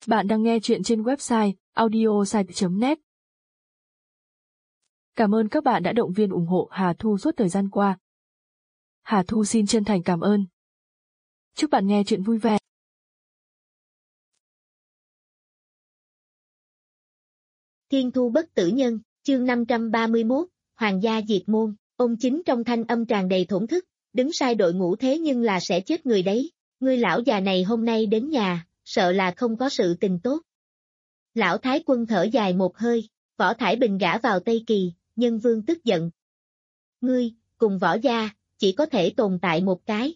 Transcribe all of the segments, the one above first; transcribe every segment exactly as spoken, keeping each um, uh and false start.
Bạn đang nghe chuyện trên website audiosite chấm net. Cảm ơn các bạn đã động viên ủng hộ Hà Thu suốt thời gian qua. Hà Thu xin chân thành cảm ơn. Chúc bạn nghe chuyện vui vẻ. Thiên thu bất tử nhân, chương năm trăm ba mươi mốt, Hoàng gia diệt môn. Ông Chính trong thanh âm tràn đầy thổn thức, đứng sai đội ngũ thế nhưng là sẽ chết người đấy. Ngươi lão già này hôm nay đến nhà, sợ là không có sự tình tốt. Lão Thái Quân thở dài một hơi, Võ Thải Bình gả vào Tây Kỳ, Nhân Vương tức giận. Ngươi, cùng Võ gia, chỉ có thể tồn tại một cái.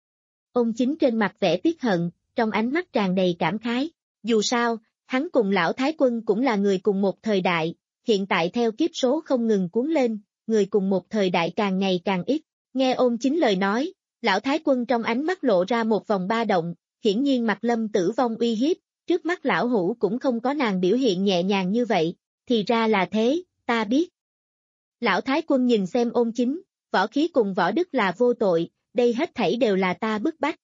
Ông Chính trên mặt vẻ tiếc hận, trong ánh mắt tràn đầy cảm khái. Dù sao, hắn cùng Lão Thái Quân cũng là người cùng một thời đại, hiện tại theo kiếp số không ngừng cuốn lên, người cùng một thời đại càng ngày càng ít. Nghe Ôn Chính lời nói, Lão Thái Quân trong ánh mắt lộ ra một vòng ba động, hiển nhiên mặt Lâm Tử Vong uy hiếp, trước mắt lão hủ cũng không có nàng biểu hiện nhẹ nhàng như vậy, thì ra là thế, ta biết. Lão Thái Quân nhìn xem Ôn Chính, Võ Khí cùng Võ Đức là vô tội, đây hết thảy đều là ta bức bách.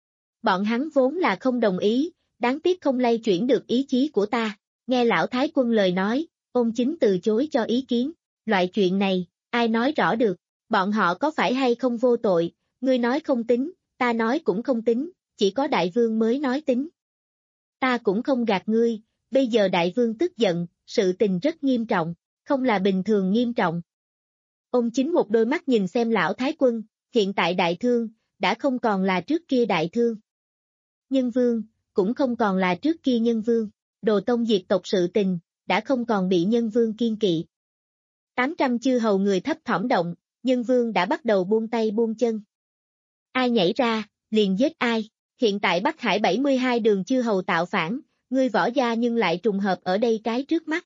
Bọn hắn vốn là không đồng ý, đáng tiếc không lay chuyển được ý chí của ta, nghe Lão Thái Quân lời nói, Ôn Chính từ chối cho ý kiến, loại chuyện này, ai nói rõ được, bọn họ có phải hay không vô tội, ngươi nói không tính, ta nói cũng không tính, chỉ có đại vương mới nói tính. Ta cũng không gạt ngươi, bây giờ đại vương tức giận, sự tình rất nghiêm trọng, không là bình thường nghiêm trọng. Ông Chính một đôi mắt nhìn xem Lão Thái Quân, hiện tại đại thương, đã không còn là trước kia đại thương. Nhân vương, cũng không còn là trước kia nhân vương, Đồ Tông diệt tộc sự tình, đã không còn bị nhân vương kiên kỵ. tám trăm chư hầu người thấp thỏm động, nhân vương đã bắt đầu buông tay buông chân. Ai nhảy ra, liền giết ai, hiện tại Bắc Hải bảy mươi hai đường chư hầu tạo phản, ngươi Võ gia nhưng lại trùng hợp ở đây cái trước mắt.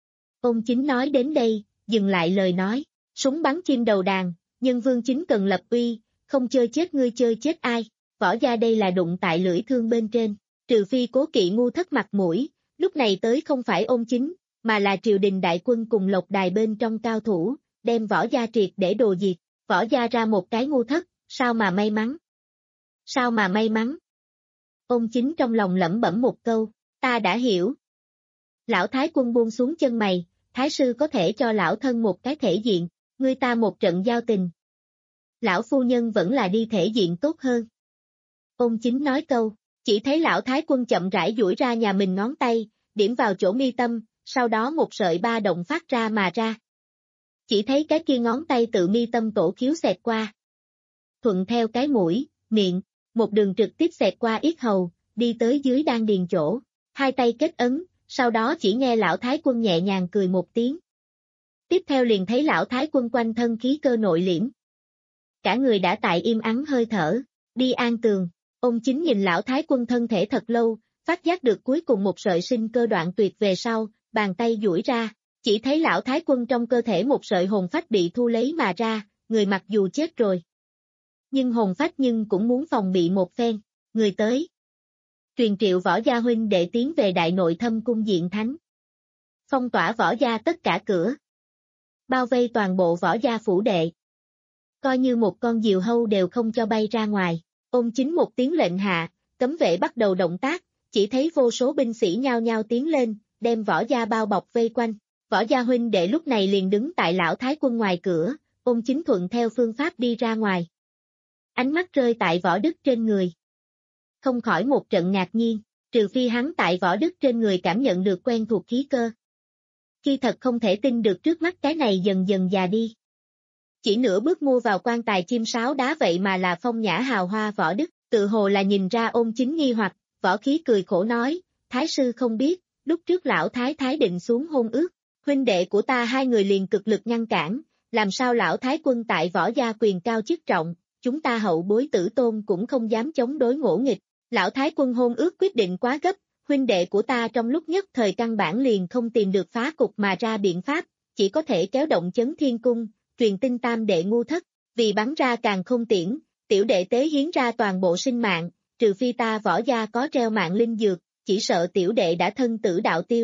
Ông Chính nói đến đây, dừng lại lời nói, súng bắn chim đầu đàn, nhân vương chính cần lập uy, không chơi chết ngươi chơi chết ai, Võ gia đây là đụng tại lưỡi thương bên trên, trừ phi Cố Kỵ ngu thất mặt mũi, lúc này tới không phải Ôn Chính, mà là triều đình đại quân cùng Lộc Đài bên trong cao thủ, đem Võ gia triệt để đồ diệt, Võ gia ra một cái ngu thất, sao mà may mắn? Sao mà may mắn? Ôn Chính trong lòng lẩm bẩm một câu, ta đã hiểu. Lão Thái Quân buông xuống chân mày, Thái sư có thể cho lão thân một cái thể diện, ngươi ta một trận giao tình. Lão phu nhân vẫn là đi thể diện tốt hơn. Ôn Chính nói câu, chỉ thấy Lão Thái Quân chậm rãi duỗi ra nhà mình ngón tay, điểm vào chỗ mi tâm, sau đó một sợi ba động phát ra mà ra. Chỉ thấy cái kia ngón tay tự mi tâm tổ khiếu xẹt qua. Thuận theo cái mũi, miệng, một đường trực tiếp xẹt qua yết hầu, đi tới dưới đan điền chỗ, hai tay kết ấn, sau đó chỉ nghe Lão Thái Quân nhẹ nhàng cười một tiếng. Tiếp theo liền thấy Lão Thái Quân quanh thân khí cơ nội liễm. Cả người đã tại im ắng hơi thở, đi an tường, ông Chính nhìn Lão Thái Quân thân thể thật lâu, phát giác được cuối cùng một sợi sinh cơ đoạn tuyệt về sau, bàn tay duỗi ra, chỉ thấy Lão Thái Quân trong cơ thể một sợi hồn phách bị thu lấy mà ra, người mặc dù chết rồi. Nhưng hồn phách nhưng cũng muốn phòng bị một phen, người tới. Truyền triệu Võ gia huynh đệ tiến về đại nội thâm cung diện thánh. Phong tỏa Võ gia tất cả cửa. Bao vây toàn bộ Võ gia phủ đệ. Coi như một con diều hâu đều không cho bay ra ngoài, Ôn Chính một tiếng lệnh hạ, cấm vệ bắt đầu động tác, chỉ thấy vô số binh sĩ nhao nhao tiến lên, đem Võ gia bao bọc vây quanh. Võ gia huynh đệ lúc này liền đứng tại Lão Thái Quân ngoài cửa, Ôn Chính thuận theo phương pháp đi ra ngoài. Ánh mắt rơi tại Võ Đức trên người. Không khỏi một trận ngạc nhiên, trừ phi hắn tại Võ Đức trên người cảm nhận được quen thuộc khí cơ. Khi thật không thể tin được trước mắt cái này dần dần già đi. Chỉ nửa bước mua vào quan tài chim sáo đá vậy mà là phong nhã hào hoa Võ Đức, tự hồ là nhìn ra Ôn Chính nghi hoặc, Võ Khí cười khổ nói, Thái sư không biết, lúc trước Lão Thái Thái định xuống hôn ước, huynh đệ của ta hai người liền cực lực ngăn cản, làm sao Lão Thái Quân tại Võ gia quyền cao chức trọng, chúng ta hậu bối tử tôn cũng không dám chống đối ngỗ nghịch. Lão Thái Quân hôn ước quyết định quá gấp, huynh đệ của ta trong lúc nhất thời căn bản liền không tìm được phá cục mà ra biện pháp, chỉ có thể kéo động Chấn Thiên Cung, truyền tin tam đệ ngu thất, vì bắn ra càng không tiễn, tiểu đệ tế hiến ra toàn bộ sinh mạng, trừ phi ta Võ gia có treo mạng linh dược, chỉ sợ tiểu đệ đã thân tử đạo tiêu.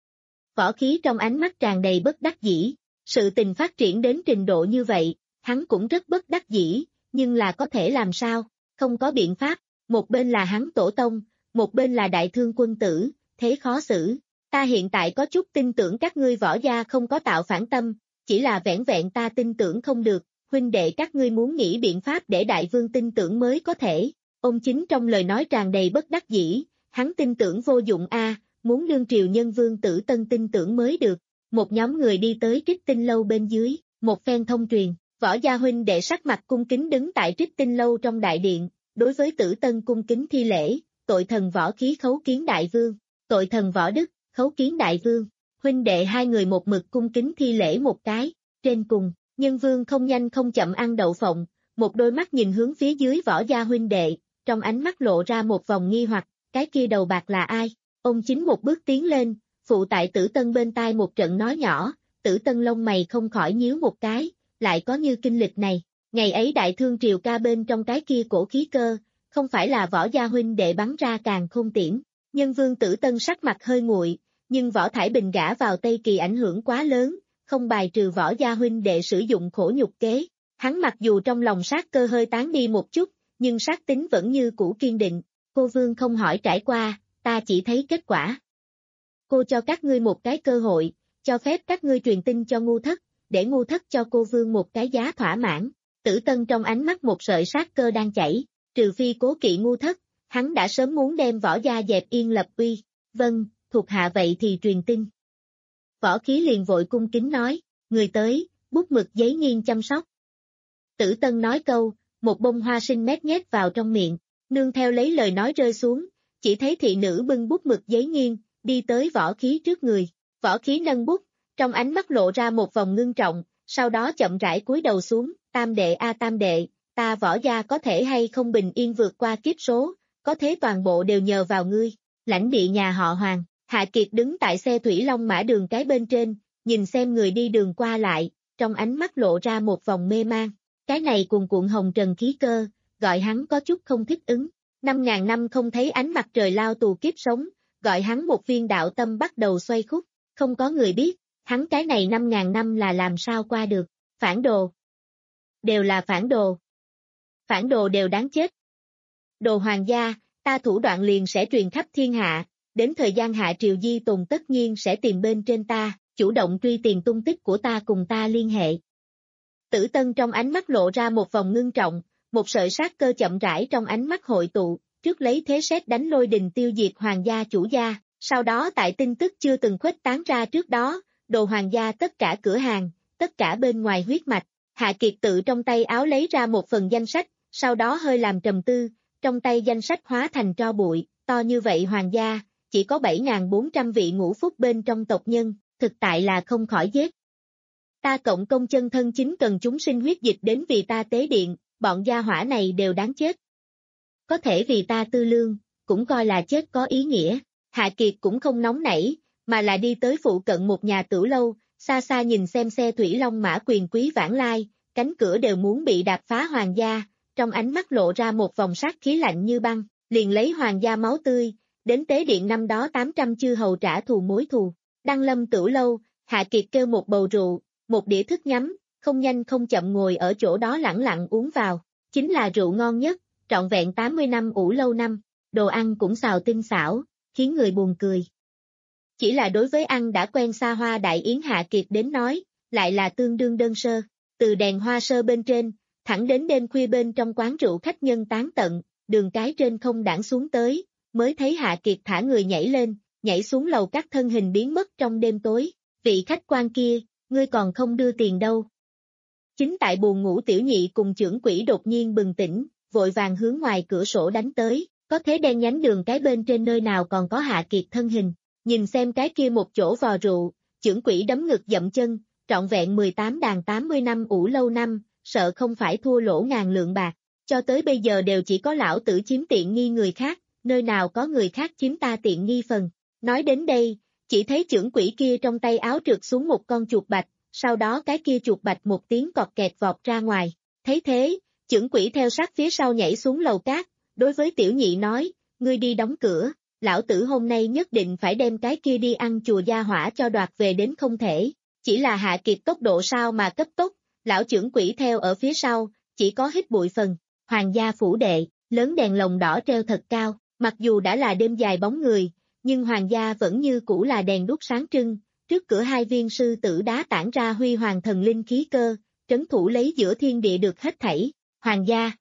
Võ Khí trong ánh mắt tràn đầy bất đắc dĩ, sự tình phát triển đến trình độ như vậy, hắn cũng rất bất đắc dĩ, nhưng là có thể làm sao, không có biện pháp, một bên là hắn tổ tông, một bên là đại thương quân tử, thế khó xử. Ta hiện tại có chút tin tưởng các ngươi Võ gia không có tạo phản tâm, chỉ là vẻn vẹn ta tin tưởng không được, huynh đệ các ngươi muốn nghĩ biện pháp để đại vương tin tưởng mới có thể. Ông Chính trong lời nói tràn đầy bất đắc dĩ, hắn tin tưởng vô dụng a, muốn đương triều nhân vương Tử Tân tin tưởng mới được. Một nhóm người đi tới Trích Tinh lâu bên dưới, một phen thông truyền, Võ gia huynh đệ sắc mặt cung kính đứng tại Trích Tinh lâu trong đại điện, đối với Tử Tân cung kính thi lễ, tội thần Võ Khí khấu kiến đại vương, tội thần Võ Đức, khấu kiến đại vương. Huynh đệ hai người một mực cung kính thi lễ một cái, trên cùng, nhân vương không nhanh không chậm ăn đậu phộng, một đôi mắt nhìn hướng phía dưới Võ gia huynh đệ, trong ánh mắt lộ ra một vòng nghi hoặc, cái kia đầu bạc là ai? Ông Chính một bước tiến lên, phụ tại Tử Tân bên tai một trận nói nhỏ, Tử Tân lông mày không khỏi nhíu một cái, lại có như kinh lịch này, ngày ấy đại thương triều ca bên trong cái kia cổ khí cơ, không phải là Võ gia huynh đệ bắn ra càng không tiễn. Nhân vương Tử Tân sắc mặt hơi nguội, nhưng Võ Thải Bình gả vào Tây Kỳ ảnh hưởng quá lớn, không bài trừ Võ gia huynh đệ sử dụng khổ nhục kế. Hắn mặc dù trong lòng sát cơ hơi tán đi một chút, nhưng sát tính vẫn như cũ kiên định. Cô vương không hỏi trải qua, ta chỉ thấy kết quả. Cô cho các ngươi một cái cơ hội, cho phép các ngươi truyền tin cho ngu thất, để ngu thất cho cô vương một cái giá thỏa mãn. Tử Tân trong ánh mắt một sợi sát cơ đang chảy, trừ phi cố kỵ ngu thất, hắn đã sớm muốn đem Võ gia dẹp yên lập uy. Vâng, thuộc hạ vậy thì truyền tin. Võ Khí liền vội cung kính nói, người tới, bút mực giấy nghiêng chăm sóc. Tử Tân nói câu, một bông hoa sinh mét nhét vào trong miệng, nương theo lấy lời nói rơi xuống, chỉ thấy thị nữ bưng bút mực giấy nghiêng, đi tới Võ Khí trước người. Võ Khí nâng bút, trong ánh mắt lộ ra một vòng ngưng trọng, sau đó chậm rãi cúi đầu xuống, tam đệ a tam đệ, ta Võ gia có thể hay không bình yên vượt qua kiếp số, có thế toàn bộ đều nhờ vào ngươi. Lãnh địa nhà họ Hoàng, Hạ Kiệt đứng tại xe thủy long mã đường cái bên trên, nhìn xem người đi đường qua lại, trong ánh mắt lộ ra một vòng mê man. Cái này cuồn cuộn hồng trần khí cơ, gọi hắn có chút không thích ứng. Năm ngàn năm không thấy ánh mặt trời lao tù kiếp sống, gọi hắn một viên đạo tâm bắt đầu xoay khúc. Không có người biết, hắn cái này năm ngàn năm là làm sao qua được. Phản đồ. Đều là phản đồ. Phản đồ đều đáng chết. Đồ hoàng gia, ta thủ đoạn liền sẽ truyền khắp thiên hạ, đến thời gian hạ triều di tùng tất nhiên sẽ tìm bên trên ta, chủ động truy tìm tung tích của ta cùng ta liên hệ. Tử Tân trong ánh mắt lộ ra một vòng ngưng trọng, một sợi sát cơ chậm rãi trong ánh mắt hội tụ, trước lấy thế sét đánh lôi đình tiêu diệt hoàng gia chủ gia, sau đó tại tin tức chưa từng khuếch tán ra trước đó, đồ hoàng gia tất cả cửa hàng, tất cả bên ngoài huyết mạch. Hạ Kiệt tự trong tay áo lấy ra một phần danh sách, sau đó hơi làm trầm tư, trong tay danh sách hóa thành tro bụi, to như vậy hoàng gia, chỉ có bảy nghìn bốn trăm vị ngũ phúc bên trong tộc nhân, thực tại là không khỏi giết. Ta cộng công chân thân chính cần chúng sinh huyết dịch đến vì ta tế điện, bọn gia hỏa này đều đáng chết. Có thể vì ta tư lương, cũng coi là chết có ý nghĩa. Hạ Kiệt cũng không nóng nảy, mà là đi tới phụ cận một nhà tửu lâu, xa xa nhìn xem xe thủy long mã quyền quý vãng lai, cánh cửa đều muốn bị đạp phá hoàng gia, trong ánh mắt lộ ra một vòng sát khí lạnh như băng, liền lấy hoàng gia máu tươi, đến tế điện năm đó tám trăm chư hầu trả thù mối thù. Đăng lâm tửu lâu, Hạ Kiệt kêu một bầu rượu, một đĩa thức nhắm, không nhanh không chậm ngồi ở chỗ đó lẳng lặng uống vào, chính là rượu ngon nhất, trọn vẹn tám mươi năm ủ lâu năm, đồ ăn cũng xào tinh xảo, khiến người buồn cười. Chỉ là đối với ăn đã quen xa hoa đại yến Hạ Kiệt đến nói, lại là tương đương đơn sơ, từ đèn hoa sơ bên trên, thẳng đến đêm khuya bên trong quán rượu khách nhân tán tận, đường cái trên không đãng xuống tới, mới thấy Hạ Kiệt thả người nhảy lên, nhảy xuống lầu các thân hình biến mất trong đêm tối. Vị khách quan kia, ngươi còn không đưa tiền đâu. Chính tại buồn ngủ tiểu nhị cùng trưởng quỹ đột nhiên bừng tỉnh, vội vàng hướng ngoài cửa sổ đánh tới, có thế đen nhánh đường cái bên trên nơi nào còn có Hạ Kiệt thân hình. Nhìn xem cái kia một chỗ vò rượu, trưởng quỹ đấm ngực dậm chân, trọn vẹn mười tám đàn tám mươi năm ủ lâu năm, sợ không phải thua lỗ ngàn lượng bạc. Cho tới bây giờ đều chỉ có lão tử chiếm tiện nghi người khác, nơi nào có người khác chiếm ta tiện nghi phần. Nói đến đây, chỉ thấy trưởng quỹ kia trong tay áo trượt xuống một con chuột bạch, sau đó cái kia chuột bạch một tiếng cọt kẹt vọt ra ngoài. Thấy thế, trưởng quỹ theo sát phía sau nhảy xuống lầu cát, đối với tiểu nhị nói, ngươi đi đóng cửa, lão tử hôm nay nhất định phải đem cái kia đi ăn chùa gia hỏa cho đoạt về đến không thể. Chỉ là Hạ Kiệt tốc độ sao mà cấp tốc, lão trưởng quỹ theo ở phía sau, chỉ có hít bụi phần. Hoàng gia phủ đệ, lớn đèn lồng đỏ treo thật cao, mặc dù đã là đêm dài bóng người, nhưng hoàng gia vẫn như cũ là đèn đuốc sáng trưng, trước cửa hai viên sư tử đá tản ra huy hoàng thần linh khí cơ, trấn thủ lấy giữa thiên địa được hết thảy, hoàng gia.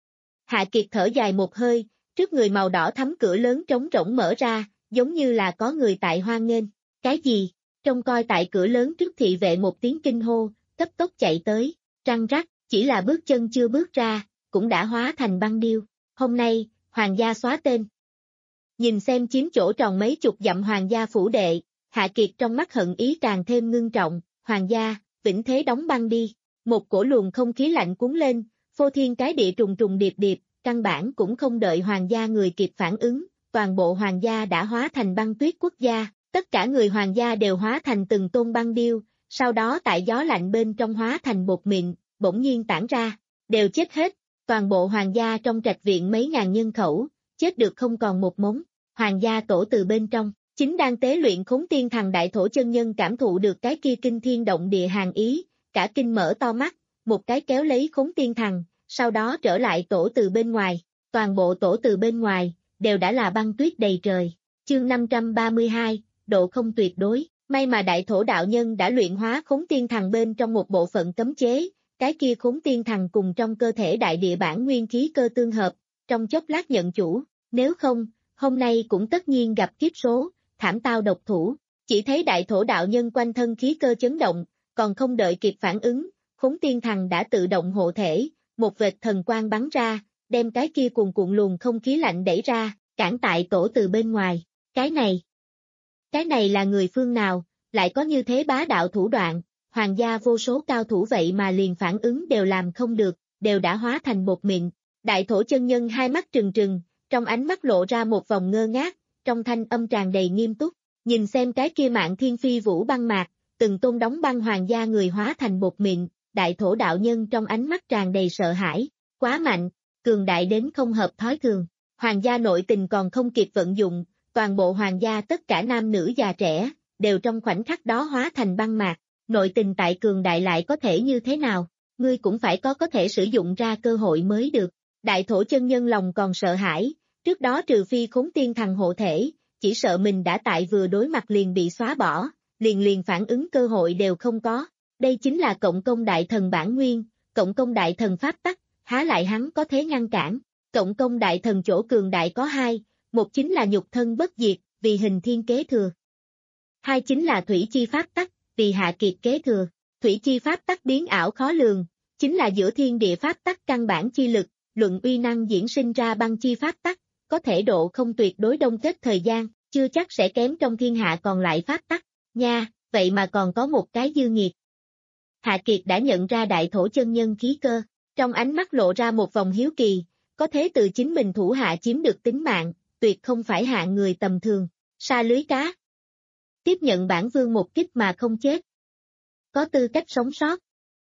Hạ Kiệt thở dài một hơi, trước người màu đỏ thắm cửa lớn trống rỗng mở ra, giống như là có người tại hoan nghênh, cái gì, trông coi tại cửa lớn trước thị vệ một tiếng kinh hô, cấp tốc chạy tới, răng rắc, chỉ là bước chân chưa bước ra, cũng đã hóa thành băng điêu, hôm nay, hoàng gia xóa tên. Nhìn xem chiếm chỗ tròn mấy chục dặm hoàng gia phủ đệ, Hạ Kiệt trong mắt hận ý càng thêm ngưng trọng, hoàng gia, vĩnh thế đóng băng đi, một cổ luồng không khí lạnh cuốn lên, phô thiên cái địa trùng trùng điệp điệp, căn bản cũng không đợi hoàng gia người kịp phản ứng, toàn bộ hoàng gia đã hóa thành băng tuyết quốc gia, tất cả người hoàng gia đều hóa thành từng tôn băng điêu, sau đó tại gió lạnh bên trong hóa thành bột mịn, bỗng nhiên tản ra, đều chết hết, toàn bộ hoàng gia trong trạch viện mấy ngàn nhân khẩu, chết được không còn một mống, hoàng gia tổ từ bên trong, chính đang tế luyện khốn tiên thằng đại thổ chân nhân cảm thụ được cái kia kinh thiên động địa hàn ý, cả kinh mở to mắt, một cái kéo lấy khốn tiên thằng, sau đó trở lại tổ từ bên ngoài, toàn bộ tổ từ bên ngoài, đều đã là băng tuyết đầy trời, chương năm trăm ba mươi hai, độ không tuyệt đối, may mà đại thổ đạo nhân đã luyện hóa khốn tiên thằng bên trong một bộ phận cấm chế, cái kia khốn tiên thằng cùng trong cơ thể đại địa bản nguyên khí cơ tương hợp, trong chốc lát nhận chủ, nếu không, hôm nay cũng tất nhiên gặp kiếp số, thảm tao độc thủ, chỉ thấy đại thổ đạo nhân quanh thân khí cơ chấn động, còn không đợi kịp phản ứng, khốn tiên thằng đã tự động hộ thể, một vệt thần quang bắn ra, đem cái kia cuồn cuộn luồng không khí lạnh đẩy ra, cản tại tổ từ bên ngoài, cái này, cái này là người phương nào, lại có như thế bá đạo thủ đoạn, hoàng gia vô số cao thủ vậy mà liền phản ứng đều làm không được, đều đã hóa thành bột mịn, đại thổ chân nhân hai mắt trừng trừng, trong ánh mắt lộ ra một vòng ngơ ngác, trong thanh âm tràn đầy nghiêm túc, nhìn xem cái kia Mạn Thiên Phi Vũ băng mạc, từng tôn đóng băng hoàng gia người hóa thành bột mịn, đại thổ đạo nhân trong ánh mắt tràn đầy sợ hãi, quá mạnh, cường đại đến không hợp thói thường, hoàng gia nội tình còn không kịp vận dụng, toàn bộ hoàng gia tất cả nam nữ già trẻ, đều trong khoảnh khắc đó hóa thành băng mạc, nội tình tại cường đại lại có thể như thế nào, ngươi cũng phải có có thể sử dụng ra cơ hội mới được, đại thổ chân nhân lòng còn sợ hãi, trước đó trừ phi khốn tiên thằng hộ thể, chỉ sợ mình đã tại vừa đối mặt liền bị xóa bỏ, liền liền phản ứng cơ hội đều không có, đây chính là cộng công đại thần bản nguyên, cộng công đại thần pháp tắc, há lại hắn có thể ngăn cản, cộng công đại thần chỗ cường đại có hai, một chính là nhục thân bất diệt, vì hình thiên kế thừa. Hai chính là thủy chi pháp tắc, vì Hạ Kiệt kế thừa, thủy chi pháp tắc biến ảo khó lường, chính là giữa thiên địa pháp tắc căn bản chi lực, luận uy năng diễn sinh ra băng chi pháp tắc, có thể độ không tuyệt đối đông kết thời gian, chưa chắc sẽ kém trong thiên hạ còn lại pháp tắc, nha, vậy mà còn có một cái dư nghiệt. Hạ Kiệt đã nhận ra đại thổ chân nhân khí cơ, trong ánh mắt lộ ra một vòng hiếu kỳ, có thế từ chính mình thủ hạ chiếm được tính mạng, tuyệt không phải hạng người tầm thường, sa lưới cá. Tiếp nhận bản vương một kích mà không chết. Có tư cách sống sót.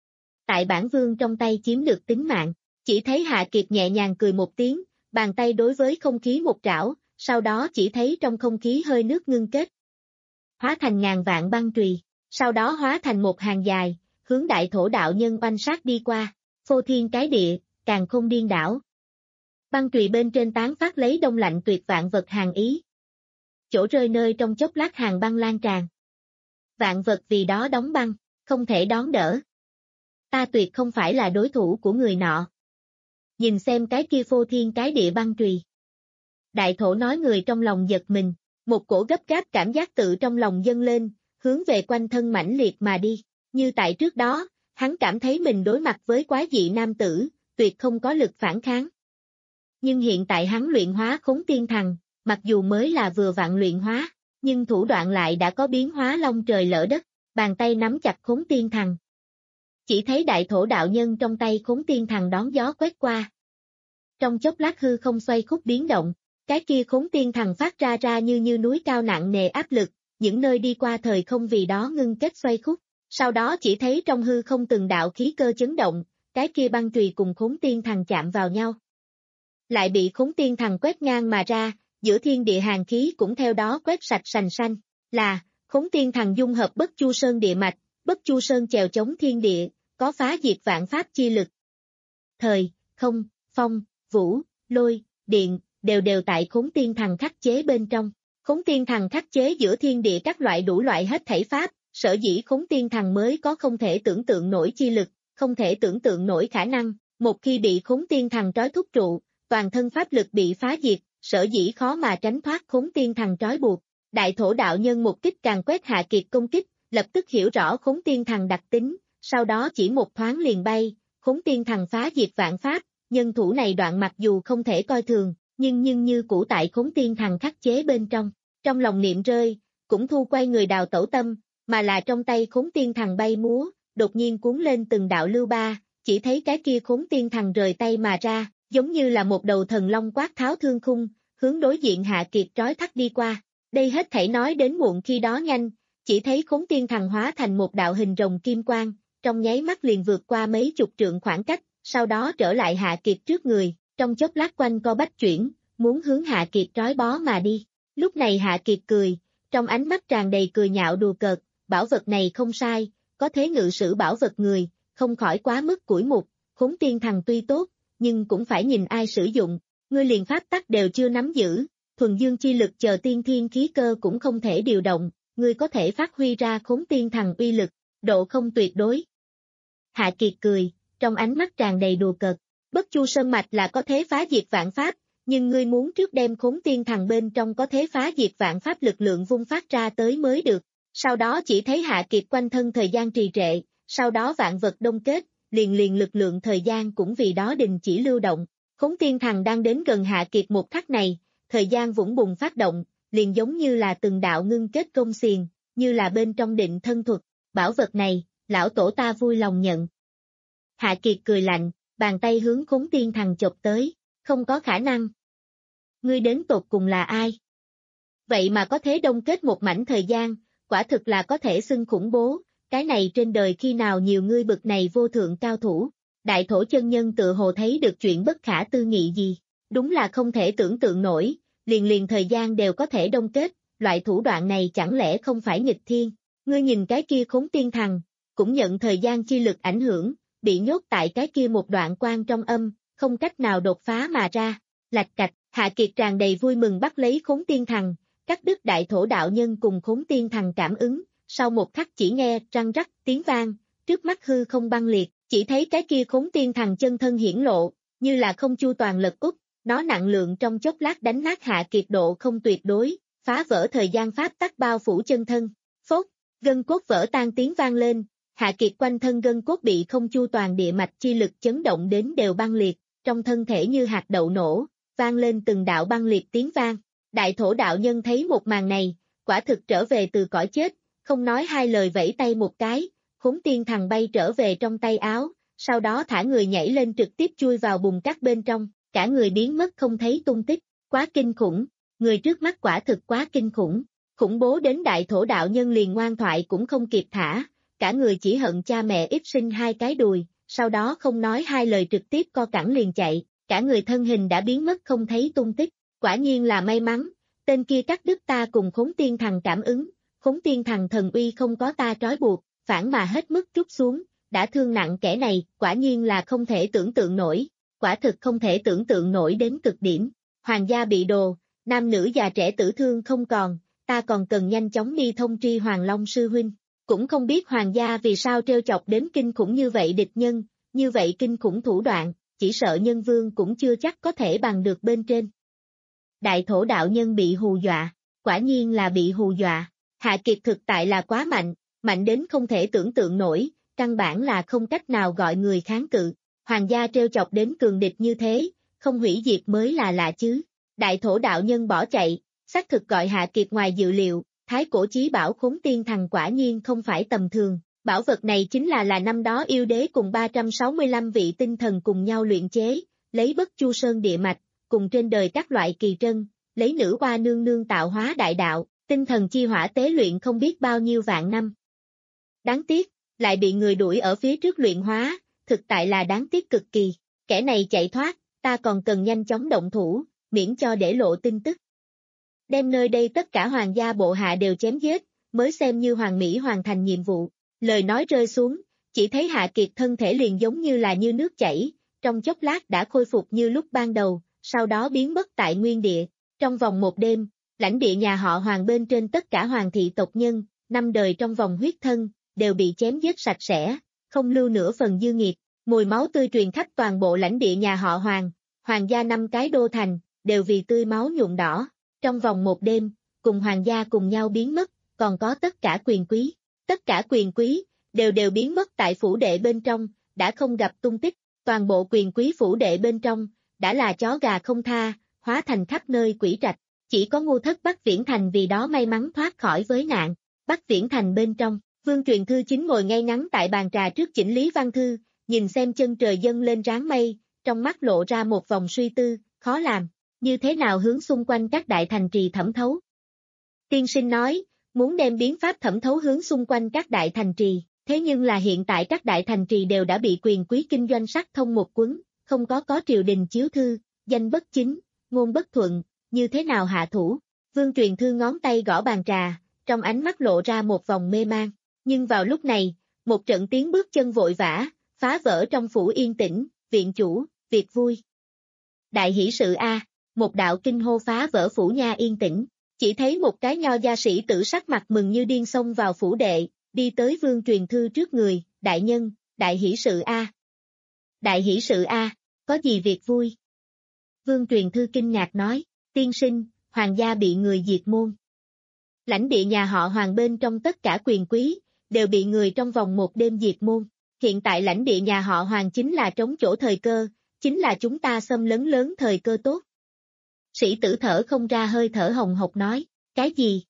Tại bản vương trong tay chiếm được tính mạng, chỉ thấy Hạ Kiệt nhẹ nhàng cười một tiếng, bàn tay đối với không khí một trảo, sau đó chỉ thấy trong không khí hơi nước ngưng kết. Hóa thành ngàn vạn băng chùy, sau đó hóa thành một hàng dài, hướng đại thổ đạo nhân oanh sát đi qua, phô thiên cái địa, càng không điên đảo. Băng chùy bên trên tán phát lấy đông lạnh tuyệt vạn vật hàng ý. Chỗ rơi nơi trong chốc lát hàng băng lan tràn. Vạn vật vì đó đóng băng, không thể đón đỡ. Ta tuyệt không phải là đối thủ của người nọ. Nhìn xem cái kia phô thiên cái địa băng chùy. Đại thổ nói người trong lòng giật mình, một cổ gấp gáp cảm giác tự trong lòng dâng lên, hướng về quanh thân mãnh liệt mà đi. Như tại trước đó, hắn cảm thấy mình đối mặt với quái dị nam tử, tuyệt không có lực phản kháng. Nhưng hiện tại hắn luyện hóa khốn tiên thằng, mặc dù mới là vừa vặn luyện hóa, nhưng thủ đoạn lại đã có biến hóa long trời lỡ đất, bàn tay nắm chặt khốn tiên thằng. Chỉ thấy đại thổ đạo nhân trong tay khốn tiên thằng đón gió quét qua. Trong chốc lát hư không xoay khúc biến động, cái kia khốn tiên thằng phát ra ra như như núi cao nặng nề áp lực, những nơi đi qua thời không vì đó ngưng kết xoay khúc, sau đó chỉ thấy trong hư không từng đạo khí cơ chấn động, cái kia băng chùy cùng khốn tiên thằng chạm vào nhau. Lại bị khốn tiên thằng quét ngang mà ra, giữa thiên địa hàn khí cũng theo đó quét sạch sành xanh, là, khốn tiên thằng dung hợp bất chu sơn địa mạch, bất chu sơn chèo chống thiên địa, có phá diệt vạn pháp chi lực. Thời, không, phong, vũ, lôi, điện, đều đều tại khốn tiên thằng khắc chế bên trong. Khốn Tiên Thần khắc chế giữa thiên địa các loại đủ loại hết thảy pháp, sở dĩ Khốn Tiên Thần mới có không thể tưởng tượng nổi chi lực, không thể tưởng tượng nổi khả năng, một khi bị Khốn Tiên Thần trói thúc trụ, toàn thân pháp lực bị phá diệt, sở dĩ khó mà tránh thoát Khốn Tiên Thần trói buộc. Đại thổ đạo nhân một kích càng quét Hạ Kiệt công kích, lập tức hiểu rõ Khốn Tiên Thần đặc tính, sau đó chỉ một thoáng liền bay, Khốn Tiên Thần phá diệt vạn pháp, nhân thủ này đoạn mặc dù không thể coi thường, nhưng nhưng như cũ tại Khốn Tiên Thần khắc chế bên trong, trong lòng niệm rơi, cũng thu quay người đào tẩu tâm, mà là trong tay Khốn Tiên Thần bay múa, đột nhiên cuốn lên từng đạo lưu ba, chỉ thấy cái kia Khốn Tiên Thần rời tay mà ra, giống như là một đầu thần long quát tháo thương khung, hướng đối diện Hạ Kiệt trói thắt đi qua. Đây hết thảy nói đến muộn khi đó nhanh, chỉ thấy Khốn Tiên Thần hóa thành một đạo hình rồng kim quang, trong nháy mắt liền vượt qua mấy chục trượng khoảng cách, sau đó trở lại Hạ Kiệt trước người, trong chốc lát quanh co bách chuyển, muốn hướng Hạ Kiệt trói bó mà đi. Lúc này Hạ Kiệt cười, trong ánh mắt tràn đầy cười nhạo đùa cợt, bảo vật này không sai, có thế ngự sử bảo vật người, không khỏi quá mức củi mục, Khốn Tiên Thần tuy tốt, nhưng cũng phải nhìn ai sử dụng, ngươi liền pháp tắc đều chưa nắm giữ, thuần dương chi lực chờ tiên thiên khí cơ cũng không thể điều động, ngươi có thể phát huy ra Khốn Tiên Thần uy lực, độ không tuyệt đối. Hạ Kiệt cười, trong ánh mắt tràn đầy đùa cợt, Bất Chu Sơn Mạch là có thế phá diệt vạn pháp, nhưng ngươi muốn trước đem Khốn Tiên Thần bên trong có thế phá diệt vạn pháp lực lượng vung phát ra tới mới được, sau đó chỉ thấy Hạ Kiệt quanh thân thời gian trì trệ, sau đó vạn vật đông kết, liền liền lực lượng thời gian cũng vì đó đình chỉ lưu động, Khốn Tiên Thần đang đến gần Hạ Kiệt một khắc này, thời gian vũng bùng phát động, liền giống như là từng đạo ngưng kết công xiềng, như là bên trong định thân thuật, bảo vật này, lão tổ ta vui lòng nhận. Hạ Kiệt cười lạnh, bàn tay hướng Khốn Tiên Thần chộp tới, không có khả năng. Ngươi đến tột cùng là ai? Vậy mà có thế đông kết một mảnh thời gian, quả thực là có thể xưng khủng bố, cái này trên đời khi nào nhiều ngươi bực này vô thượng cao thủ. Đại thổ chân nhân tự hồ thấy được chuyện bất khả tư nghị gì, đúng là không thể tưởng tượng nổi, liền liền thời gian đều có thể đông kết, loại thủ đoạn này chẳng lẽ không phải nghịch thiên, ngươi nhìn cái kia Khốn Tiên Thần, cũng nhận thời gian chi lực ảnh hưởng, bị nhốt tại cái kia một đoạn quan trong âm, không cách nào đột phá mà ra, lạch cạch, Hạ Kiệt tràn đầy vui mừng bắt lấy Khốn Tiên Thần, cắt đứt đại thổ đạo nhân cùng Khốn Tiên Thần cảm ứng, sau một khắc chỉ nghe răng rắc tiếng vang, trước mắt hư không băng liệt, chỉ thấy cái kia Khốn Tiên Thần chân thân hiển lộ, như là không chu toàn lật úp, nó nặng lượng trong chốc lát đánh nát Hạ Kiệt độ không tuyệt đối, phá vỡ thời gian pháp tắc bao phủ chân thân, phốt, gân cốt vỡ tan tiếng vang lên, Hạ Kiệt quanh thân gân cốt bị không chu toàn địa mạch chi lực chấn động đến đều băng liệt, trong thân thể như hạt đậu nổ, vang lên từng đạo băng liệt tiếng vang. Đại thổ đạo nhân thấy một màn này, quả thực trở về từ cõi chết, không nói hai lời vẫy tay một cái, Khốn Tiên Thần bay trở về trong tay áo, sau đó thả người nhảy lên trực tiếp chui vào bùn cát bên trong, cả người biến mất không thấy tung tích, quá kinh khủng, người trước mắt quả thực quá kinh khủng, khủng bố đến đại thổ đạo nhân liền ngoan thoại cũng không kịp thả, cả người chỉ hận cha mẹ ít sinh hai cái đùi, sau đó không nói hai lời trực tiếp co cẳng liền chạy, cả người thân hình đã biến mất không thấy tung tích, quả nhiên là may mắn, tên kia cắt đứt ta cùng Khốn Tiên Thần cảm ứng, Khốn Tiên Thần thần uy không có ta trói buộc, phản mà hết mức trút xuống, đã thương nặng kẻ này, quả nhiên là không thể tưởng tượng nổi, quả thực không thể tưởng tượng nổi đến cực điểm, hoàng gia bị đồ, nam nữ già trẻ tử thương không còn, ta còn cần nhanh chóng đi thông tri Hoàng Long sư huynh, cũng không biết hoàng gia vì sao trêu chọc đến kinh khủng như vậy địch nhân, như vậy kinh khủng thủ đoạn, chỉ sợ nhân vương cũng chưa chắc có thể bằng được bên trên. Đại thổ đạo nhân bị hù dọa, quả nhiên là bị hù dọa, Hạ Kiệt thực tại là quá mạnh, mạnh đến không thể tưởng tượng nổi, căn bản là không cách nào gọi người kháng cự, hoàng gia trêu chọc đến cường địch như thế, không hủy diệt mới là lạ chứ. Đại thổ đạo nhân bỏ chạy, xác thực gọi Hạ Kiệt ngoài dự liệu, thái cổ chí bảo Khốn Tiên Thần quả nhiên không phải tầm thường, bảo vật này chính là là năm đó yêu đế cùng ba trăm sáu mươi lăm vị tinh thần cùng nhau luyện chế, lấy Bất Chu Sơn địa mạch, cùng trên đời các loại kỳ trân, lấy nữ hoa nương nương tạo hóa đại đạo, tinh thần chi hỏa tế luyện không biết bao nhiêu vạn năm. Đáng tiếc, lại bị người đuổi ở phía trước luyện hóa, thực tại là đáng tiếc cực kỳ, kẻ này chạy thoát, ta còn cần nhanh chóng động thủ, miễn cho để lộ tin tức. Đem nơi đây tất cả hoàng gia bộ hạ đều chém giết, mới xem như hoàng mỹ hoàn thành nhiệm vụ. Lời nói rơi xuống, chỉ thấy Hạ Kiệt thân thể liền giống như là như nước chảy, trong chốc lát đã khôi phục như lúc ban đầu, sau đó biến mất tại nguyên địa. Trong vòng một đêm, Lãnh địa nhà họ Hoàng bên trên tất cả hoàng thị tộc nhân, năm đời trong vòng huyết thân, đều bị chém giết sạch sẽ, không lưu nửa phần dư nghiệt, mùi máu tươi truyền khắp toàn bộ lãnh địa nhà họ Hoàng, hoàng gia năm cái đô thành, đều vì tươi máu nhuộm đỏ, trong vòng một đêm, cùng hoàng gia cùng nhau biến mất, còn có tất cả quyền quý, tất cả quyền quý, đều đều biến mất tại phủ đệ bên trong, đã không gặp tung tích, toàn bộ quyền quý phủ đệ bên trong, đã là chó gà không tha, hóa thành khắp nơi quỷ trạch, chỉ có ngu thất Bắc Viễn Thành vì đó may mắn thoát khỏi với nạn, Bắc Viễn Thành bên trong, Vương Truyền Thư chính ngồi ngay ngắn tại bàn trà trước chỉnh lý văn thư, nhìn xem chân trời dâng lên ráng mây, trong mắt lộ ra một vòng suy tư, khó làm, như thế nào hướng xung quanh các đại thành trì thẩm thấu. Tiên sinh nói, muốn đem biến pháp thẩm thấu hướng xung quanh các đại thành trì, thế nhưng là hiện tại các đại thành trì đều đã bị quyền quý kinh doanh sắc thông một quấn, không có có triều đình chiếu thư, danh bất chính, ngôn bất thuận, như thế nào hạ thủ. Vương Truyền Thư ngón tay gõ bàn trà, trong ánh mắt lộ ra một vòng mê mang, nhưng vào lúc này, một trận tiếng bước chân vội vã, phá vỡ trong phủ yên tĩnh, viện chủ, việc vui. Đại hỷ sự a, một đạo kinh hô phá vỡ phủ nha yên tĩnh, chỉ thấy một cái nho gia sĩ tử sắc mặt mừng như điên xông vào phủ đệ, đi tới Vương Truyền Thư trước người, đại nhân, đại hỷ sự a. Đại hỷ sự a, có gì việc vui? Vương Truyền Thư kinh ngạc nói, tiên sinh, hoàng gia bị người diệt môn. Lãnh địa nhà họ Hoàng bên trong tất cả quyền quý, đều bị người trong vòng một đêm diệt môn. Hiện tại lãnh địa nhà họ Hoàng chính là trống chỗ thời cơ, chính là chúng ta xâm lấn lớn thời cơ tốt. Sĩ tử thở không ra hơi thở hồng hộc nói, cái gì?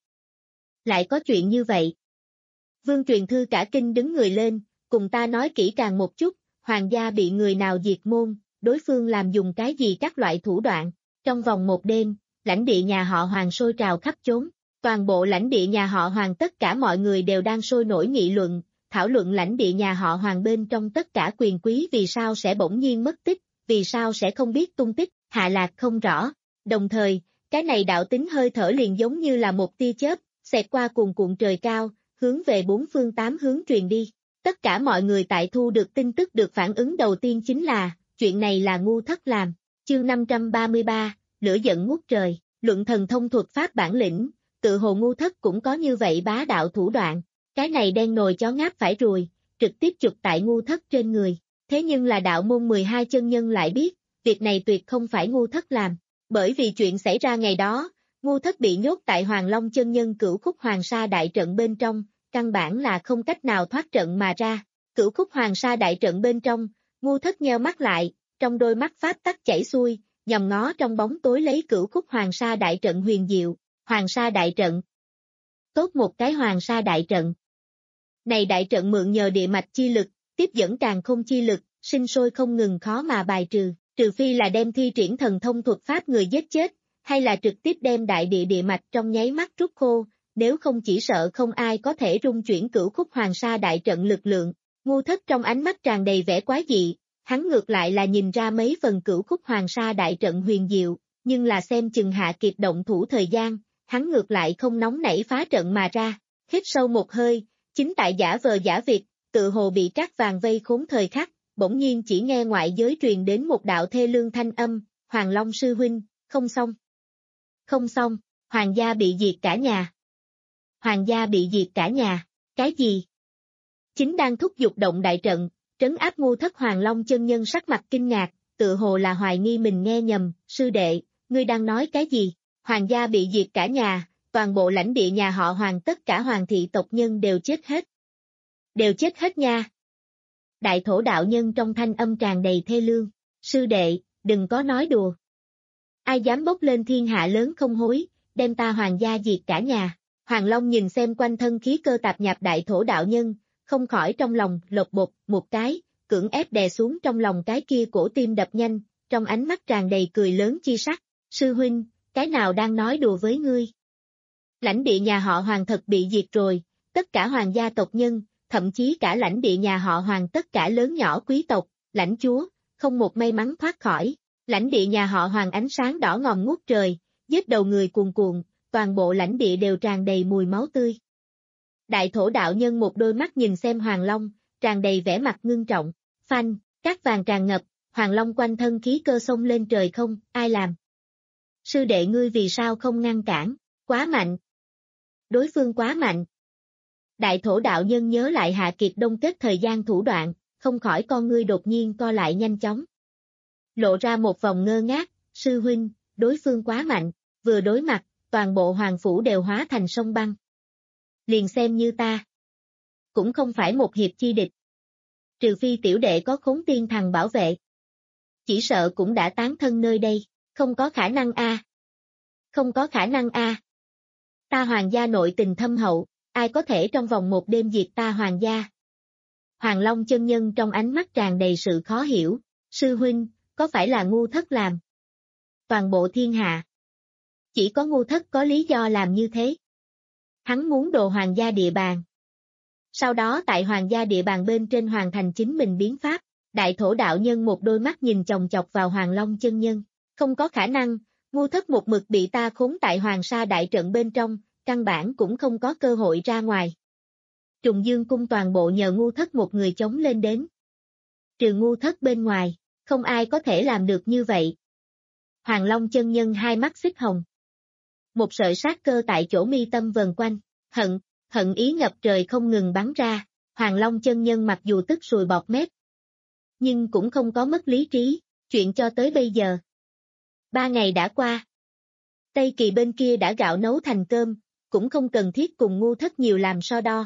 Lại có chuyện như vậy? Vương Truyền Thư cả kinh đứng người lên, cùng ta nói kỹ càng một chút, hoàng gia bị người nào diệt môn, đối phương làm dùng cái gì các loại thủ đoạn. Trong vòng một đêm, lãnh địa nhà họ Hoàng sôi trào khắp chốn. Toàn bộ lãnh địa nhà họ Hoàng tất cả mọi người đều đang sôi nổi nghị luận, thảo luận lãnh địa nhà họ Hoàng bên trong tất cả quyền quý vì sao sẽ bỗng nhiên mất tích, vì sao sẽ không biết tung tích, hạ lạc không rõ. Đồng thời, cái này đạo tính hơi thở liền giống như là một tia chớp, xẹt qua cuồn cuộn trời cao, hướng về bốn phương tám hướng truyền đi. Tất cả mọi người tại thu được tin tức được phản ứng đầu tiên chính là, chuyện này là ngu thất làm. Chương năm trăm ba mươi ba, lửa giận ngút trời, luận thần thông thuật pháp bản lĩnh, tự hồ ngu thất cũng có như vậy bá đạo thủ đoạn. Cái này đen nồi chó ngáp phải ruồi, trực tiếp chụp tại ngu thất trên người. Thế nhưng là đạo môn mười hai chân nhân lại biết, việc này tuyệt không phải ngu thất làm. Bởi vì chuyện xảy ra ngày đó, ngu thất bị nhốt tại Hoàng Long chân nhân cửu khúc hoàng sa đại trận bên trong, căn bản là không cách nào thoát trận mà ra. Cửu khúc hoàng sa đại trận bên trong, ngu thất nheo mắt lại, trong đôi mắt pháp tắc chảy xuôi, nhằm ngó trong bóng tối lấy cửu khúc hoàng sa đại trận huyền diệu. Hoàng sa đại trận. Tốt một cái hoàng sa đại trận. Này đại trận mượn nhờ địa mạch chi lực, tiếp dẫn càng không chi lực, sinh sôi không ngừng khó mà bài trừ, trừ phi là đem thi triển thần thông thuật pháp người giết chết, hay là trực tiếp đem đại địa địa mạch trong nháy mắt rút khô, nếu không chỉ sợ không ai có thể rung chuyển cửu khúc hoàng sa đại trận lực lượng. Ngu thất trong ánh mắt tràn đầy vẻ quái dị, hắn ngược lại là nhìn ra mấy phần cửu khúc hoàng sa đại trận huyền diệu, nhưng là xem chừng hạ kịp động thủ thời gian, hắn ngược lại không nóng nảy phá trận mà ra, hít sâu một hơi, chính tại giả vờ giả việc, tự hồ bị cát vàng vây khốn thời khắc, bỗng nhiên chỉ nghe ngoại giới truyền đến một đạo thê lương thanh âm, Hoàng Long sư huynh, không xong. Không xong, hoàng gia bị diệt cả nhà. Hoàng gia bị diệt cả nhà, cái gì? Chính đang thúc giục động đại trận, trấn áp ngu thất Hoàng Long chân nhân sắc mặt kinh ngạc, tự hồ là hoài nghi mình nghe nhầm, sư đệ, ngươi đang nói cái gì? Hoàng gia bị diệt cả nhà, toàn bộ lãnh địa nhà họ Hoàng tất cả hoàng thị tộc nhân đều chết hết. Đều chết hết nha. Đại thổ đạo nhân trong thanh âm tràn đầy thê lương, sư đệ, đừng có nói đùa. Ai dám bốc lên thiên hạ lớn không hối, đem ta hoàng gia diệt cả nhà. Hoàng Long nhìn xem quanh thân khí cơ tạp nhạp đại thổ đạo nhân, không khỏi trong lòng lột bột một cái, cưỡng ép đè xuống trong lòng cái kia cổ tim đập nhanh, trong ánh mắt tràn đầy cười lớn chi sắc, sư huynh, cái nào đang nói đùa với ngươi? Lãnh địa nhà họ Hoàng thật bị diệt rồi, tất cả hoàng gia tộc nhân, thậm chí cả lãnh địa nhà họ Hoàng tất cả lớn nhỏ quý tộc, lãnh chúa, không một may mắn thoát khỏi. Lãnh địa nhà họ Hoàng ánh sáng đỏ ngòm ngút trời, giết đầu người cuồn cuộn, toàn bộ lãnh địa đều tràn đầy mùi máu tươi. Đại thổ đạo nhân một đôi mắt nhìn xem Hoàng Long, tràn đầy vẻ mặt ngưng trọng, phanh, cát vàng tràn ngập, Hoàng Long quanh thân khí cơ xông lên trời không, ai làm? Sư đệ ngươi vì sao không ngăn cản? Quá mạnh. Đối phương quá mạnh. Đại thổ đạo nhân nhớ lại Hạ Kiệt Đông kết thời gian thủ đoạn, không khỏi con ngươi đột nhiên co lại nhanh chóng. Lộ ra một vòng ngơ ngác, sư huynh, đối phương quá mạnh, vừa đối mặt, toàn bộ hoàng phủ đều hóa thành sông băng. Liền xem như ta. Cũng không phải một hiệp chi địch. Trừ phi tiểu đệ có khốn tiên thằng bảo vệ. Chỉ sợ cũng đã tán thân nơi đây, không có khả năng a. Không có khả năng a. Ta hoàng gia nội tình thâm hậu, ai có thể trong vòng một đêm diệt ta hoàng gia. Hoàng Long chân nhân trong ánh mắt tràn đầy sự khó hiểu, sư huynh, có phải là ngu thất làm? Toàn bộ thiên hạ. Chỉ có ngu thất có lý do làm như thế. Hắn muốn đồ hoàng gia địa bàn. Sau đó tại hoàng gia địa bàn bên trên hoàn thành chính mình biến pháp, đại thổ đạo nhân một đôi mắt nhìn chòng chọc vào Hoàng Long chân nhân. Không có khả năng, ngu thất một mực bị ta khốn tại hoàng sa đại trận bên trong, căn bản cũng không có cơ hội ra ngoài. Trùng Dương cung toàn bộ nhờ ngu thất một người chống lên đến. Trừ ngu thất bên ngoài, không ai có thể làm được như vậy. Hoàng Long chân nhân hai mắt xích hồng. Một sợi sát cơ tại chỗ mi tâm vần quanh, hận, hận ý ngập trời không ngừng bắn ra, Hoàng Long chân nhân mặc dù tức sùi bọt mép. Nhưng cũng không có mất lý trí, chuyện cho tới bây giờ. Ba ngày đã qua. Tây Kỳ bên kia đã gạo nấu thành cơm, cũng không cần thiết cùng ngu thất nhiều làm so đo.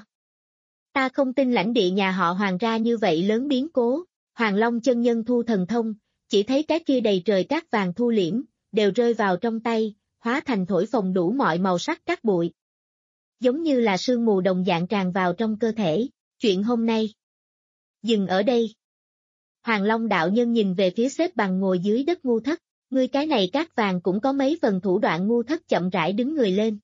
Ta không tin lãnh địa nhà họ Hoàng ra như vậy lớn biến cố, Hoàng Long chân nhân thu thần thông, chỉ thấy cái kia đầy trời cát vàng thu liễm, đều rơi vào trong tay, hóa thành thổi phồng đủ mọi màu sắc cát bụi. Giống như là sương mù đồng dạng tràn vào trong cơ thể, chuyện hôm nay. Dừng ở đây. Hoàng Long đạo nhân nhìn về phía xếp bằng ngồi dưới đất ngu thất, ngươi cái này cát vàng cũng có mấy phần thủ đoạn. Ngu thất chậm rãi đứng người lên.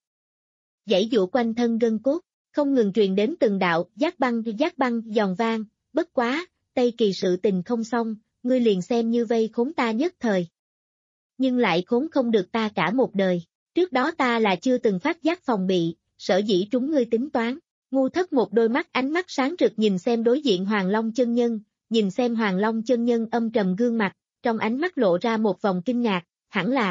Dãy dụ quanh thân gân cốt, không ngừng truyền đến từng đạo, giác băng, giác băng, giòn vang, bất quá, Tây Kỳ sự tình không xong, ngươi liền xem như vây khốn ta nhất thời. Nhưng lại khốn không được ta cả một đời, trước đó ta là chưa từng phát giác phòng bị, sở dĩ trúng ngươi tính toán. Ngu thất một đôi mắt ánh mắt sáng rực nhìn xem đối diện Hoàng Long chân nhân, nhìn xem Hoàng Long chân nhân âm trầm gương mặt, trong ánh mắt lộ ra một vòng kinh ngạc, hẳn là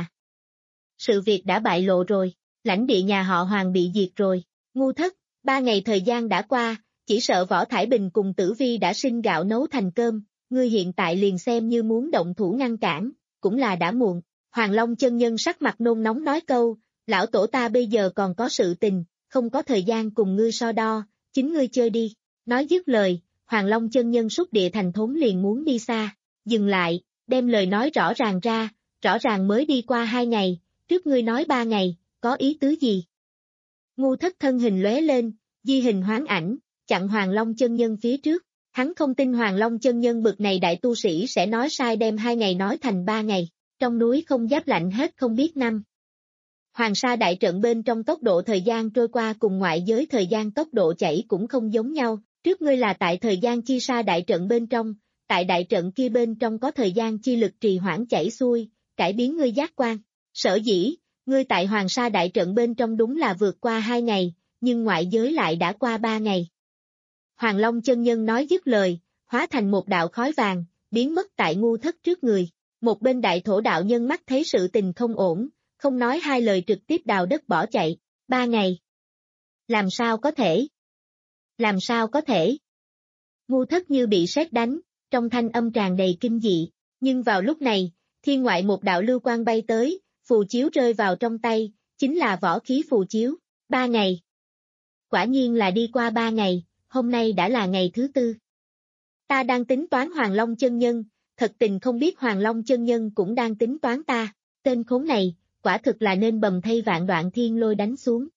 sự việc đã bại lộ rồi, lãnh địa nhà họ Hoàng bị diệt rồi. Ngu thất, ba ngày thời gian đã qua, chỉ sợ Võ Thải Bình cùng Tử Vi đã sinh gạo nấu thành cơm, ngươi hiện tại liền xem như muốn động thủ ngăn cản, cũng là đã muộn. Hoàng Long chân nhân sắc mặt nôn nóng nói câu, lão tổ ta bây giờ còn có sự tình, không có thời gian cùng ngươi so đo, chính ngươi chơi đi. Nói dứt lời, Hoàng Long chân nhân xúc địa thành thốn liền muốn đi xa, dừng lại, đem lời nói rõ ràng ra, rõ ràng mới đi qua hai ngày, trước ngươi nói ba ngày, có ý tứ gì? Ngu thất thân hình lóe lên, di hình hoán ảnh, chặn Hoàng Long chân nhân phía trước, hắn không tin Hoàng Long chân nhân bực này đại tu sĩ sẽ nói sai đem hai ngày nói thành ba ngày, trong núi không giáp lạnh hết không biết năm. Hoàng sa đại trận bên trong tốc độ thời gian trôi qua cùng ngoại giới thời gian tốc độ chảy cũng không giống nhau, trước ngươi là tại thời gian chi sa đại trận bên trong, tại đại trận kia bên trong có thời gian chi lực trì hoãn chảy xuôi, cải biến ngươi giác quan. Sở dĩ, ngươi tại Hoàng sa đại trận bên trong đúng là vượt qua hai ngày, nhưng ngoại giới lại đã qua ba ngày. Hoàng Long chân nhân nói dứt lời, hóa thành một đạo khói vàng, biến mất tại ngu thất trước người. Một bên đại thổ đạo nhân mắt thấy sự tình không ổn, không nói hai lời trực tiếp đào đất bỏ chạy. Ba ngày. Làm sao có thể? Làm sao có thể? Ngu thất như bị sét đánh, trong thanh âm tràn đầy kinh dị. Nhưng vào lúc này, thiên ngoại một đạo lưu quang bay tới, phù chiếu rơi vào trong tay, chính là võ khí phù chiếu. Ba ngày. Quả nhiên là đi qua ba ngày, hôm nay đã là ngày thứ tư. Ta đang tính toán Hoàng Long chân nhân, thật tình không biết Hoàng Long chân nhân cũng đang tính toán ta. Tên khốn này, quả thực là nên bầm thây vạn đoạn thiên lôi đánh xuống.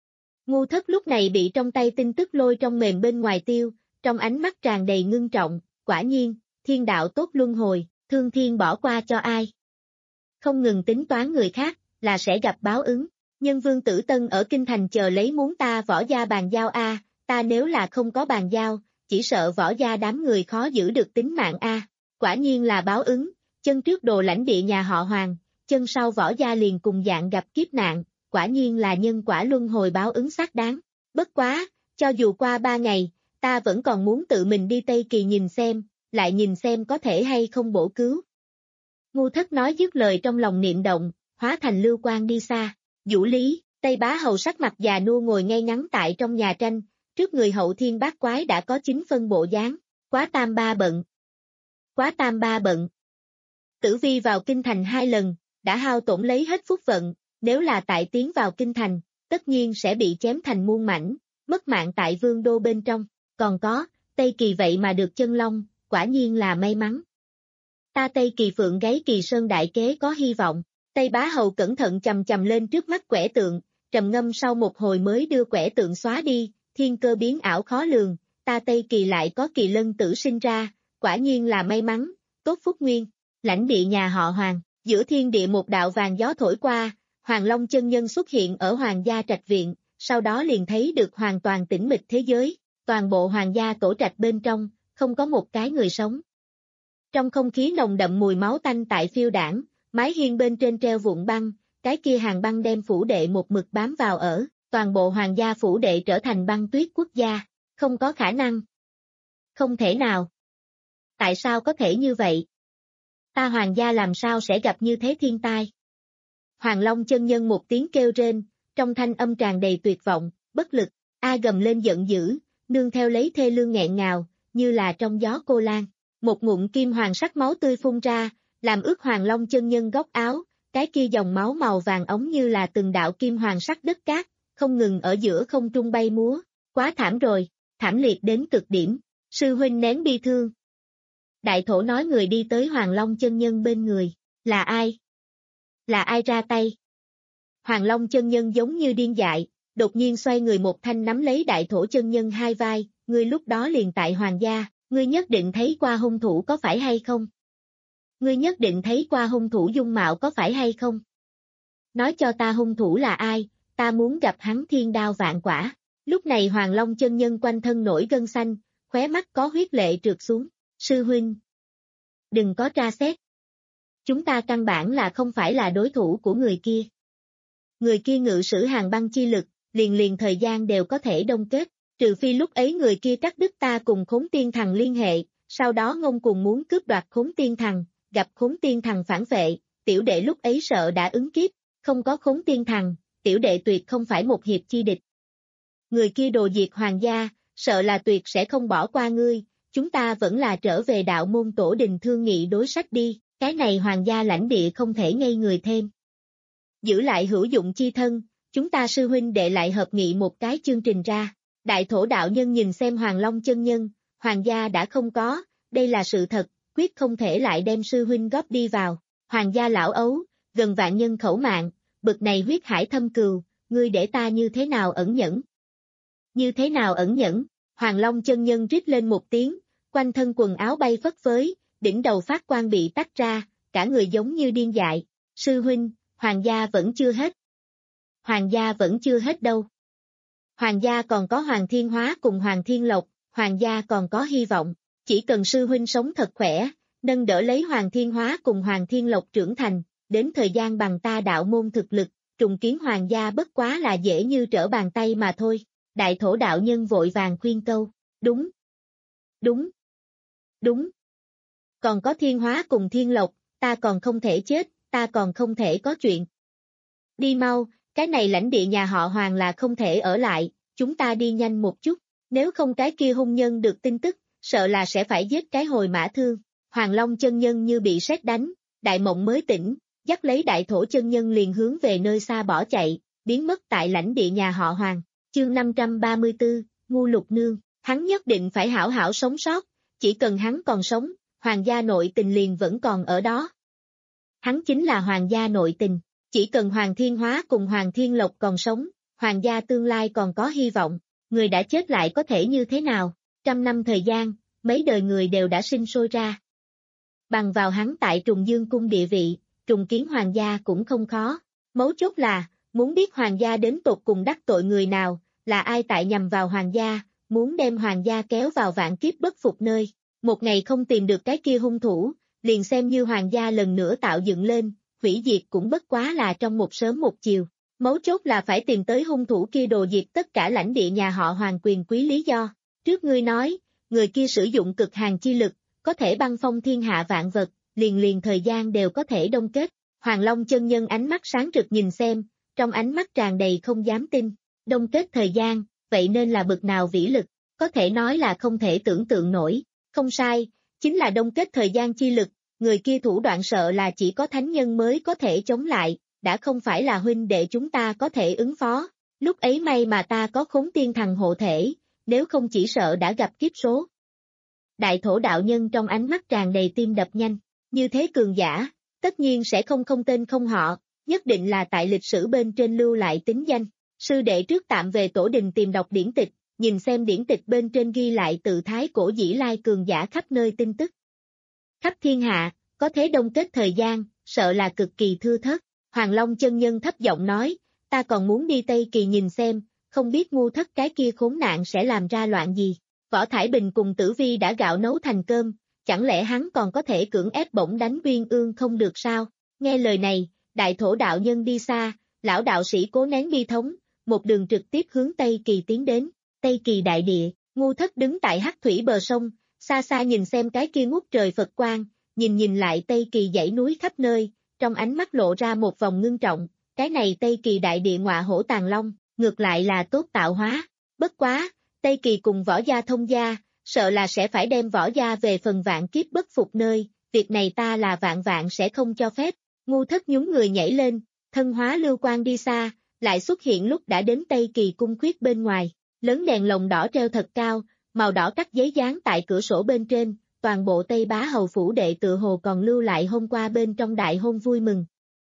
Ngu thất lúc này bị trong tay tin tức lôi trong mềm bên ngoài tiêu, trong ánh mắt tràn đầy ngưng trọng, quả nhiên, thiên đạo tốt luân hồi, thương thiên bỏ qua cho ai. Không ngừng tính toán người khác, là sẽ gặp báo ứng. Nhân Vương Tử Tân ở Kinh Thành chờ lấy muốn ta võ gia bàn giao a, ta nếu là không có bàn giao, chỉ sợ võ gia đám người khó giữ được tính mạng a. Quả nhiên là báo ứng, chân trước đồ lãnh địa nhà họ Hoàng, chân sau võ gia liền cùng dạng gặp kiếp nạn, quả nhiên là nhân quả luân hồi báo ứng xác đáng. Bất quá, cho dù qua ba ngày, ta vẫn còn muốn tự mình đi Tây Kỳ nhìn xem, lại nhìn xem có thể hay không bổ cứu. Ngu thất nói dứt lời trong lòng niệm động, hóa thành lưu quang đi xa. Vũ Lý, Tây Bá Hầu sắc mặt già nua ngồi ngay ngắn tại trong nhà tranh, trước người Hậu Thiên Bát Quái đã có chín phân bộ dáng, quá tam ba bận. Quá tam ba bận. Tử Vi vào kinh thành hai lần, đã hao tổn lấy hết phúc vận, nếu là tại tiến vào kinh thành, tất nhiên sẽ bị chém thành muôn mảnh, mất mạng tại vương đô bên trong, còn có, Tây Kỳ vậy mà được chân long, quả nhiên là may mắn. Ta Tây Kỳ phượng gáy Kỳ Sơn đại kế có hy vọng, Tây Bá Hầu cẩn thận chầm chầm lên trước mắt quẻ tượng, trầm ngâm sau một hồi mới đưa quẻ tượng xóa đi, thiên cơ biến ảo khó lường, ta Tây Kỳ lại có Kỳ Lân tử sinh ra, quả nhiên là may mắn, tốt phúc nguyên, lãnh địa nhà họ Hoàng, giữa thiên địa một đạo vàng gió thổi qua, Hoàng Long chân nhân xuất hiện ở Hoàng gia trạch viện, sau đó liền thấy được hoàn toàn tĩnh mịch thế giới, toàn bộ Hoàng gia tổ trạch bên trong, không có một cái người sống. Trong không khí nồng đậm mùi máu tanh tại phiêu đảng, mái hiên bên trên treo vụn băng, cái kia hàng băng đem phủ đệ một mực bám vào ở, toàn bộ Hoàng gia phủ đệ trở thành băng tuyết quốc gia, không có khả năng. Không thể nào. Tại sao có thể như vậy? Ta Hoàng gia làm sao sẽ gặp như thế thiên tai? Hoàng Long chân nhân một tiếng kêu rên, trong thanh âm tràn đầy tuyệt vọng, bất lực, a gầm lên giận dữ, nương theo lấy thê lương nghẹn ngào, như là trong gió cô lan. Một ngụm kim hoàng sắc máu tươi phun ra, làm ướt Hoàng Long chân nhân góc áo, cái kia dòng máu màu vàng ống như là từng đạo kim hoàng sắc đất cát, không ngừng ở giữa không trung bay múa, quá thảm rồi, thảm liệt đến cực điểm, sư huynh nén bi thương. Đại thổ nói người đi tới Hoàng Long chân nhân bên người, là ai? Là ai ra tay? Hoàng Long chân nhân giống như điên dại, đột nhiên xoay người một thanh nắm lấy đại thổ chân nhân hai vai, ngươi lúc đó liền tại Hoàng gia, ngươi nhất định thấy qua hung thủ có phải hay không? Ngươi nhất định thấy qua hung thủ dung mạo có phải hay không? Nói cho ta hung thủ là ai, ta muốn gặp hắn thiên đao vạn quả. Lúc này Hoàng Long chân nhân quanh thân nổi gân xanh, khóe mắt có huyết lệ trượt xuống. Sư huynh, đừng có tra xét. Chúng ta căn bản là không phải là đối thủ của người kia. Người kia ngự sử hàng băng chi lực, liền liền thời gian đều có thể đông kết, trừ phi lúc ấy người kia cắt đứt ta cùng Khốn Tiên Thần liên hệ, sau đó ngông cuồng muốn cướp đoạt Khốn Tiên Thần, gặp Khốn Tiên Thần phản vệ, tiểu đệ lúc ấy sợ đã ứng kiếp, không có Khốn Tiên Thần, tiểu đệ tuyệt không phải một hiệp chi địch. Người kia đồ diệt Hoàng gia, sợ là tuyệt sẽ không bỏ qua ngươi, chúng ta vẫn là trở về đạo môn tổ đình thương nghị đối sách đi, cái này Hoàng gia lãnh địa không thể ngây người thêm. Giữ lại hữu dụng chi thân, chúng ta sư huynh đệ lại hợp nghị một cái chương trình ra. Đại thổ đạo nhân nhìn xem Hoàng Long chân nhân, Hoàng gia đã không có, đây là sự thật, quyết không thể lại đem sư huynh góp đi vào. Hoàng gia lão ấu, gần vạn nhân khẩu mạng, bực này huyết hải thâm cừu, ngươi để ta như thế nào ẩn nhẫn? Như thế nào ẩn nhẫn? Hoàng Long chân nhân rít lên một tiếng, quanh thân quần áo bay phất phới, đỉnh đầu phát quang bị tách ra, cả người giống như điên dại. Sư huynh, Hoàng gia vẫn chưa hết. Hoàng gia vẫn chưa hết đâu. Hoàng gia còn có Hoàng Thiên Hóa cùng Hoàng Thiên Lộc, Hoàng gia còn có hy vọng, chỉ cần sư huynh sống thật khỏe, nâng đỡ lấy Hoàng Thiên Hóa cùng Hoàng Thiên Lộc trưởng thành, đến thời gian bằng ta đạo môn thực lực, trùng kiến Hoàng gia bất quá là dễ như trở bàn tay mà thôi. Đại thổ đạo nhân vội vàng khuyên câu, đúng, đúng, đúng. Còn có Thiên Hóa cùng Thiên Lộc, ta còn không thể chết, ta còn không thể có chuyện. Đi mau, cái này lãnh địa nhà họ Hoàng là không thể ở lại, chúng ta đi nhanh một chút, nếu không cái kia hung nhân được tin tức, sợ là sẽ phải giết cái hồi mã thương. Hoàng Long chân nhân như bị sét đánh, đại mộng mới tỉnh, dắt lấy đại thổ chân nhân liền hướng về nơi xa bỏ chạy, biến mất tại lãnh địa nhà họ Hoàng. Chương năm trăm ba mươi tư, Ngu Lục Nương, hắn nhất định phải hảo hảo sống sót, chỉ cần hắn còn sống, Hoàng gia nội tình liền vẫn còn ở đó. Hắn chính là Hoàng gia nội tình, chỉ cần Hoàng Thiên Hóa cùng Hoàng Thiên Lộc còn sống, Hoàng gia tương lai còn có hy vọng, người đã chết lại có thể như thế nào, trăm năm thời gian, mấy đời người đều đã sinh sôi ra. Bằng vào hắn tại Trùng Dương Cung địa vị, trùng kiến Hoàng gia cũng không khó, mấu chốt là, muốn biết Hoàng gia đến tột cùng đắc tội người nào, là ai tại nhằm vào Hoàng gia, muốn đem Hoàng gia kéo vào vạn kiếp bất phục nơi, một ngày không tìm được cái kia hung thủ, liền xem như Hoàng gia lần nữa tạo dựng lên, hủy diệt cũng bất quá là trong một sớm một chiều. Mấu chốt là phải tìm tới hung thủ kia đồ diệt tất cả lãnh địa nhà họ Hoàng quyền quý lý do. Trước ngươi nói, người kia sử dụng cực hàn chi lực, có thể băng phong thiên hạ vạn vật, liền liền thời gian đều có thể đông kết. Hoàng Long chân nhân ánh mắt sáng rực nhìn xem, trong ánh mắt tràn đầy không dám tin, đông kết thời gian, vậy nên là bực nào vĩ lực, có thể nói là không thể tưởng tượng nổi, không sai, chính là đông kết thời gian chi lực, người kia thủ đoạn sợ là chỉ có thánh nhân mới có thể chống lại, đã không phải là huynh đệ chúng ta có thể ứng phó, lúc ấy may mà ta có khốn tiên thần hộ thể, nếu không chỉ sợ đã gặp kiếp số. Đại thổ đạo nhân trong ánh mắt tràn đầy tim đập nhanh, như thế cường giả, tất nhiên sẽ không không tên không họ, nhất định là tại lịch sử bên trên lưu lại tính danh. Sư đệ trước tạm về tổ đình tìm đọc điển tịch, nhìn xem điển tịch bên trên ghi lại tự thái cổ dĩ lai cường giả khắp nơi tin tức. Khắp thiên hạ, có thế đông kết thời gian, sợ là cực kỳ thưa thớt. Hoàng Long chân nhân thấp giọng nói, ta còn muốn đi Tây Kỳ nhìn xem, không biết ngu thất cái kia khốn nạn sẽ làm ra loạn gì. Võ Thải Bình cùng Tử Vi đã gạo nấu thành cơm, chẳng lẽ hắn còn có thể cưỡng ép bổng đánh Uyên Ương không được sao? Nghe lời này, đại thổ đạo nhân đi xa, lão đạo sĩ cố nén bi thống, một đường trực tiếp hướng Tây Kỳ tiến đến. Tây Kỳ đại địa, ngu thất đứng tại hắc thủy bờ sông, xa xa nhìn xem cái kia ngút trời Phật quang, nhìn nhìn lại Tây Kỳ dãy núi khắp nơi, trong ánh mắt lộ ra một vòng ngưng trọng, cái này Tây Kỳ đại địa ngọa hổ tàng long, ngược lại là tốt tạo hóa, bất quá, Tây Kỳ cùng võ gia thông gia, sợ là sẽ phải đem võ gia về phần vạn kiếp bất phục nơi, việc này ta là vạn vạn sẽ không cho phép, ngu thất nhún người nhảy lên, thân hóa lưu quang đi xa, lại xuất hiện lúc đã đến Tây Kỳ cung khuyết bên ngoài, lớn đèn lồng đỏ treo thật cao, màu đỏ cắt giấy dán tại cửa sổ bên trên, toàn bộ Tây Bá Hầu phủ đệ tự hồ còn lưu lại hôm qua bên trong đại hôn vui mừng.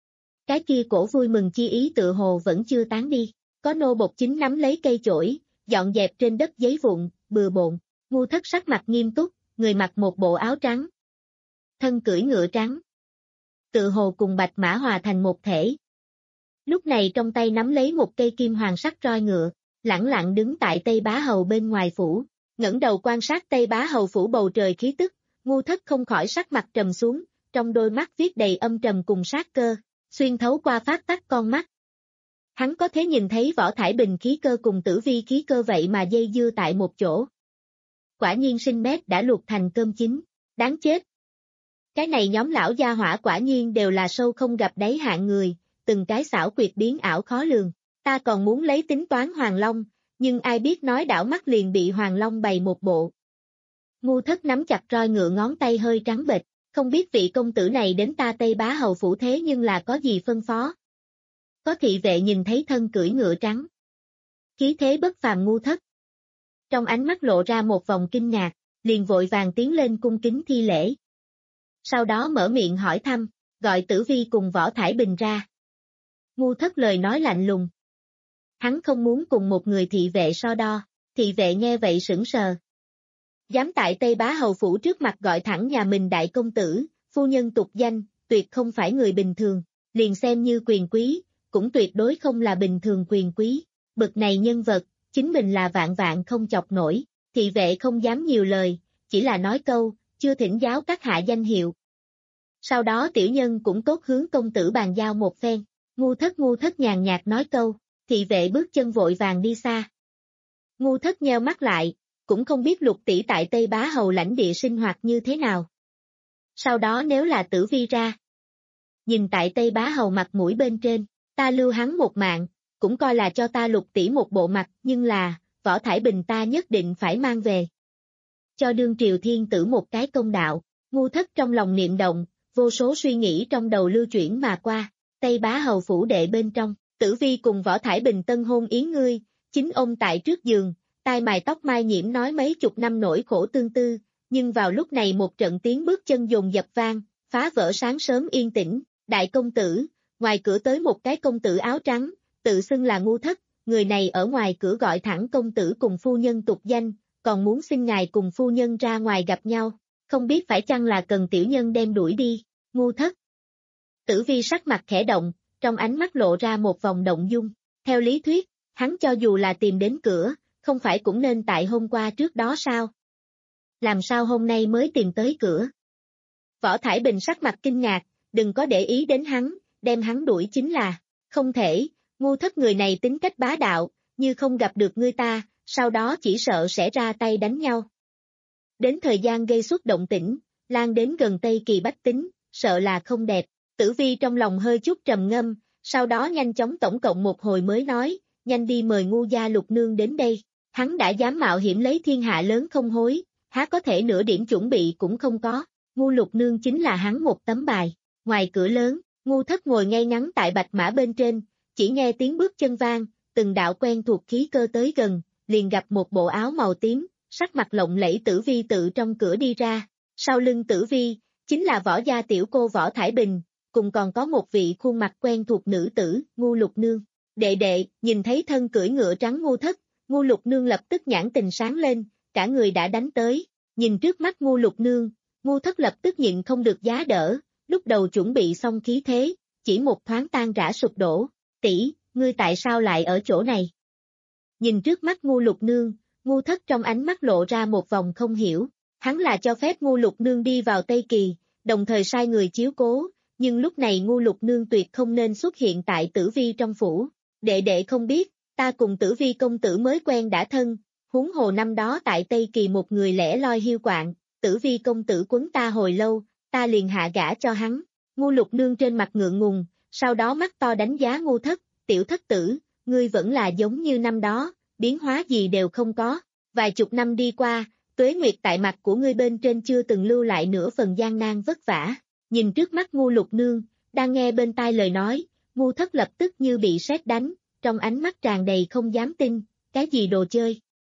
Cái kia cổ vui mừng chi ý tự hồ vẫn chưa tán đi, có nô bộc chính nắm lấy cây chổi, dọn dẹp trên đất giấy vụn, bừa bộn, ngu thất sắc mặt nghiêm túc, người mặc một bộ áo trắng. Thân cưỡi ngựa trắng. Tự hồ cùng bạch mã hòa thành một thể. Lúc này trong tay nắm lấy một cây kim hoàng sắc roi ngựa, lẳng lặng đứng tại Tây Bá Hầu bên ngoài phủ, ngẩng đầu quan sát Tây Bá Hầu phủ bầu trời khí tức, ngu thất không khỏi sắc mặt trầm xuống, trong đôi mắt viết đầy âm trầm cùng sát cơ, xuyên thấu qua phát tắc con mắt. Hắn có thể nhìn thấy Võ Thải Bình khí cơ cùng Tử Vi khí cơ vậy mà dây dưa tại một chỗ. Quả nhiên sinh mét đã luộc thành cơm chín, đáng chết. Cái này nhóm lão gia hỏa quả nhiên đều là sâu không gặp đáy hạng người, từng cái xảo quyệt biến ảo khó lường. Ta còn muốn lấy tính toán Hoàng Long, nhưng ai biết nói đảo mắt liền bị Hoàng Long bày một bộ. Ngu thất nắm chặt roi ngựa ngón tay hơi trắng bệch, không biết vị công tử này đến ta Tây Bá Hầu phủ thế nhưng là có gì phân phó. Có thị vệ nhìn thấy thân cưỡi ngựa trắng. Khí thế bất phàm ngu thất. Trong ánh mắt lộ ra một vòng kinh ngạc, liền vội vàng tiến lên cung kính thi lễ. Sau đó mở miệng hỏi thăm, gọi Tử Vi cùng Võ Thải Bình ra. Ngu thất lời nói lạnh lùng. Hắn không muốn cùng một người thị vệ so đo, thị vệ nghe vậy sững sờ. Dám tại Tây Bá Hầu phủ trước mặt gọi thẳng nhà mình đại công tử, phu nhân tục danh, tuyệt không phải người bình thường, liền xem như quyền quý, cũng tuyệt đối không là bình thường quyền quý, bực này nhân vật, chính mình là vạn vạn không chọc nổi, thị vệ không dám nhiều lời, chỉ là nói câu, chưa thỉnh giáo các hạ danh hiệu. Sau đó tiểu nhân cũng tốt hướng công tử bàn giao một phen, ngu thất ngu thất nhàn nhạt nói câu, thị vệ bước chân vội vàng đi xa. Ngu thất nheo mắt lại, cũng không biết Lục tỷ tại Tây Bá Hầu lãnh địa sinh hoạt như thế nào. Sau đó nếu là Tử Vi ra, nhìn tại Tây Bá Hầu mặt mũi bên trên, ta lưu hắn một mạng, cũng coi là cho ta Lục tỷ một bộ mặt, nhưng là, Võ Thải Bình ta nhất định phải mang về. Cho đương triều thiên tử một cái công đạo, ngu thất trong lòng niệm động, vô số suy nghĩ trong đầu lưu chuyển mà qua, Tây Bá Hầu phủ đệ bên trong, Tử Vi cùng Võ Thải Bình tân hôn yến ngươi, chính ông tại trước giường, tai mài tóc mai nhiễm nói mấy chục năm nỗi khổ tương tư, nhưng vào lúc này một trận tiếng bước chân dồn dập vang, phá vỡ sáng sớm yên tĩnh, đại công tử, ngoài cửa tới một cái công tử áo trắng, tự xưng là ngu thất, người này ở ngoài cửa gọi thẳng công tử cùng phu nhân tục danh, còn muốn xin ngài cùng phu nhân ra ngoài gặp nhau, không biết phải chăng là cần tiểu nhân đem đuổi đi, ngu thất. Tử Vi sắc mặt khẽ động, trong ánh mắt lộ ra một vòng động dung, theo lý thuyết, hắn cho dù là tìm đến cửa, không phải cũng nên tại hôm qua trước đó sao? Làm sao hôm nay mới tìm tới cửa? Võ Thải Bình sắc mặt kinh ngạc, đừng có để ý đến hắn, đem hắn đuổi chính là, không thể, ngu thất người này tính cách bá đạo, như không gặp được ngươi ta, sau đó chỉ sợ sẽ ra tay đánh nhau. Đến thời gian gây xuất động tĩnh, lan đến gần Tây Kỳ bách tính, sợ là không đẹp, Tử Vi trong lòng hơi chút trầm ngâm, sau đó nhanh chóng tổng cộng một hồi mới nói, nhanh đi mời Ngu gia Lục nương đến đây, hắn đã dám mạo hiểm lấy thiên hạ lớn không hối, há có thể nửa điểm chuẩn bị cũng không có, Ngu Lục nương chính là hắn một tấm bài. Ngoài cửa lớn, Ngu Thất ngồi ngay ngắn tại bạch mã bên trên, chỉ nghe tiếng bước chân vang, từng đạo quen thuộc khí cơ tới gần, liền gặp một bộ áo màu tím, sắc mặt lộng lẫy Tử Vi tự trong cửa đi ra, sau lưng Tử Vi, chính là võ gia tiểu cô Võ Thải Bình, cùng còn có một vị khuôn mặt quen thuộc nữ tử, Ngu Lục nương. Đệ đệ, nhìn thấy thân cưỡi ngựa trắng Ngu Thất, Ngu Lục nương lập tức nhãn tình sáng lên, cả người đã đánh tới, nhìn trước mắt Ngu Lục nương, Ngu Thất lập tức nhịn không được giá đỡ, lúc đầu chuẩn bị xong khí thế, chỉ một thoáng tan rã sụp đổ, tỷ, ngươi tại sao lại ở chỗ này? Nhìn trước mắt Ngu Lục nương, Ngu Thất trong ánh mắt lộ ra một vòng không hiểu, hắn là cho phép Ngu Lục nương đi vào Tây Kỳ, đồng thời sai người chiếu cố, nhưng lúc này Ngu Lục nương tuyệt không nên xuất hiện tại Tử Vi trong phủ, đệ đệ không biết, ta cùng Tử Vi công tử mới quen đã thân, huống hồ năm đó tại Tây Kỳ một người lẻ loi hiu quạng, Tử Vi công tử quấn ta hồi lâu, ta liền hạ gả cho hắn, Ngu Lục nương trên mặt ngượng ngùng, sau đó mắt to đánh giá Ngu Thất, tiểu thất tử, ngươi vẫn là giống như năm đó, biến hóa gì đều không có, vài chục năm đi qua, tuế nguyệt tại mặt của ngươi bên trên chưa từng lưu lại nửa phần gian nan vất vả, nhìn trước mắt Ngu Lục nương, đang nghe bên tai lời nói, Ngu Thất lập tức như bị sét đánh, trong ánh mắt tràn đầy không dám tin, cái gì đồ chơi.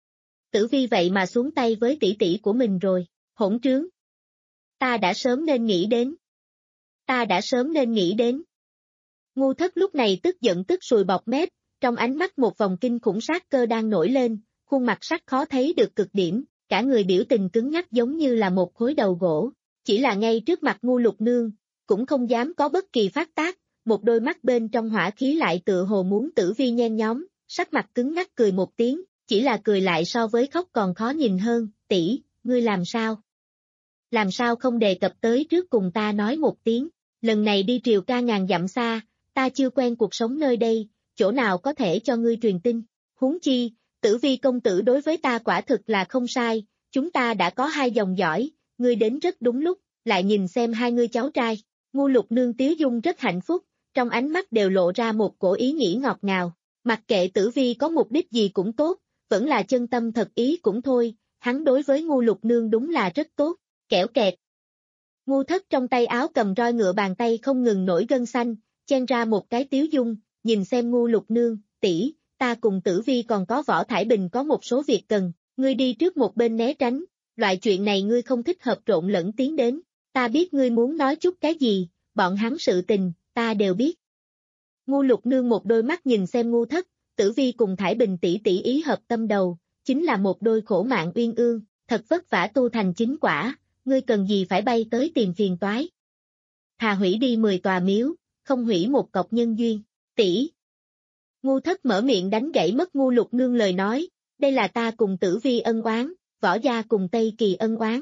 Tử Vi vậy mà xuống tay với tỷ tỷ của mình rồi, hỗn trướng. Ta đã sớm nên nghĩ đến. Ta đã sớm nên nghĩ đến. Ngu Thất lúc này tức giận tức sùi bọt mép, trong ánh mắt một vòng kinh khủng sát cơ đang nổi lên, khuôn mặt sắc khó thấy được cực điểm, cả người biểu tình cứng nhắc giống như là một khối đầu gỗ, chỉ là ngay trước mặt Ngu Lục nương, cũng không dám có bất kỳ phát tác, một đôi mắt bên trong hỏa khí lại tựa hồ muốn Tử Vi nhen nhóm, sắc mặt cứng ngắc cười một tiếng, chỉ là cười lại so với khóc còn khó nhìn hơn, tỷ, ngươi làm sao? Làm sao không đề cập tới trước cùng ta nói một tiếng, lần này đi triều ca ngàn dặm xa, ta chưa quen cuộc sống nơi đây, chỗ nào có thể cho ngươi truyền tin, huống chi, Tử Vi công tử đối với ta quả thực là không sai, chúng ta đã có hai dòng dõi, ngươi đến rất đúng lúc, lại nhìn xem hai ngươi cháu trai, Ngu Lục nương tiếu dung rất hạnh phúc, trong ánh mắt đều lộ ra một cổ ý nghĩ ngọt ngào, mặc kệ Tử Vi có mục đích gì cũng tốt, vẫn là chân tâm thật ý cũng thôi, hắn đối với Ngu Lục nương đúng là rất tốt, kẻo kẹt. Ngu Thất trong tay áo cầm roi ngựa bàn tay không ngừng nổi gân xanh, chen ra một cái tiếu dung, nhìn xem Ngu Lục nương, tỷ, ta cùng Tử Vi còn có Võ Thải Bình có một số việc cần, ngươi đi trước một bên né tránh, loại chuyện này ngươi không thích hợp trộn lẫn tiến đến, ta biết ngươi muốn nói chút cái gì, bọn hắn sự tình, ta đều biết. Ngu Lục nương một đôi mắt nhìn xem Ngu Thất, Tử Vi cùng Thải Bình tỷ tỷ ý hợp tâm đầu, chính là một đôi khổ mạng uyên ương, thật vất vả tu thành chính quả, ngươi cần gì phải bay tới tìm phiền toái. Thà hủy đi mười tòa miếu, không hủy một cọc nhân duyên, tỷ. Ngu Thất mở miệng đánh gãy mất Ngu Lục nương lời nói, đây là ta cùng Tử Vi ân oán, Võ gia cùng Tây Kỳ ân oán.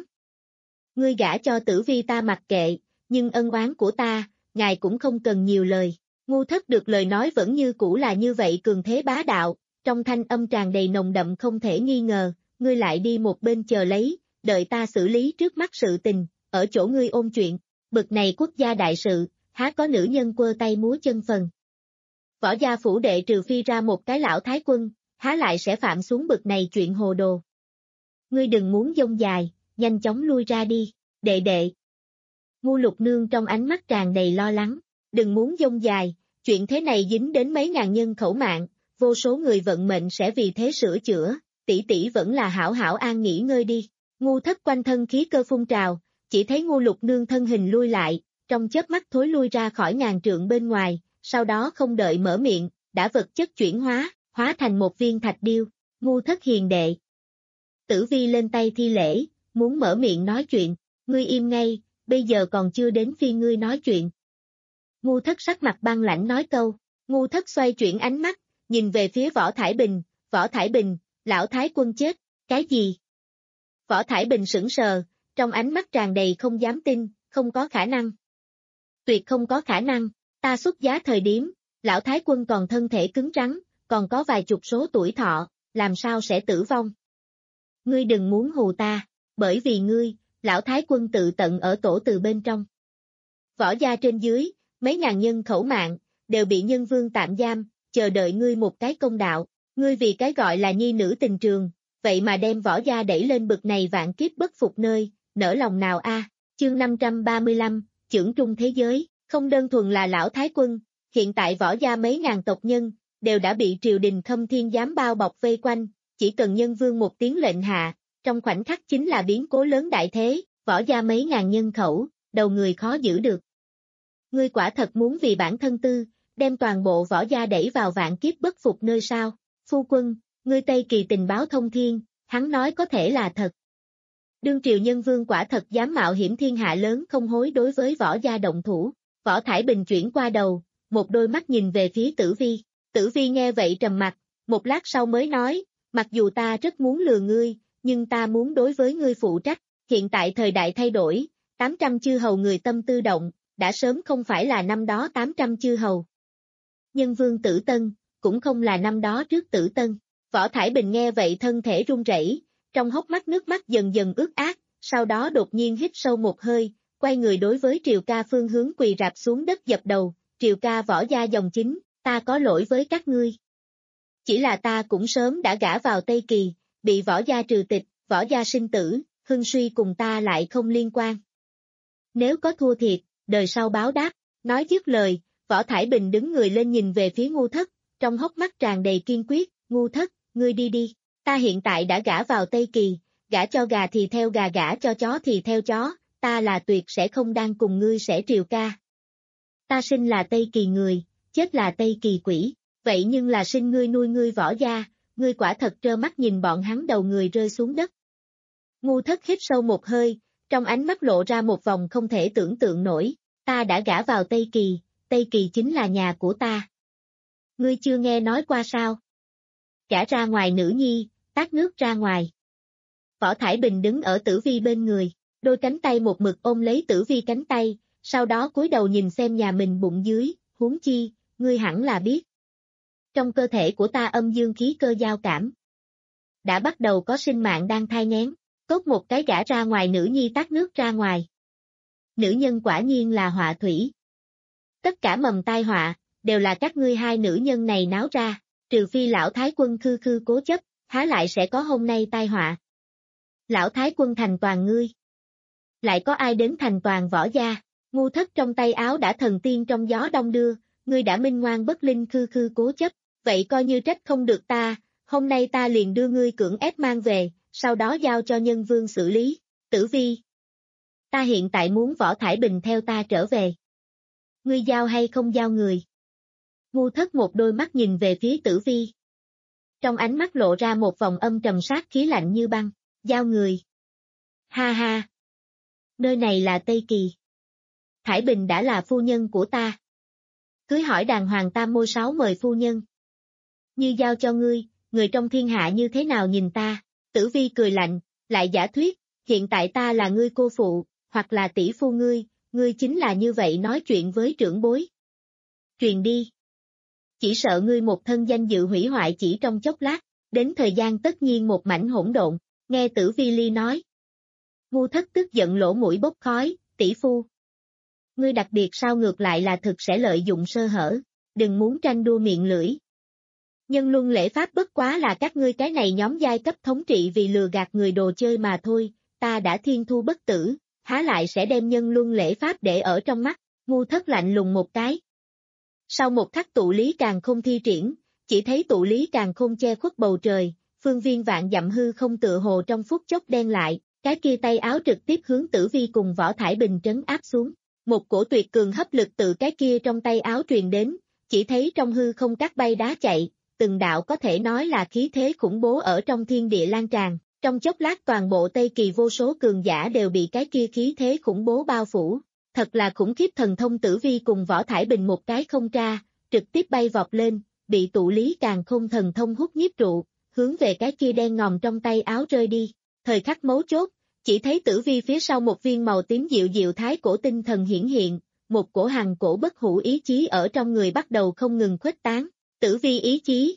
Ngươi gả cho Tử Vi ta mặc kệ, nhưng ân oán của ta, ngài cũng không cần nhiều lời. Ngu Thất được lời nói vẫn như cũ là như vậy cường thế bá đạo, trong thanh âm tràn đầy nồng đậm không thể nghi ngờ, ngươi lại đi một bên chờ lấy, đợi ta xử lý trước mắt sự tình, ở chỗ ngươi ôn chuyện, bực này quốc gia đại sự, há có nữ nhân quơ tay múa chân phần. Võ gia phủ đệ trừ phi ra một cái lão thái quân, há lại sẽ phạm xuống bực này chuyện hồ đồ. Ngươi đừng muốn dông dài, nhanh chóng lui ra đi, đệ đệ. Ngu Lục nương trong ánh mắt tràn đầy lo lắng, đừng muốn dông dài, chuyện thế này dính đến mấy ngàn nhân khẩu mạng, vô số người vận mệnh sẽ vì thế sửa chữa, tỷ tỷ vẫn là hảo hảo an nghỉ ngơi đi. Ngu Thất quanh thân khí cơ phun trào, chỉ thấy Ngu Lục nương thân hình lui lại, trong chớp mắt thối lui ra khỏi ngàn trượng bên ngoài, sau đó không đợi mở miệng, đã vật chất chuyển hóa, hóa thành một viên thạch điêu, Ngu Thất hiền đệ. Tử Vi lên tay thi lễ, muốn mở miệng nói chuyện, ngươi im ngay, bây giờ còn chưa đến phiên ngươi nói chuyện. Ngu Thất sắc mặt băng lãnh nói câu, Ngu Thất xoay chuyển ánh mắt, nhìn về phía Võ Thải Bình, Võ Thải Bình, lão thái quân chết, cái gì? Võ Thải Bình sững sờ, trong ánh mắt tràn đầy không dám tin, không có khả năng. Tuyệt không có khả năng, ta xuất giá thời điểm, lão thái quân còn thân thể cứng rắn, còn có vài chục số tuổi thọ, làm sao sẽ tử vong? Ngươi đừng muốn hù ta, bởi vì ngươi, lão thái quân tự tận ở tổ từ bên trong. Võ gia trên dưới, mấy ngàn nhân khẩu mạng, đều bị nhân vương tạm giam, chờ đợi ngươi một cái công đạo. Ngươi vì cái gọi là nhi nữ tình trường, vậy mà đem võ gia đẩy lên bực này vạn kiếp bất phục nơi, nỡ lòng nào a? Chương năm trăm ba mươi lăm, chưởng trung thế giới, không đơn thuần là lão thái quân, hiện tại võ gia mấy ngàn tộc nhân, đều đã bị triều đình Khâm Thiên giám bao bọc vây quanh, chỉ cần nhân vương một tiếng lệnh hạ, trong khoảnh khắc chính là biến cố lớn đại thế, võ gia mấy ngàn nhân khẩu, đầu người khó giữ được. Ngươi quả thật muốn vì bản thân tư, đem toàn bộ võ gia đẩy vào vạn kiếp bất phục nơi sao? Phu quân, ngươi Tây Kỳ tình báo thông thiên, hắn nói có thể là thật. Đương triều nhân vương quả thật dám mạo hiểm thiên hạ lớn không hối đối với võ gia động thủ, Võ Thải Bình chuyển qua đầu, một đôi mắt nhìn về phía Tử Vi. Tử Vi nghe vậy trầm mặt, một lát sau mới nói, mặc dù ta rất muốn lừa ngươi, nhưng ta muốn đối với ngươi phụ trách, hiện tại thời đại thay đổi, tám trăm chư hầu người tâm tư động, đã sớm không phải là năm đó tám trăm chư hầu. Nhân vương Tử Tân, cũng không là năm đó trước Tử Tân. Võ Thải Bình nghe vậy thân thể run rẩy, trong hốc mắt nước mắt dần dần ướt át, sau đó đột nhiên hít sâu một hơi, quay người đối với Triều Ca phương hướng quỳ rạp xuống đất dập đầu, Triều Ca võ gia dòng chính, ta có lỗi với các ngươi. Chỉ là ta cũng sớm đã gả vào Tây Kỳ, bị võ gia trừ tịch, võ gia sinh tử, hưng suy cùng ta lại không liên quan. Nếu có thua thiệt, đời sau báo đáp, nói dứt lời, Võ Thải Bình đứng người lên nhìn về phía Ngu Thất, trong hốc mắt tràn đầy kiên quyết, Ngu Thất, ngươi đi đi, ta hiện tại đã gả vào Tây Kỳ, gả cho gà thì theo gà, gả cho chó thì theo chó, ta là tuyệt sẽ không đang cùng ngươi sẽ Triều Ca. Ta sinh là Tây Kỳ người, chết là Tây Kỳ quỷ, vậy nhưng là sinh ngươi nuôi ngươi võ gia, ngươi quả thật trơ mắt nhìn bọn hắn đầu người rơi xuống đất. Ngu Thất hít sâu một hơi, trong ánh mắt lộ ra một vòng không thể tưởng tượng nổi, ta đã gả vào Tây Kỳ, Tây Kỳ chính là nhà của ta. Ngươi chưa nghe nói qua sao? Gả ra ngoài nữ nhi, tát nước ra ngoài. Võ Thải Bình đứng ở Tử Vi bên người, đôi cánh tay một mực ôm lấy Tử Vi cánh tay, sau đó cúi đầu nhìn xem nhà mình bụng dưới, huống chi, ngươi hẳn là biết. Trong cơ thể của ta âm dương khí cơ giao cảm. Đã bắt đầu có sinh mạng đang thai nghén, cốt một cái gả ra ngoài nữ nhi tát nước ra ngoài. Nữ nhân quả nhiên là họa thủy. Tất cả mầm tai họa, đều là các ngươi hai nữ nhân này náo ra, trừ phi lão thái quân khư khư cố chấp, há lại sẽ có hôm nay tai họa. Lão thái quân thành toàn ngươi. Lại có ai đến thành toàn võ gia, Ngu Thất trong tay áo đã thần tiên trong gió đông đưa, ngươi đã minh ngoan bất linh khư khư cố chấp, vậy coi như trách không được ta, hôm nay ta liền đưa ngươi cưỡng ép mang về, sau đó giao cho nhân vương xử lý, Tử Vi. Ta hiện tại muốn Võ Thải Bình theo ta trở về. Ngươi giao hay không giao người? Ngu Thất một đôi mắt nhìn về phía Tử Vi. Trong ánh mắt lộ ra một vòng âm trầm sát khí lạnh như băng, giao người. Ha ha. Nơi này là Tây Kỳ. Thải Bình đã là phu nhân của ta. Cưới hỏi đàng hoàng tam môi sáu mời phu nhân. Như giao cho ngươi, người trong thiên hạ như thế nào nhìn ta? Tử Vi cười lạnh, lại giả thuyết, hiện tại ta là ngươi cô phụ, hoặc là tỷ phu ngươi, ngươi chính là như vậy nói chuyện với trưởng bối. Truyền đi. Chỉ sợ ngươi một thân danh dự hủy hoại chỉ trong chốc lát, đến thời gian tất nhiên một mảnh hỗn độn, nghe Tử Vi Ly nói. Ngu Thất tức giận lỗ mũi bốc khói, tỷ phu. Ngươi đặc biệt sao ngược lại là thực sẽ lợi dụng sơ hở, đừng muốn tranh đua miệng lưỡi. Nhân luân lễ pháp bất quá là các ngươi cái này nhóm giai cấp thống trị vì lừa gạt người đồ chơi mà thôi, ta đã thiên thu bất tử, há lại sẽ đem nhân luân lễ pháp để ở trong mắt, Ngu Thất lạnh lùng một cái. Sau một khắc tụ lý càng không thi triển, chỉ thấy tụ lý càng không che khuất bầu trời, phương viên vạn dặm hư không tựa hồ trong phút chốc đen lại, cái kia tay áo trực tiếp hướng Tử Vi cùng Võ Thải Bình trấn áp xuống. Một cổ tuyệt cường hấp lực từ cái kia trong tay áo truyền đến, chỉ thấy trong hư không cát bay đá chạy, từng đạo có thể nói là khí thế khủng bố ở trong thiên địa lan tràn, trong chốc lát toàn bộ Tây Kỳ vô số cường giả đều bị cái kia khí thế khủng bố bao phủ, thật là khủng khiếp. Thần thông Tử Vi cùng Võ Thải Bình một cái không tra, trực tiếp bay vọt lên, bị tụ lý càng không thần thông hút nhiếp trụ, hướng về cái kia đen ngòm trong tay áo rơi đi, thời khắc mấu chốt. Chỉ thấy Tử Vi phía sau một viên màu tím dịu dịu thái cổ tinh thần hiển hiện, một cổ hằng cổ bất hủ ý chí ở trong người bắt đầu không ngừng khuếch tán, Tử Vi ý chí.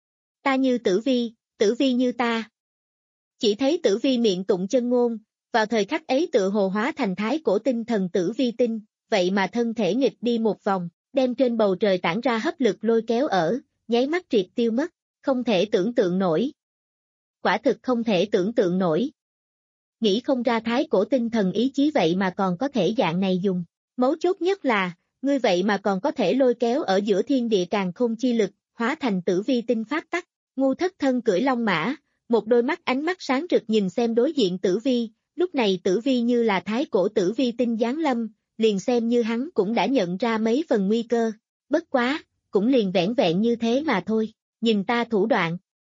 Ta như Tử Vi, Tử Vi như ta. Chỉ thấy Tử Vi miệng tụng chân ngôn, vào thời khắc ấy tự hồ hóa thành thái cổ tinh thần Tử Vi tinh, vậy mà thân thể nghịch đi một vòng, đem trên bầu trời tản ra hấp lực lôi kéo ở, nháy mắt triệt tiêu mất, không thể tưởng tượng nổi. Quả thực không thể tưởng tượng nổi. Nghĩ không ra thái cổ tinh thần ý chí vậy mà còn có thể dạng này dùng. Mấu chốt nhất là, ngươi vậy mà còn có thể lôi kéo ở giữa thiên địa càn khôn chi lực, hóa thành tử vi tinh pháp tắc. Ngu thất thân cưỡi long mã, một đôi mắt ánh mắt sáng rực nhìn xem đối diện tử vi, lúc này tử vi như là thái cổ tử vi tinh giáng lâm, liền xem như hắn cũng đã nhận ra mấy phần nguy cơ. Bất quá, cũng liền vẻn vẹn như thế mà thôi, nhìn ta thủ đoạn.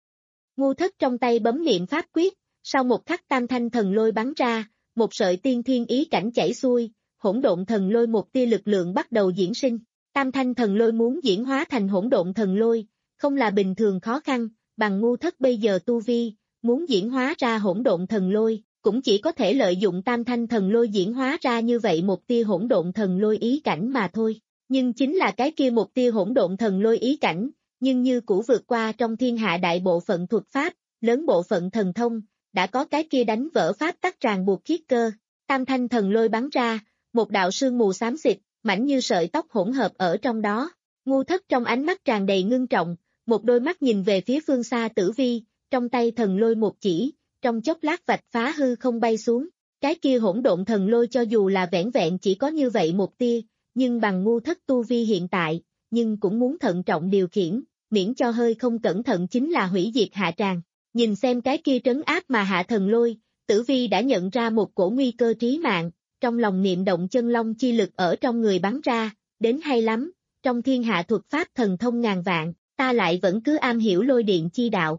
Ngu thất trong tay bấm niệm pháp quyết, sau một khắc tam thanh thần lôi bắn ra, một sợi tiên thiên ý cảnh chảy xuôi, hỗn độn thần lôi một tia lực lượng bắt đầu diễn sinh. Tam thanh thần lôi muốn diễn hóa thành hỗn độn thần lôi, không là bình thường khó khăn, bằng ngu thất bây giờ tu vi, muốn diễn hóa ra hỗn độn thần lôi, cũng chỉ có thể lợi dụng tam thanh thần lôi diễn hóa ra như vậy một tia hỗn độn thần lôi ý cảnh mà thôi. Nhưng chính là cái kia một tia hỗn độn thần lôi ý cảnh, nhưng như cũ vượt qua trong thiên hạ đại bộ phận thuật pháp, lớn bộ phận thần thông, đã có cái kia đánh vỡ pháp tắc ràng buộc khiết cơ. Tam thanh thần lôi bắn ra, một đạo sương mù xám xịt, mảnh như sợi tóc hỗn hợp ở trong đó. Ngu thất trong ánh mắt tràn đầy ngưng trọng, một đôi mắt nhìn về phía phương xa tử vi, trong tay thần lôi một chỉ, trong chốc lát vạch phá hư không bay xuống. Cái kia hỗn độn thần lôi cho dù là vẻn vẹn chỉ có như vậy một tia, nhưng bằng ngu thất tu vi hiện tại, nhưng cũng muốn thận trọng điều khiển, miễn cho hơi không cẩn thận chính là hủy diệt hạ tràng. Nhìn xem cái kia trấn áp mà hạ thần lôi, tử vi đã nhận ra một cổ nguy cơ trí mạng, trong lòng niệm động chân long chi lực ở trong người bắn ra, đến hay lắm, trong thiên hạ thuật pháp thần thông ngàn vạn, ta lại vẫn cứ am hiểu lôi điện chi đạo.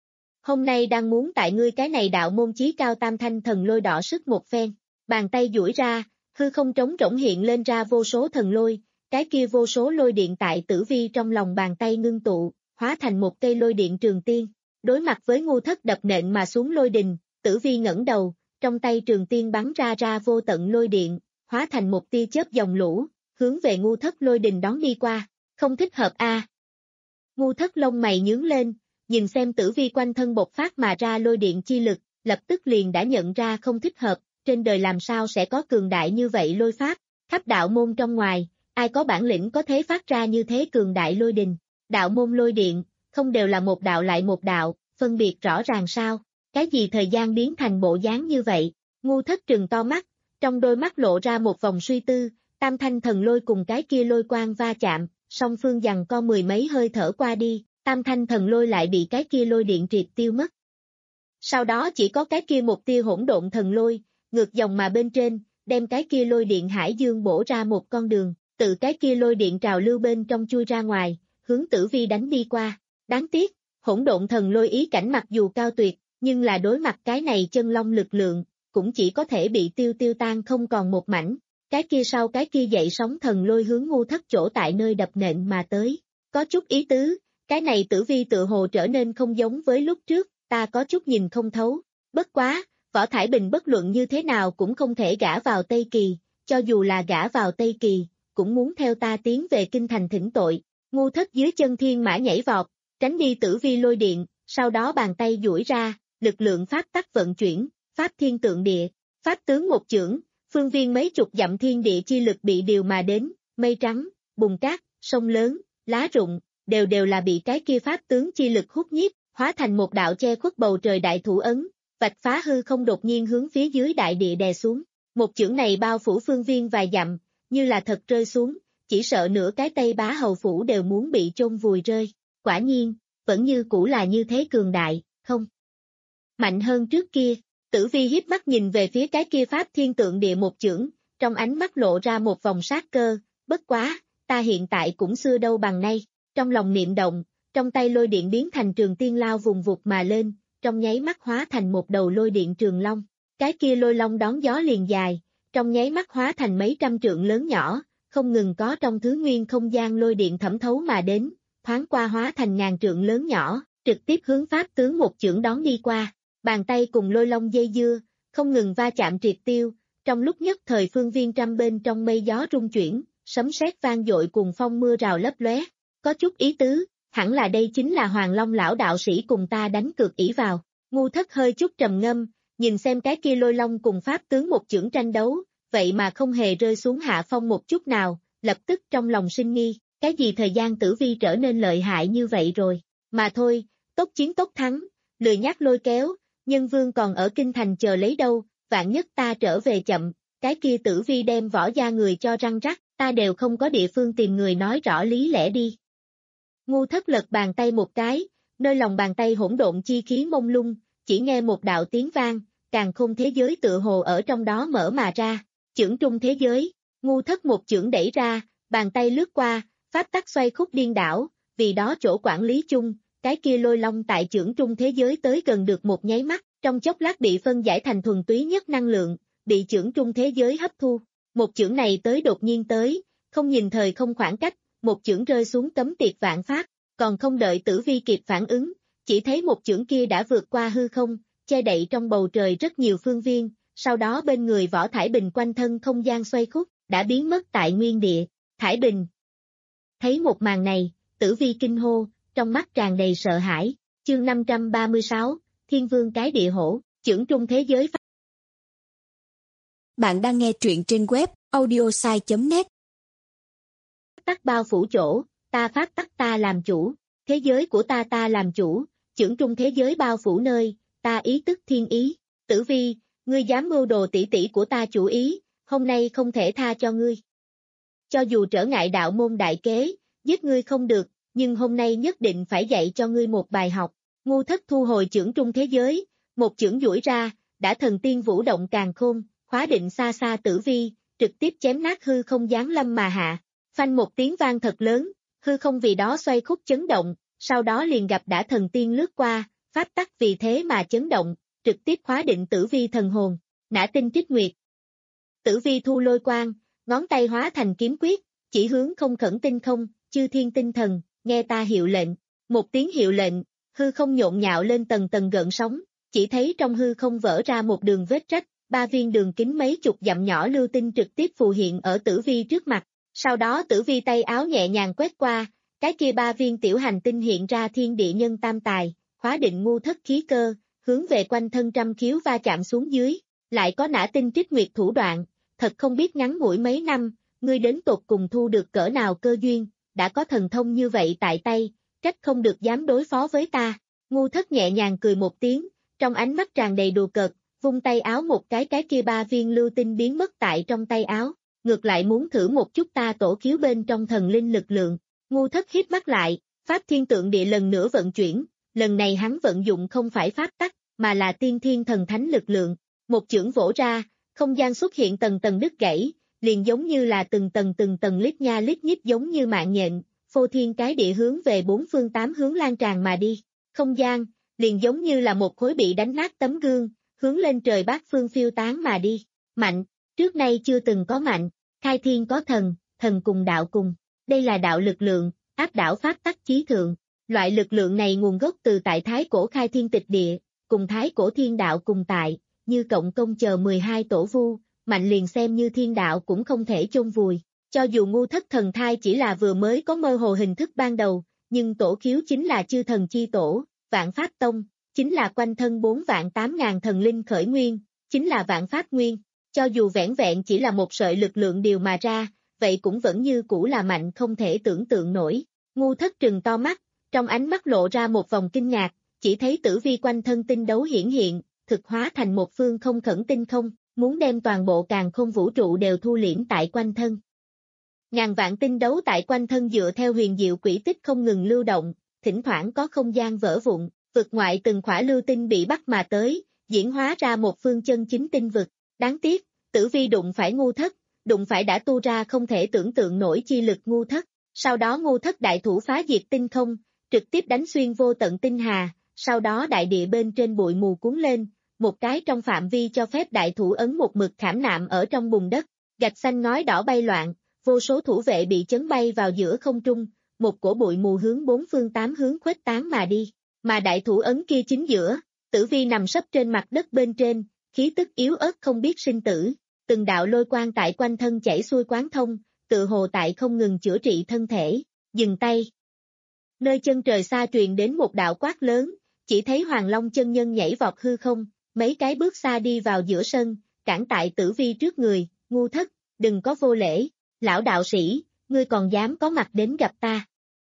Hôm nay đang muốn tại ngươi cái này đạo môn chí cao tam thanh thần lôi đỏ sức một phen, bàn tay duỗi ra, hư không trống rỗng hiện lên ra vô số thần lôi, cái kia vô số lôi điện tại tử vi trong lòng bàn tay ngưng tụ, hóa thành một cây lôi điện trường tiên. Đối mặt với ngu thất đập nện mà xuống lôi đình, tử vi ngẩng đầu, trong tay trường tiên bắn ra ra vô tận lôi điện, hóa thành một tia chớp dòng lũ, hướng về ngu thất lôi đình đón đi qua, không thích hợp a. À. Ngu thất lông mày nhướng lên, nhìn xem tử vi quanh thân bộc phát mà ra lôi điện chi lực, lập tức liền đã nhận ra không thích hợp, trên đời làm sao sẽ có cường đại như vậy lôi pháp, khắp đạo môn trong ngoài, ai có bản lĩnh có thế phát ra như thế cường đại lôi đình, đạo môn lôi điện, không đều là một đạo lại một đạo, phân biệt rõ ràng sao, cái gì thời gian biến thành bộ dáng như vậy, ngu thất trừng to mắt, trong đôi mắt lộ ra một vòng suy tư, tam thanh thần lôi cùng cái kia lôi quang va chạm, song phương giằng co mười mấy hơi thở qua đi, tam thanh thần lôi lại bị cái kia lôi điện triệt tiêu mất. Sau đó chỉ có cái kia một tia hỗn độn thần lôi, ngược dòng mà bên trên, đem cái kia lôi điện hải dương bổ ra một con đường, từ cái kia lôi điện trào lưu bên trong chui ra ngoài, hướng tử vi đánh đi qua. Đáng tiếc, hỗn độn thần lôi ý cảnh mặc dù cao tuyệt, nhưng là đối mặt cái này chân long lực lượng, cũng chỉ có thể bị tiêu tiêu tan không còn một mảnh. Cái kia sau cái kia dậy sóng thần lôi hướng ngu thất chỗ tại nơi đập nện mà tới. Có chút ý tứ, cái này tử vi tự hồ trở nên không giống với lúc trước, ta có chút nhìn không thấu. Bất quá, Võ Thải Bình bất luận như thế nào cũng không thể gả vào Tây Kỳ, cho dù là gả vào Tây Kỳ, cũng muốn theo ta tiến về kinh thành thỉnh tội. Ngu thất dưới chân thiên mã nhảy vọt, tránh đi tử vi lôi điện, sau đó bàn tay duỗi ra, lực lượng pháp tắc vận chuyển, pháp thiên tượng địa, pháp tướng một chưởng, phương viên mấy chục dặm thiên địa chi lực bị điều mà đến, mây trắng, bùn cát, sông lớn, lá rụng, đều đều là bị cái kia pháp tướng chi lực hút nhiếp, hóa thành một đạo che khuất bầu trời đại thủ ấn, vạch phá hư không đột nhiên hướng phía dưới đại địa đè xuống. Một chưởng này bao phủ phương viên vài dặm, như là thật rơi xuống, chỉ sợ nửa cái Tây Bá hầu phủ đều muốn bị chôn vùi rơi. Quả nhiên, vẫn như cũ là như thế cường đại, không? Mạnh hơn trước kia, tử vi hiếp mắt nhìn về phía cái kia pháp thiên tượng địa một chưởng, trong ánh mắt lộ ra một vòng sát cơ, bất quá, ta hiện tại cũng xưa đâu bằng nay, trong lòng niệm động, trong tay lôi điện biến thành trường tiên lao vùng vụt mà lên, trong nháy mắt hóa thành một đầu lôi điện trường long, cái kia lôi long đón gió liền dài, trong nháy mắt hóa thành mấy trăm trượng lớn nhỏ, không ngừng có trong thứ nguyên không gian lôi điện thẩm thấu mà đến, thoáng qua hóa thành ngàn trượng lớn nhỏ, trực tiếp hướng pháp tướng một chưởng đón đi qua, bàn tay cùng lôi long dây dưa, không ngừng va chạm triệt tiêu, trong lúc nhất thời phương viên trăm bên trong mây gió rung chuyển, sấm sét vang dội cùng phong mưa rào lấp lóe, có chút ý tứ, hẳn là đây chính là Hoàng Long lão đạo sĩ cùng ta đánh cược ỷ vào. Ngu thất hơi chút trầm ngâm, nhìn xem cái kia lôi long cùng pháp tướng một chưởng tranh đấu, vậy mà không hề rơi xuống hạ phong một chút nào, lập tức trong lòng sinh nghi, cái gì thời gian Tử Vi trở nên lợi hại như vậy rồi, mà thôi, tốc chiến tốc thắng, lười nhác lôi kéo, nhân vương còn ở kinh thành chờ lấy đâu, vạn nhất ta trở về chậm, cái kia Tử Vi đem võ gia người cho răng rắc, ta đều không có địa phương tìm người nói rõ lý lẽ đi. Ngu Thất lật bàn tay một cái, nơi lòng bàn tay hỗn độn chi khí mông lung, chỉ nghe một đạo tiếng vang, càn khôn thế giới tựa hồ ở trong đó mở mà ra, chưởng trung thế giới, Ngu Thất một chưởng đẩy ra, bàn tay lướt qua, pháp tắc xoay khúc điên đảo, vì đó chỗ quản lý chung, cái kia lôi long tại chưởng trung thế giới tới gần được một nháy mắt, trong chốc lát bị phân giải thành thuần túy nhất năng lượng, bị chưởng trung thế giới hấp thu. Một chưởng này tới đột nhiên tới, không nhìn thời không khoảng cách, một chưởng rơi xuống cấm tiệt vạn pháp, còn không đợi Tử Vi kịp phản ứng, chỉ thấy một chưởng kia đã vượt qua hư không, che đậy trong bầu trời rất nhiều phương viên, sau đó bên người Võ Thải Bình quanh thân không gian xoay khúc, đã biến mất tại nguyên địa. Thải Bình thấy một màn này, Tử Vi kinh hô, trong mắt tràn đầy sợ hãi. Chương năm trăm ba mươi sáu, Thiên Vương cái địa hổ, chưởng trung thế giới. Bạn đang nghe truyện trên web audiosai chấm net. Tắc bao phủ chỗ, ta phát tắc ta làm chủ, thế giới của ta ta làm chủ, chưởng trung thế giới bao phủ nơi, ta ý tức thiên ý. Tử Vi, ngươi dám mưu đồ tỷ tỷ của ta chủ ý, hôm nay không thể tha cho ngươi. Cho dù trở ngại đạo môn đại kế, giết ngươi không được, nhưng hôm nay nhất định phải dạy cho ngươi một bài học. Ngu Thất thu hồi chưởng trung thế giới, một chưởng duỗi ra, đã thần tiên vũ động càn khôn, khóa định xa xa Tử Vi, trực tiếp chém nát hư không giáng lâm mà hạ. Phanh một tiếng vang thật lớn, hư không vì đó xoay khúc chấn động, sau đó liền gặp đã thần tiên lướt qua, pháp tắc vì thế mà chấn động, trực tiếp khóa định Tử Vi thần hồn. Nã tinh trích nguyệt. Tử Vi thu lôi quang, ngón tay hóa thành kiếm quyết, chỉ hướng không khẩn tinh không, chư thiên tinh thần, nghe ta hiệu lệnh. Một tiếng hiệu lệnh, hư không nhộn nhạo lên tầng tầng gợn sóng, chỉ thấy trong hư không vỡ ra một đường vết rách, ba viên đường kính mấy chục dặm nhỏ lưu tinh trực tiếp phù hiện ở Tử Vi trước mặt. Sau đó Tử Vi tay áo nhẹ nhàng quét qua, cái kia ba viên tiểu hành tinh hiện ra thiên địa nhân tam tài, khóa định Ngu Thất khí cơ, hướng về quanh thân trăm khiếu va chạm xuống dưới. Lại có nã tinh trích nguyệt thủ đoạn, thật không biết ngắn ngủi mấy năm, ngươi đến tột cùng thu được cỡ nào cơ duyên, đã có thần thông như vậy tại tay, trách không được dám đối phó với ta. Ngu Thất nhẹ nhàng cười một tiếng, trong ánh mắt tràn đầy đùa cợt, vung tay áo một cái cái kia ba viên lưu tinh biến mất tại trong tay áo, ngược lại muốn thử một chút ta tổ khiếu bên trong thần linh lực lượng. Ngu Thất hít mắt lại, pháp thiên tượng địa lần nữa vận chuyển, lần này hắn vận dụng không phải pháp tắc, mà là tiên thiên thần thánh lực lượng. Một chưởng vỗ ra, không gian xuất hiện tầng tầng đứt gãy, liền giống như là từng tầng từng tầng lít nha lít nhít giống như mạng nhện, phô thiên cái địa hướng về bốn phương tám hướng lan tràn mà đi. Không gian, liền giống như là một khối bị đánh nát tấm gương, hướng lên trời bát phương phiêu tán mà đi. Mạnh, trước nay chưa từng có mạnh, khai thiên có thần, thần cùng đạo cùng. Đây là đạo lực lượng, áp đảo pháp tắc chí thượng. Loại lực lượng này nguồn gốc từ tại thái cổ khai thiên tịch địa, cùng thái cổ thiên đạo cùng tại, như cộng công chờ mười hai tổ vu, mạnh liền xem như thiên đạo cũng không thể chôn vùi. Cho dù Ngu Thất thần thai chỉ là vừa mới có mơ hồ hình thức ban đầu, nhưng tổ khiếu chính là chư thần chi tổ, vạn pháp tông, chính là quanh thân bốn vạn tám ngàn thần linh khởi nguyên, chính là vạn pháp nguyên. Cho dù vẻn vẹn chỉ là một sợi lực lượng điều mà ra, vậy cũng vẫn như cũ là mạnh không thể tưởng tượng nổi. Ngu Thất trừng to mắt, trong ánh mắt lộ ra một vòng kinh ngạc, chỉ thấy Tử Vi quanh thân tinh đấu hiển hiện, thực hóa thành một phương không khẩn tinh không, muốn đem toàn bộ càn khôn vũ trụ đều thu liễm tại quanh thân. Ngàn vạn tinh đấu tại quanh thân dựa theo huyền diệu quỹ tích không ngừng lưu động, thỉnh thoảng có không gian vỡ vụn, vực ngoại từng khỏa lưu tinh bị bắt mà tới, diễn hóa ra một phương chân chính tinh vực. Đáng tiếc, Tử Vi đụng phải Ngu Thất, đụng phải đã tu ra không thể tưởng tượng nổi chi lực Ngu Thất. Sau đó Ngu Thất đại thủ phá diệt tinh không, trực tiếp đánh xuyên vô tận tinh hà, sau đó đại địa bên trên bụi mù cuốn lên, một cái trong phạm vi cho phép đại thủ ấn một mực khảm nạm ở trong bùn đất, gạch xanh ngói đỏ bay loạn, vô số thủ vệ bị chấn bay vào giữa không trung, một cổ bụi mù hướng bốn phương tám hướng khuếch tán mà đi, mà đại thủ ấn kia chính giữa, Tử Vi nằm sấp trên mặt đất bên trên, khí tức yếu ớt không biết sinh tử, từng đạo lôi quang tại quanh thân chảy xuôi quán thông, tự hồ tại không ngừng chữa trị thân thể. Dừng tay. Nơi chân trời xa truyền đến một đạo quát lớn, chỉ thấy Hoàng Long chân nhân nhảy vọt hư không, mấy cái bước xa đi vào giữa sân, cản tại Tử Vi trước người. Ngu Thất, đừng có vô lễ, lão đạo sĩ, ngươi còn dám có mặt đến gặp ta.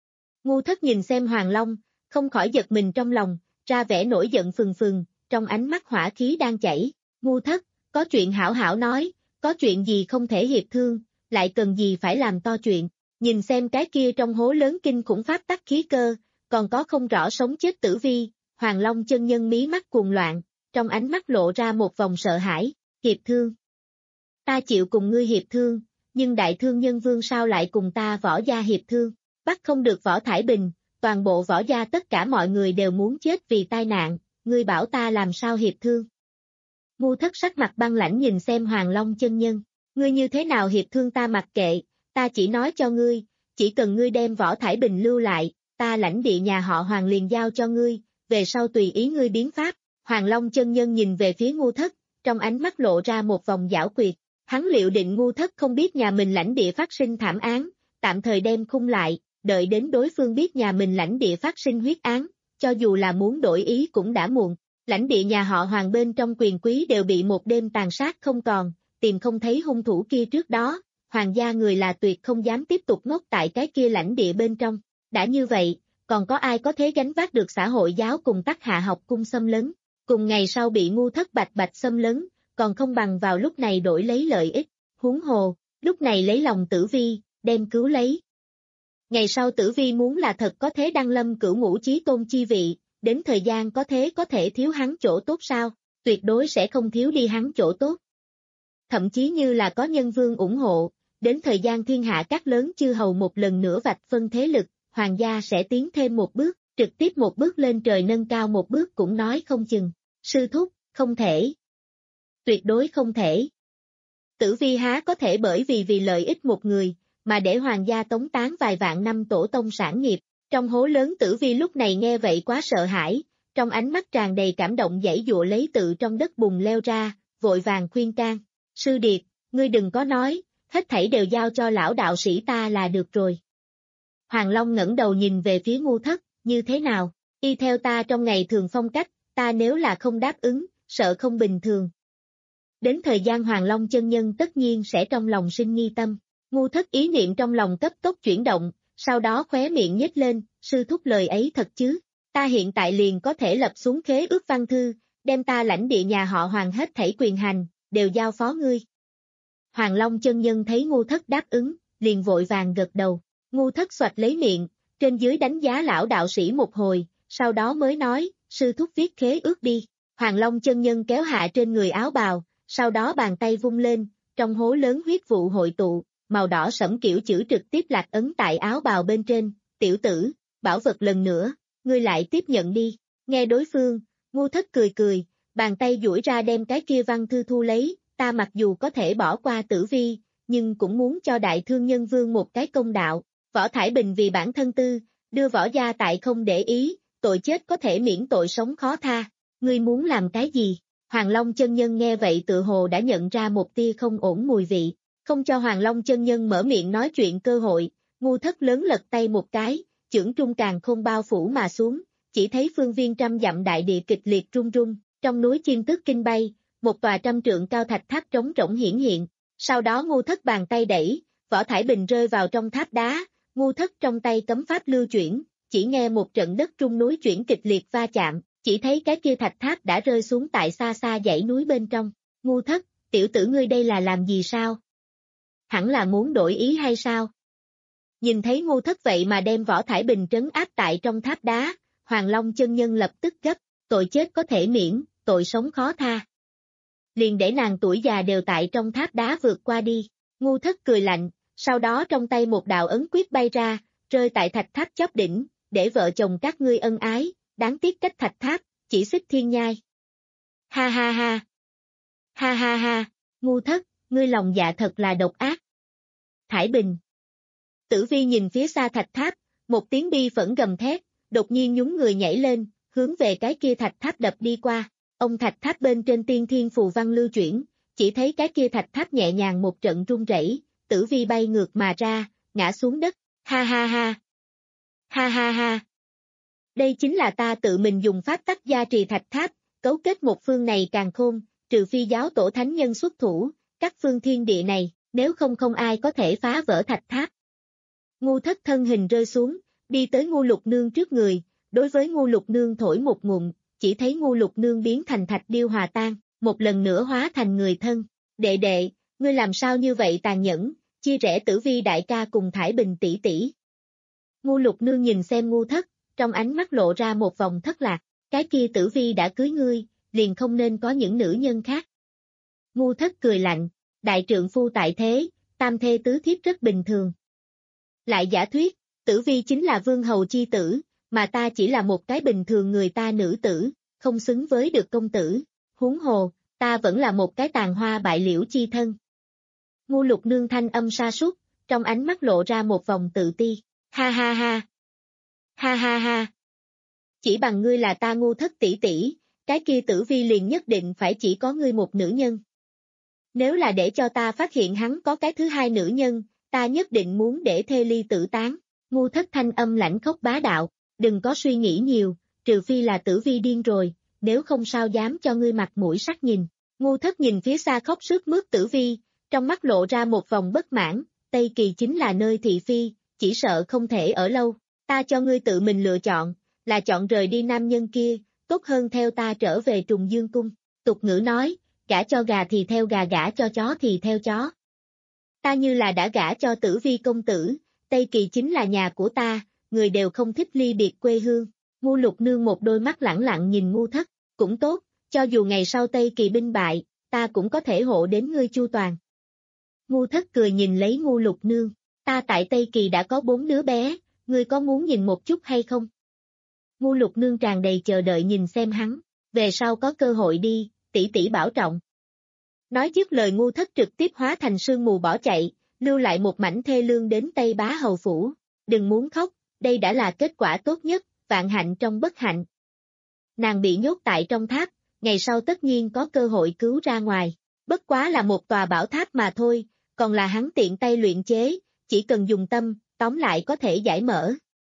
Ngu Thất nhìn xem Hoàng Long, không khỏi giật mình trong lòng, ra vẻ nổi giận phừng phừng, trong ánh mắt hỏa khí đang chảy. Ngu Thất, có chuyện hảo hảo nói, có chuyện gì không thể hiệp thương, lại cần gì phải làm to chuyện. Nhìn xem cái kia trong hố lớn kinh khủng pháp tắc khí cơ, còn có không rõ sống chết tử vi, Hoàng Long chân nhân mí mắt cuồng loạn, trong ánh mắt lộ ra một vòng sợ hãi. Hiệp thương. Ta chịu cùng ngươi hiệp thương, nhưng đại thương nhân vương sao lại cùng ta võ gia hiệp thương, bắt không được Võ Thải Bình, toàn bộ võ gia tất cả mọi người đều muốn chết vì tai nạn, ngươi bảo ta làm sao hiệp thương. Ngu Thất sắc mặt băng lãnh nhìn xem Hoàng Long chân nhân, ngươi như thế nào hiệp thương ta mặc kệ, ta chỉ nói cho ngươi, chỉ cần ngươi đem Võ Thải Bình lưu lại, ta lãnh địa nhà họ Hoàng liền giao cho ngươi, về sau tùy ý ngươi biến pháp. Hoàng Long chân nhân nhìn về phía Ngu Thất, trong ánh mắt lộ ra một vòng giảo quyệt, hắn liệu định Ngu Thất không biết nhà mình lãnh địa phát sinh thảm án, tạm thời đem khung lại, đợi đến đối phương biết nhà mình lãnh địa phát sinh huyết án, cho dù là muốn đổi ý cũng đã muộn. Lãnh địa nhà họ Hoàng bên trong quyền quý đều bị một đêm tàn sát không còn, tìm không thấy hung thủ kia trước đó, Hoàng gia người là tuyệt không dám tiếp tục ngốc tại cái kia lãnh địa bên trong. Đã như vậy, còn có ai có thể gánh vác được xã hội giáo cùng Tắc Hạ học cung xâm lấn, cùng ngày sau bị Ngu Thất bạch bạch xâm lấn, còn không bằng vào lúc này đổi lấy lợi ích, huống hồ, lúc này lấy lòng Tử Vi, đem cứu lấy. Ngày sau Tử Vi muốn là thật có thế đăng lâm cửu ngũ chí tôn chi vị, đến thời gian có thế có thể thiếu hắn chỗ tốt sao, tuyệt đối sẽ không thiếu đi hắn chỗ tốt. Thậm chí như là có nhân vương ủng hộ, đến thời gian thiên hạ các lớn chư hầu một lần nữa vạch phân thế lực, Hoàng gia sẽ tiến thêm một bước, trực tiếp một bước lên trời nâng cao một bước cũng nói không chừng. Sư thúc, không thể. Tuyệt đối không thể. Tử Vi há có thể bởi vì vì lợi ích một người, mà để Hoàng gia tống tán vài vạn năm tổ tông sản nghiệp. Trong hố lớn Tử Vi lúc này nghe vậy quá sợ hãi, trong ánh mắt tràn đầy cảm động giãy giụa lấy tự trong đất bùn leo ra, vội vàng khuyên can. Sư điệt, ngươi đừng có nói, hết thảy đều giao cho lão đạo sĩ ta là được rồi. Hoàng Long ngẩng đầu nhìn về phía Ngu Thất, như thế nào, y theo ta trong ngày thường phong cách, ta nếu là không đáp ứng, sợ không bình thường. Đến thời gian Hoàng Long chân nhân tất nhiên sẽ trong lòng sinh nghi tâm. Ngu Thất ý niệm trong lòng cấp tốc chuyển động, sau đó khóe miệng nhếch lên, sư thúc lời ấy thật chứ, ta hiện tại liền có thể lập xuống khế ước văn thư, đem ta lãnh địa nhà họ Hoàng hết thảy quyền hành, đều giao phó ngươi. Hoàng Long chân nhân thấy Ngu Thất đáp ứng, liền vội vàng gật đầu. Ngu Thất xoạch lấy miệng, trên dưới đánh giá lão đạo sĩ một hồi, sau đó mới nói, sư thúc viết khế ước đi. Hoàng Long chân nhân kéo hạ trên người áo bào, sau đó bàn tay vung lên, trong hố lớn huyết vụ hội tụ, màu đỏ sẫm kiểu chữ trực tiếp lạc ấn tại áo bào bên trên. Tiểu tử, bảo vật lần nữa, ngươi lại tiếp nhận đi. Nghe đối phương, Ngu Thất cười cười, bàn tay duỗi ra đem cái kia văn thư thu lấy, ta mặc dù có thể bỏ qua Tử Vi, nhưng cũng muốn cho đại thương nhân vương một cái công đạo. Võ Thải Bình vì bản thân tư, đưa võ gia tại không để ý, tội chết có thể miễn tội sống khó tha. Ngươi muốn làm cái gì? Hoàng Long chân nhân nghe vậy tự hồ đã nhận ra một tia không ổn mùi vị, không cho Hoàng Long chân nhân mở miệng nói chuyện cơ hội. Ngu Thất lớn lật tay một cái, chưởng trung càn khôn bao phủ mà xuống, chỉ thấy phương viên trăm dặm đại địa kịch liệt rung rung, trong núi chim tước kinh bay, một tòa trăm trượng cao thạch tháp trống rỗng hiển hiện. Sau đó Ngu Thất bàn tay đẩy, Võ Thải Bình rơi vào trong tháp đá. Ngu Thất trong tay cấm pháp lưu chuyển, chỉ nghe một trận đất rung núi chuyển kịch liệt va chạm, chỉ thấy cái kia thạch tháp đã rơi xuống tại xa xa dãy núi bên trong. Ngu Thất, tiểu tử ngươi đây là làm gì sao? Hẳn là muốn đổi ý hay sao? Nhìn thấy Ngu Thất vậy mà đem Võ Thải Bình trấn áp tại trong tháp đá, Hoàng Long chân nhân lập tức gấp, tội chết có thể miễn, tội sống khó tha. Liền để nàng tuổi già đều tại trong tháp đá vượt qua đi. Ngu Thất cười lạnh, sau đó trong tay một đạo ấn quyết bay ra, rơi tại thạch tháp chóp đỉnh, để vợ chồng các ngươi ân ái, đáng tiếc cách thạch tháp, chỉ xích thiên nhai. Ha ha ha. Ha ha ha, Ngu Thất, ngươi lòng dạ thật là độc ác. Thải Bình. Tử Vi nhìn phía xa thạch tháp, một tiếng bi phẫn gầm thét, đột nhiên nhún người nhảy lên, hướng về cái kia thạch tháp đập đi qua. Ông thạch tháp bên trên tiên thiên phù văn lưu chuyển, chỉ thấy cái kia thạch tháp nhẹ nhàng một trận rung rẩy, Tử Vi bay ngược mà ra, ngã xuống đất. Ha ha ha. Ha ha ha. Đây chính là ta tự mình dùng pháp tắc gia trì thạch tháp, cấu kết một phương này càng khôn, trừ phi giáo tổ thánh nhân xuất thủ, các phương thiên địa này, nếu không không ai có thể phá vỡ thạch tháp. Ngu Thất thân hình rơi xuống, đi tới Ngu Lục Nương trước người, đối với Ngu Lục Nương thổi một ngụm, chỉ thấy Ngu Lục Nương biến thành thạch điêu hòa tan, một lần nữa hóa thành người thân. Đệ đệ, ngươi làm sao như vậy tàn nhẫn, chia rẽ Tử Vi đại ca cùng Thải Bình tỷ tỷ. Ngu Lục Nương nhìn xem Ngu Thất, trong ánh mắt lộ ra một vòng thất lạc, cái kia Tử Vi đã cưới ngươi, liền không nên có những nữ nhân khác. Ngu Thất cười lạnh, đại trượng phu tại thế, tam thê tứ thiếp rất bình thường. Lại giả thuyết, Tử Vi chính là vương hầu chi tử, mà ta chỉ là một cái bình thường người ta nữ tử, không xứng với được công tử, huống hồ, ta vẫn là một cái tàn hoa bại liễu chi thân. Ngu Lục Nương thanh âm sa sút, trong ánh mắt lộ ra một vòng tự ti, ha ha ha, ha ha ha. Chỉ bằng ngươi là ta Ngu Thất tỷ tỷ, cái kia Tử Vi liền nhất định phải chỉ có ngươi một nữ nhân. Nếu là để cho ta phát hiện hắn có cái thứ hai nữ nhân, ta nhất định muốn để thê ly tử tán. Ngu Thất thanh âm lãnh khốc bá đạo, đừng có suy nghĩ nhiều, trừ phi là Tử Vi điên rồi, nếu không sao dám cho ngươi mặt mũi sắc nhìn. Ngu Thất nhìn phía xa khóc sướt mướt Tử Vi, trong mắt lộ ra một vòng bất mãn, Tây Kỳ chính là nơi thị phi, chỉ sợ không thể ở lâu, ta cho ngươi tự mình lựa chọn, là chọn rời đi nam nhân kia, tốt hơn theo ta trở về Trùng Dương Cung. Tục ngữ nói, gả cho gà thì theo gà, gả cho chó thì theo chó. Ta như là đã gả cho Tử Vi công tử, Tây Kỳ chính là nhà của ta, người đều không thích ly biệt quê hương. Ngu Lục Nương một đôi mắt lẳng lặng nhìn Ngu Thất, cũng tốt, cho dù ngày sau Tây Kỳ binh bại, ta cũng có thể hộ đến ngươi chu toàn. Ngu Thất cười nhìn lấy Ngu Lục Nương, ta tại Tây Kỳ đã có bốn đứa bé, ngươi có muốn nhìn một chút hay không? Ngu Lục Nương tràn đầy chờ đợi nhìn xem hắn, về sau có cơ hội đi, tỷ tỷ bảo trọng. Nói dứt lời Ngu Thất trực tiếp hóa thành sương mù bỏ chạy, lưu lại một mảnh thê lương đến Tây Bá Hầu Phủ. Đừng muốn khóc, đây đã là kết quả tốt nhất, vạn hạnh trong bất hạnh. Nàng bị nhốt tại trong tháp, ngày sau tất nhiên có cơ hội cứu ra ngoài. Bất quá là một tòa bảo tháp mà thôi, còn là hắn tiện tay luyện chế, chỉ cần dùng tâm, tóm lại có thể giải mở.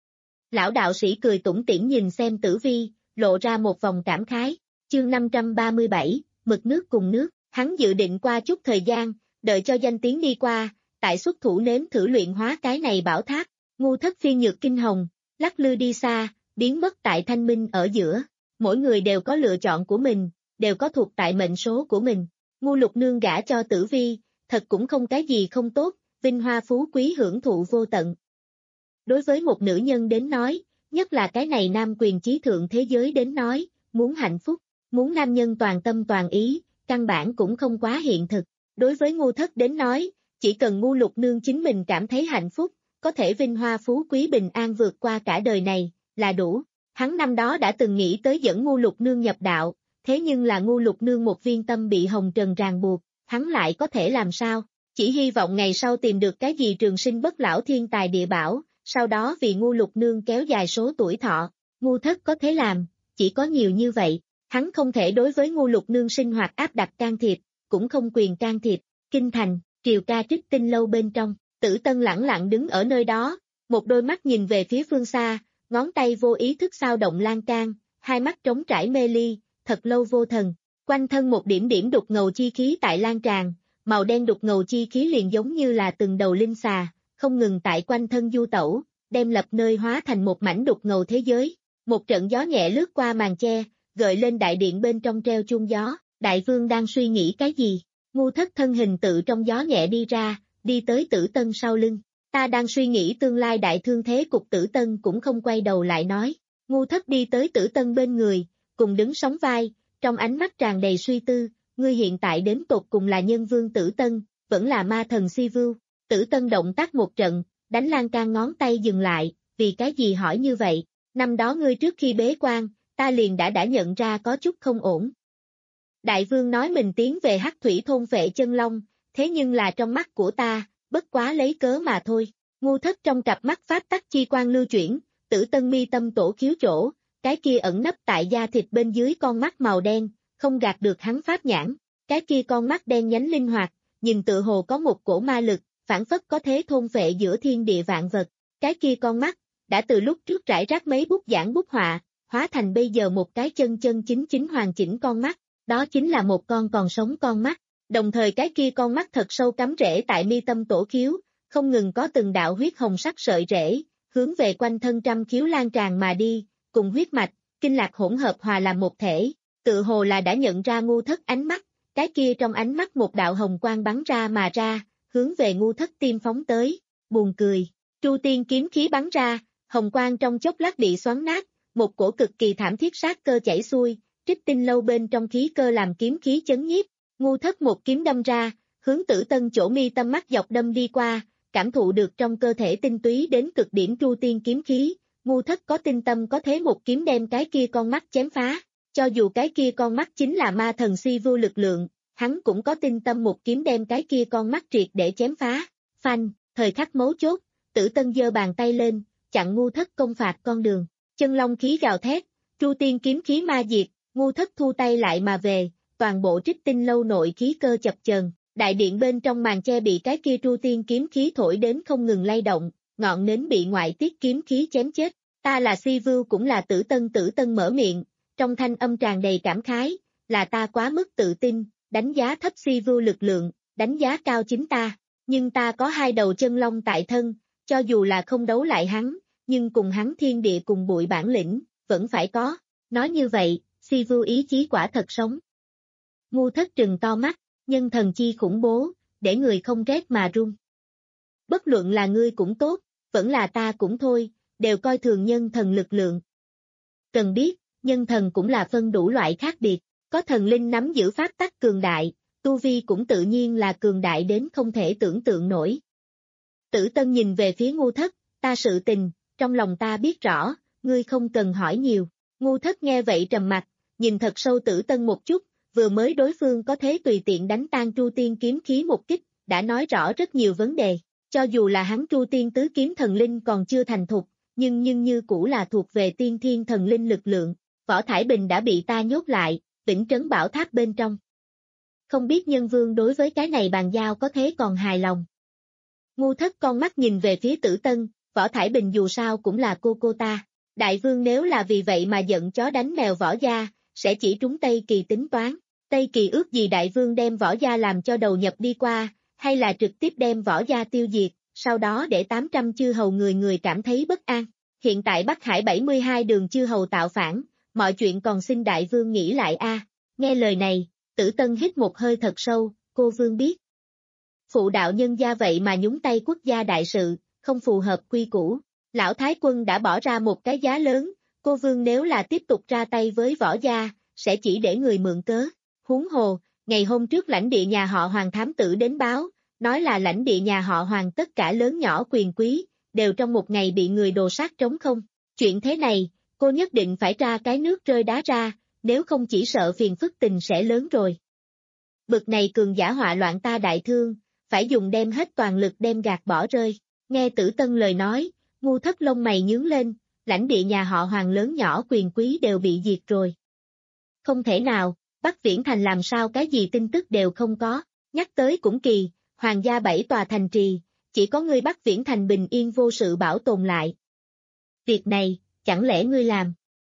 Lão đạo sĩ cười tủm tỉm nhìn xem Tử Vi, lộ ra một vòng cảm khái. Chương năm trăm ba mươi bảy, mực nước cùng nước, hắn dự định qua chút thời gian, đợi cho danh tiếng đi qua, tại xuất thủ nếm thử luyện hóa cái này bảo tháp. Ngu Thất phiên nhược kinh hồng, lắc lư đi xa, biến mất tại thanh minh ở giữa. Mỗi người đều có lựa chọn của mình, đều có thuộc tại mệnh số của mình. Ngu Lục Nương gả cho Tử Vi, thật cũng không cái gì không tốt, vinh hoa phú quý hưởng thụ vô tận. Đối với một nữ nhân đến nói, nhất là cái này nam quyền chí thượng thế giới đến nói, muốn hạnh phúc, muốn nam nhân toàn tâm toàn ý, căn bản cũng không quá hiện thực. Đối với Ngu Thất đến nói, chỉ cần Ngu Lục Nương chính mình cảm thấy hạnh phúc, có thể vinh hoa phú quý bình an vượt qua cả đời này, là đủ. Hắn năm đó đã từng nghĩ tới dẫn Ngu Lục Nương nhập đạo, thế nhưng là Ngu Lục Nương một viên tâm bị hồng trần ràng buộc, hắn lại có thể làm sao? Chỉ hy vọng ngày sau tìm được cái gì trường sinh bất lão thiên tài địa bảo, sau đó vì Ngu Lục Nương kéo dài số tuổi thọ. Ngu Thất có thể làm, chỉ có nhiều như vậy. Hắn không thể đối với Ngu Lục Nương sinh hoạt áp đặt can thiệp, cũng không quyền can thiệp. Kinh thành, triều ca trích tinh lâu bên trong, Tử Tân lẳng lặng đứng ở nơi đó, một đôi mắt nhìn về phía phương xa, ngón tay vô ý thức sao động lan can, hai mắt trống trải mê ly, thật lâu vô thần. Quanh thân một điểm điểm đục ngầu chi khí tại lan tràn, màu đen đục ngầu chi khí liền giống như là từng đầu linh xà, không ngừng tại quanh thân du tẩu, đem lập nơi hóa thành một mảnh đục ngầu thế giới. Một trận gió nhẹ lướt qua màn che, gợi lên đại điện bên trong treo chuông gió. Đại vương đang suy nghĩ cái gì? Ngu Thất thân hình tự trong gió nhẹ đi ra, đi tới Tử Tân sau lưng. Ta đang suy nghĩ tương lai đại thương thế cục. Tử Tân cũng không quay đầu lại nói. Ngu Thất đi tới Tử Tân bên người, cùng đứng sóng vai, trong ánh mắt tràn đầy suy tư. Ngươi hiện tại đến tột cùng là nhân vương Tử Tân, vẫn là ma thần Si Vưu. Tử Tân động tác một trận, đánh lan can ngón tay dừng lại, vì cái gì hỏi như vậy? Năm đó ngươi trước khi bế quan, ta liền đã đã nhận ra có chút không ổn. Đại vương nói mình tiến về Hắc Thủy thôn phệ chân long, thế nhưng là trong mắt của ta, bất quá lấy cớ mà thôi. Ngu Thất trong cặp mắt pháp tắc chi quan lưu chuyển, Tử Tân mi tâm tổ khiếu chỗ, cái kia ẩn nấp tại da thịt bên dưới con mắt màu đen, không gạt được hắn pháp nhãn. Cái kia con mắt đen nhánh linh hoạt, nhìn tựa hồ có một cổ ma lực, phản phất có thế thôn phệ giữa thiên địa vạn vật. Cái kia con mắt, đã từ lúc trước rải rác mấy bút giảng bút họa, hóa thành bây giờ một cái chân chân chính chính hoàn chỉnh con mắt, đó chính là một con còn sống con mắt. Đồng thời cái kia con mắt thật sâu cắm rễ tại mi tâm tổ khiếu, không ngừng có từng đạo huyết hồng sắc sợi rễ, hướng về quanh thân trăm khiếu lan tràn mà đi, cùng huyết mạch, kinh lạc hỗn hợp hòa làm một thể, tự hồ là đã nhận ra Ngu Thất ánh mắt, cái kia trong ánh mắt một đạo hồng quang bắn ra mà ra, hướng về Ngu Thất tim phóng tới, buồn cười, Chu Tiên kiếm khí bắn ra, hồng quang trong chốc lát bị xoắn nát, một cổ cực kỳ thảm thiết sát cơ chảy xuôi, Trích Tinh Lâu bên trong khí cơ làm kiếm khí chấn nhiếp, Ngu Thất một kiếm đâm ra, hướng Tử Tân chỗ mi tâm mắt dọc đâm đi qua, cảm thụ được trong cơ thể tinh túy đến cực điểm Chu Tiên kiếm khí, Ngu Thất có tinh tâm có thế một kiếm đem cái kia con mắt chém phá, cho dù cái kia con mắt chính là ma thần si vu lực lượng, hắn cũng có tinh tâm một kiếm đem cái kia con mắt triệt để chém phá, phanh, thời khắc mấu chốt, Tử Tân giơ bàn tay lên, chặn Ngu Thất công phạt con đường, chân long khí gào thét, Chu Tiên kiếm khí ma diệt, Ngu Thất thu tay lại mà về, toàn bộ Trích Tinh Lâu nội khí cơ chập chờn, đại điện bên trong màn che bị cái kia Chu Tiên kiếm khí thổi đến không ngừng lay động, ngọn nến bị ngoại tiết kiếm khí chém chết, ta là Si Vưu cũng là Tử Tân. Tử Tân mở miệng, trong thanh âm tràn đầy cảm khái, là ta quá mức tự tin, đánh giá thấp Si Vưu lực lượng, đánh giá cao chính ta, nhưng ta có hai đầu chân long tại thân, cho dù là không đấu lại hắn, nhưng cùng hắn thiên địa cùng bụi bản lĩnh, vẫn phải có, nói như vậy, Si Vưu ý chí quả thật sống. Ngu Thất trừng to mắt, nhân thần chi khủng bố, để người không rét mà run. Bất luận là ngươi cũng tốt, vẫn là ta cũng thôi, đều coi thường nhân thần lực lượng. Cần biết, nhân thần cũng là phân đủ loại khác biệt, có thần linh nắm giữ pháp tắc cường đại, tu vi cũng tự nhiên là cường đại đến không thể tưởng tượng nổi. Tử Tân nhìn về phía Ngu Thất, ta sự tình, trong lòng ta biết rõ, ngươi không cần hỏi nhiều. Ngu Thất nghe vậy trầm mặt, nhìn thật sâu Tử Tân một chút, vừa mới đối phương có thế tùy tiện đánh tan Chu Tiên kiếm khí một kích, đã nói rõ rất nhiều vấn đề, cho dù là hắn Chu Tiên tứ kiếm thần linh còn chưa thành thục, nhưng nhưng như cũ là thuộc về tiên thiên thần linh lực lượng, Võ Thải Bình đã bị ta nhốt lại, Vĩnh Trấn Bảo Tháp bên trong. Không biết nhân vương đối với cái này bàn giao có thế còn hài lòng. Ngu Thất con mắt nhìn về phía Tử Tân, Võ Thải Bình dù sao cũng là cô cô ta, đại vương nếu là vì vậy mà giận chó đánh mèo Võ gia, sẽ chỉ trúng Tây Kỳ tính toán, Tây Kỳ ước gì đại vương đem Võ gia làm cho đầu nhập đi qua, hay là trực tiếp đem Võ gia tiêu diệt, sau đó để tám trăm chư hầu người người cảm thấy bất an. Hiện tại Bắc Hải bảy mươi hai đường chư hầu tạo phản, mọi chuyện còn xin đại vương nghĩ lại a. Nghe lời này, Tử Tân hít một hơi thật sâu, cô vương biết. Phụ đạo nhân gia vậy mà nhúng tay quốc gia đại sự, không phù hợp quy củ. Lão Thái Quân đã bỏ ra một cái giá lớn, cô vương nếu là tiếp tục ra tay với Võ gia, sẽ chỉ để người mượn cớ. Huống hồ, ngày hôm trước lãnh địa nhà họ Hoàng thám tử đến báo, nói là lãnh địa nhà họ Hoàng tất cả lớn nhỏ quyền quý, đều trong một ngày bị người đồ sát trống không. Chuyện thế này, cô nhất định phải ra cái nước rơi đá ra, nếu không chỉ sợ phiền phức tình sẽ lớn rồi. Bực này cường giả họa loạn ta đại thương, phải dùng đem hết toàn lực đem gạt bỏ rơi. Nghe Tử Tân lời nói, Ngu Thất lông mày nhướng lên, lãnh địa nhà họ Hoàng lớn nhỏ quyền quý đều bị diệt rồi. Không thể nào, Bắc Viễn Thành làm sao cái gì tin tức đều không có, nhắc tới cũng kỳ, Hoàng gia bảy tòa thành trì, chỉ có ngươi Bắc Viễn Thành bình yên vô sự bảo tồn lại. Việc này, chẳng lẽ ngươi làm?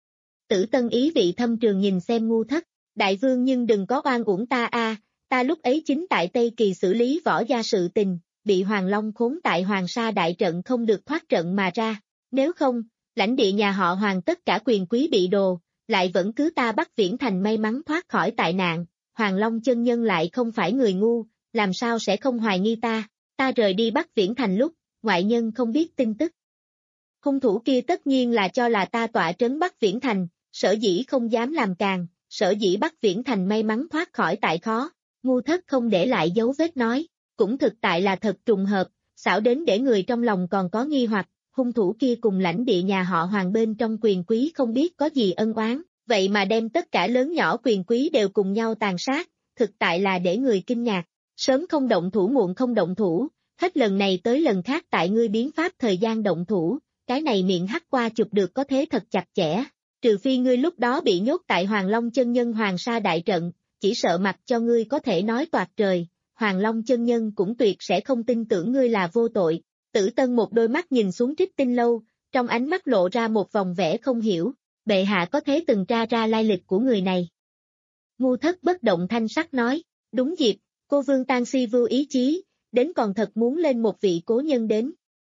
Tử Tân ý vị thâm trường nhìn xem Ngu Thất, đại vương nhưng đừng có oan uổng ta a, ta lúc ấy chính tại Tây Kỳ xử lý Võ gia sự tình, bị Hoàng Long khốn tại Hoàng Sa đại trận không được thoát trận mà ra, nếu không, lãnh địa nhà họ Hoàng tất cả quyền quý bị đồ, lại vẫn cứ ta Bắc Viễn Thành may mắn thoát khỏi tai nạn, Hoàng Long chân nhân lại không phải người ngu, làm sao sẽ không hoài nghi ta, ta rời đi Bắc Viễn Thành lúc, ngoại nhân không biết tin tức. Hung thủ kia tất nhiên là cho là ta tọa trấn Bắc Viễn Thành, sở dĩ không dám làm càng, sở dĩ Bắc Viễn Thành may mắn thoát khỏi tại khó, Ngu Thất không để lại dấu vết nói, cũng thực tại là thật trùng hợp, xảo đến để người trong lòng còn có nghi hoặc, hung thủ kia cùng lãnh địa nhà họ Hoàng bên trong quyền quý không biết có gì ân oán, vậy mà đem tất cả lớn nhỏ quyền quý đều cùng nhau tàn sát, thực tại là để người kinh ngạc, sớm không động thủ muộn không động thủ, hết lần này tới lần khác tại ngươi biến pháp thời gian động thủ, cái này miệng hắt qua chụp được có thế thật chặt chẽ, trừ phi ngươi lúc đó bị nhốt tại Hoàng Long chân nhân Hoàng Sa đại trận, chỉ sợ mặt cho ngươi có thể nói toạc trời, Hoàng Long chân nhân cũng tuyệt sẽ không tin tưởng ngươi là vô tội. Tử Tân một đôi mắt nhìn xuống Trích Tinh Lâu, trong ánh mắt lộ ra một vòng vẻ không hiểu, bệ hạ có thế từng tra ra lai lịch của người này. Ngu Thất bất động thanh sắc nói, đúng dịp, cô vương tan si vưu ý chí, đến còn thật muốn lên một vị cố nhân đến.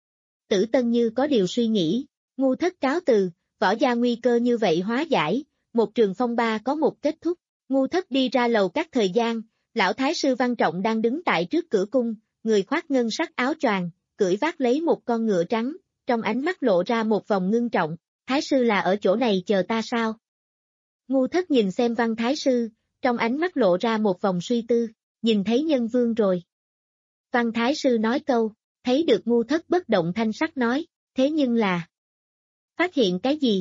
Tử Tân như có điều suy nghĩ, ngu thất cáo từ, võ gia nguy cơ như vậy hóa giải, một trường phong ba có một kết thúc, ngu thất đi ra lầu các thời gian, lão thái sư Văn Trọng đang đứng tại trước cửa cung, người khoác ngân sắc áo choàng, cưỡi vác lấy một con ngựa trắng, trong ánh mắt lộ ra một vòng ngưng trọng, thái sư là ở chỗ này chờ ta sao? Ngu thất nhìn xem Văn thái sư, trong ánh mắt lộ ra một vòng suy tư, nhìn thấy nhân vương rồi. Văn thái sư nói câu, thấy được ngu thất bất động thanh sắc nói, thế nhưng là... Phát hiện cái gì?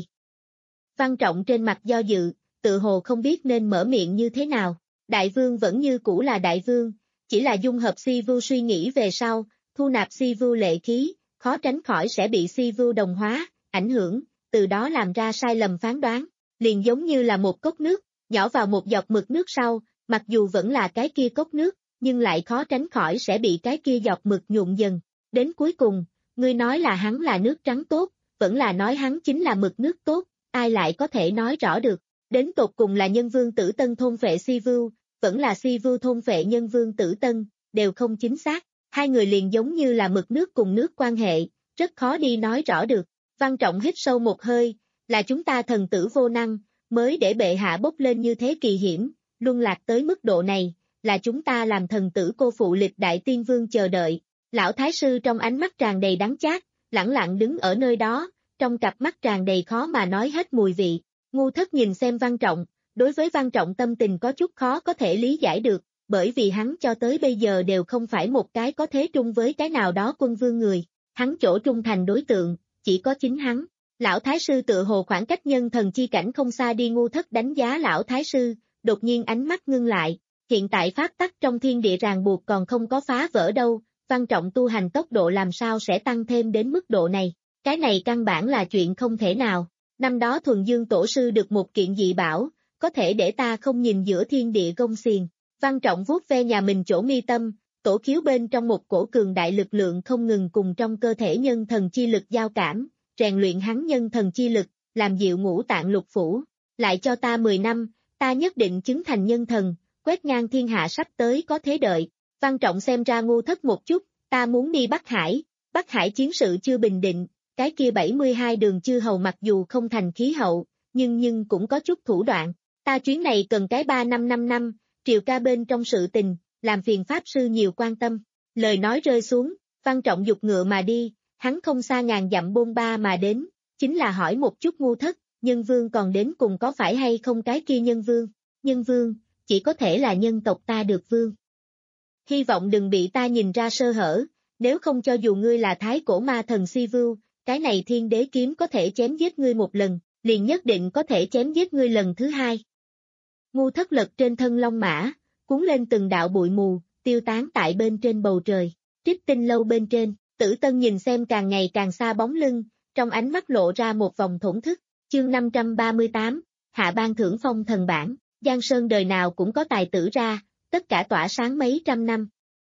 Văn Trọng trên mặt do dự, tự hồ không biết nên mở miệng như thế nào, đại vương vẫn như cũ là đại vương, chỉ là dung hợp si vưu suy nghĩ về sau, thu nạp si vưu lệ khí, khó tránh khỏi sẽ bị si vưu đồng hóa, ảnh hưởng, từ đó làm ra sai lầm phán đoán, liền giống như là một cốc nước, nhỏ vào một giọt mực nước sau, mặc dù vẫn là cái kia cốc nước, nhưng lại khó tránh khỏi sẽ bị cái kia giọt mực nhuộm dần, đến cuối cùng, ngươi nói là hắn là nước trắng tốt, vẫn là nói hắn chính là mực nước tốt, ai lại có thể nói rõ được, đến tột cùng là nhân vương Tử Tân thôn phệ si vưu, vẫn là si vưu thôn phệ nhân vương Tử Tân, đều không chính xác, hai người liền giống như là mực nước cùng nước quan hệ, rất khó đi nói rõ được. Văn Trọng hít sâu một hơi, là chúng ta thần tử vô năng, mới để bệ hạ bốc lên như thế kỳ hiểm, luân lạc tới mức độ này, là chúng ta làm thần tử cô phụ lịch đại tiên vương chờ đợi. Lão thái sư trong ánh mắt tràn đầy đắng chát, lẳng lặng đứng ở nơi đó, trong cặp mắt tràn đầy khó mà nói hết mùi vị. Ngu thất nhìn xem Văn Trọng, đối với Văn Trọng tâm tình có chút khó có thể lý giải được, bởi vì hắn cho tới bây giờ đều không phải một cái có thế trung với cái nào đó quân vương người, hắn chỗ trung thành đối tượng, chỉ có chính hắn. Lão thái sư tự hồ khoảng cách nhân thần chi cảnh không xa đi. Ngu thất đánh giá lão thái sư, đột nhiên ánh mắt ngưng lại, hiện tại pháp tắc trong thiên địa ràng buộc còn không có phá vỡ đâu, Văn Trọng tu hành tốc độ làm sao sẽ tăng thêm đến mức độ này, cái này căn bản là chuyện không thể nào. Năm đó Thuần Dương Tổ sư được một kiện dị bảo, có thể để ta không nhìn giữa thiên địa gông xiềng. Văn Trọng vuốt ve nhà mình chỗ mi tâm, tổ khiếu bên trong một cổ cường đại lực lượng không ngừng cùng trong cơ thể nhân thần chi lực giao cảm, rèn luyện hắn nhân thần chi lực, làm dịu ngũ tạng lục phủ. Lại cho ta mười năm, ta nhất định chứng thành nhân thần, quét ngang thiên hạ sắp tới có thế đợi. Văn Trọng xem ra ngu thất một chút, ta muốn đi Bắc Hải, Bắc Hải chiến sự chưa bình định, cái kia bảy mươi hai đường chư hầu mặc dù không thành khí hậu, nhưng nhưng cũng có chút thủ đoạn, ta chuyến này cần cái ba năm năm năm, triều ca bên trong sự tình, làm phiền pháp sư nhiều quan tâm. Lời nói rơi xuống, Văn Trọng dục ngựa mà đi, hắn không xa ngàn dặm bôn ba mà đến, chính là hỏi một chút ngu thất, nhân vương còn đến cùng có phải hay không cái kia nhân vương, nhân vương, chỉ có thể là nhân tộc ta được vương. Hy vọng đừng bị ta nhìn ra sơ hở, nếu không cho dù ngươi là thái cổ ma thần si vưu, cái này thiên đế kiếm có thể chém giết ngươi một lần, liền nhất định có thể chém giết ngươi lần thứ hai. Ngu thất lật trên thân long mã, cuốn lên từng đạo bụi mù, tiêu tán tại bên trên bầu trời, Trích Tinh lâu bên trên, Tử Tân nhìn xem càng ngày càng xa bóng lưng, trong ánh mắt lộ ra một vòng thổn thức, chương năm trăm ba mươi tám, hạ ban thưởng phong thần bảng, Giang Sơn đời nào cũng có tài tử ra, tất cả tỏa sáng mấy trăm năm.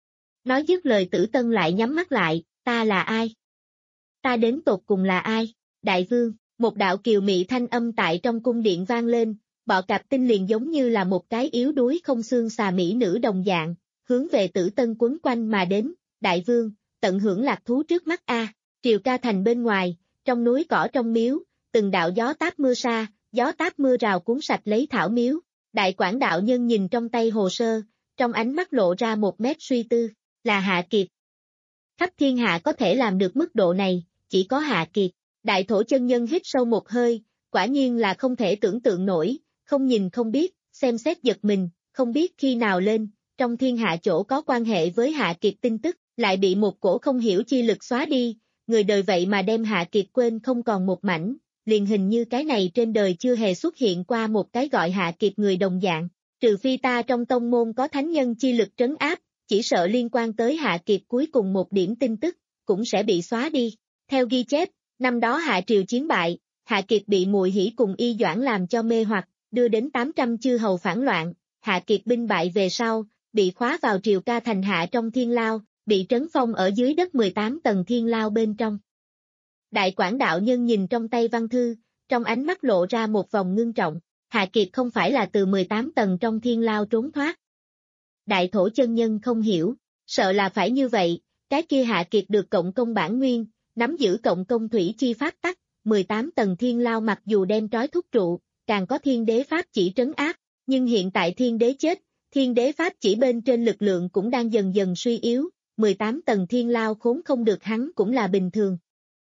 Nói dứt lời Tử Tân lại nhắm mắt lại, ta là ai? Ta đến tột cùng là ai? Đại vương, một đạo kiều mị thanh âm tại trong cung điện vang lên, bọ cạp tinh liền giống như là một cái yếu đuối không xương xà mỹ nữ đồng dạng, hướng về Tử Tân quấn quanh mà đến, đại vương, tận hưởng lạc thú trước mắt a. Triều ca thành bên ngoài, trong núi cỏ trong miếu, từng đạo gió táp mưa sa, gió táp mưa rào cuốn sạch lấy thảo miếu. Đại quản đạo nhân nhìn trong tay hồ sơ, trong ánh mắt lộ ra một mét suy tư, là Hạ Kiệt. Khắp thiên hạ có thể làm được mức độ này, chỉ có Hạ Kiệt. Đại thổ chân nhân hít sâu một hơi, quả nhiên là không thể tưởng tượng nổi, không nhìn không biết, xem xét giật mình, không biết khi nào lên, trong thiên hạ chỗ có quan hệ với Hạ Kiệt tin tức, lại bị một cổ không hiểu chi lực xóa đi, người đời vậy mà đem Hạ Kiệt quên không còn một mảnh, liền hình như cái này trên đời chưa hề xuất hiện qua một cái gọi Hạ Kiệt người đồng dạng, trừ phi ta trong tông môn có thánh nhân chi lực trấn áp, chỉ sợ liên quan tới Hạ Kiệt cuối cùng một điểm tin tức, cũng sẽ bị xóa đi. Theo ghi chép, năm đó Hạ Triều chiến bại, Hạ Kiệt bị Mùi Hỷ cùng Y Doãn làm cho mê hoặc, đưa đến tám trăm chư hầu phản loạn, Hạ Kiệt binh bại về sau, bị khóa vào Triều ca thành hạ trong thiên lao, bị trấn phong ở dưới đất mười tám tầng thiên lao bên trong. Đại quản đạo nhân nhìn trong tay văn thư, trong ánh mắt lộ ra một vòng ngưng trọng, Hạ Kiệt không phải là từ mười tám tầng trong thiên lao trốn thoát. Đại thổ chân nhân không hiểu, Sợ là phải như vậy, cái kia Hạ Kiệt được cộng công bản nguyên, nắm giữ cộng công thủy chi pháp tắc, mười tám tầng thiên lao mặc dù đem trói thúc trụ, càng có thiên đế pháp chỉ trấn áp, nhưng hiện tại thiên đế chết, thiên đế pháp chỉ bên trên lực lượng cũng đang dần dần suy yếu, mười tám tầng thiên lao khốn không được hắn cũng là bình thường.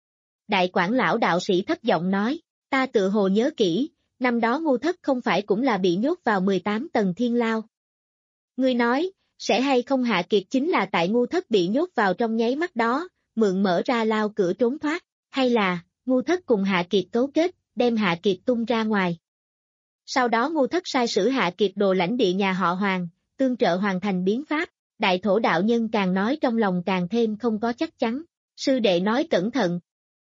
Đại quản lão đạo sĩ thấp giọng nói, ta tự hồ nhớ kỹ, năm đó Ngu Thất không phải cũng là bị nhốt vào mười tám tầng thiên lao. Ngươi nói, sẽ hay không Hạ Kiệt chính là tại Ngu Thất bị nhốt vào trong nháy mắt đó, mượn mở ra lao cửa trốn thoát, hay là, Ngu Thất cùng Hạ Kiệt cấu kết, đem Hạ Kiệt tung ra ngoài. Sau đó Ngu Thất sai sử Hạ Kiệt đồ lãnh địa nhà họ Hoàng, tương trợ hoàn thành biến pháp, đại thổ đạo nhân càng nói trong lòng càng thêm không có chắc chắn, sư đệ nói cẩn thận.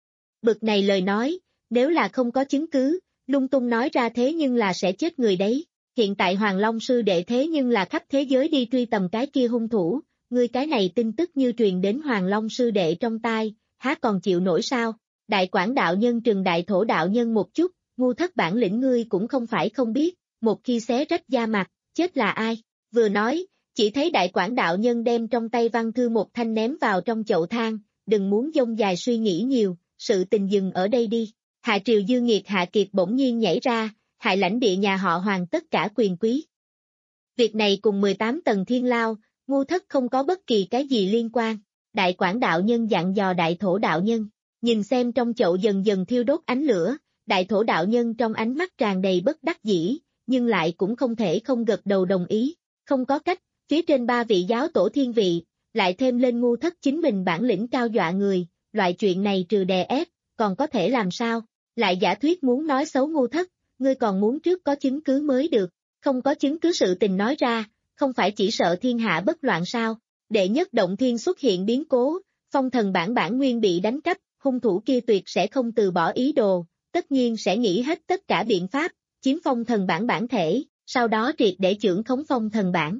Bực này lời nói, nếu là không có chứng cứ, lung tung nói ra thế nhưng là sẽ chết người đấy. Hiện tại Hoàng Long sư đệ thế nhưng là khắp thế giới đi truy tầm cái kia hung thủ, ngươi cái này tin tức như truyền đến Hoàng Long sư đệ trong tai, há còn chịu nổi sao? Đại quản đạo nhân trừng đại thổ đạo nhân một chút, Ngu Thất bản lĩnh ngươi cũng không phải không biết, một khi xé rách da mặt, chết là ai? Vừa nói, chỉ thấy đại quản đạo nhân đem trong tay văn thư một thanh ném vào trong chậu than, đừng muốn dông dài suy nghĩ nhiều, sự tình dừng ở đây đi. Hạ Triều Dương nghiệt Hạ Kiệt bỗng nhiên nhảy ra, hại lãnh địa nhà họ Hoàng tất cả quyền quý. Việc này cùng mười tám tầng thiên lao, Ngu Thất không có bất kỳ cái gì liên quan. Đại quản đạo nhân dặn dò đại thổ đạo nhân, nhìn xem trong chậu dần dần thiêu đốt ánh lửa, đại thổ đạo nhân trong ánh mắt tràn đầy bất đắc dĩ, nhưng lại cũng không thể không gật đầu đồng ý. Không có cách, phía trên ba vị giáo tổ thiên vị, lại thêm lên Ngu Thất chính mình bản lĩnh cao dọa người, loại chuyện này trừ đè ép, còn có thể làm sao? Lại giả thuyết muốn nói xấu Ngu Thất, ngươi còn muốn trước có chứng cứ mới được, không có chứng cứ sự tình nói ra, không phải chỉ sợ thiên hạ bất loạn sao? Đệ nhất động thiên xuất hiện biến cố, phong thần bản bản nguyên bị đánh cắp, hung thủ kia tuyệt sẽ không từ bỏ ý đồ, tất nhiên sẽ nghĩ hết tất cả biện pháp, chiếm phong thần bản bản thể, sau đó triệt để chưởng khống phong thần bản.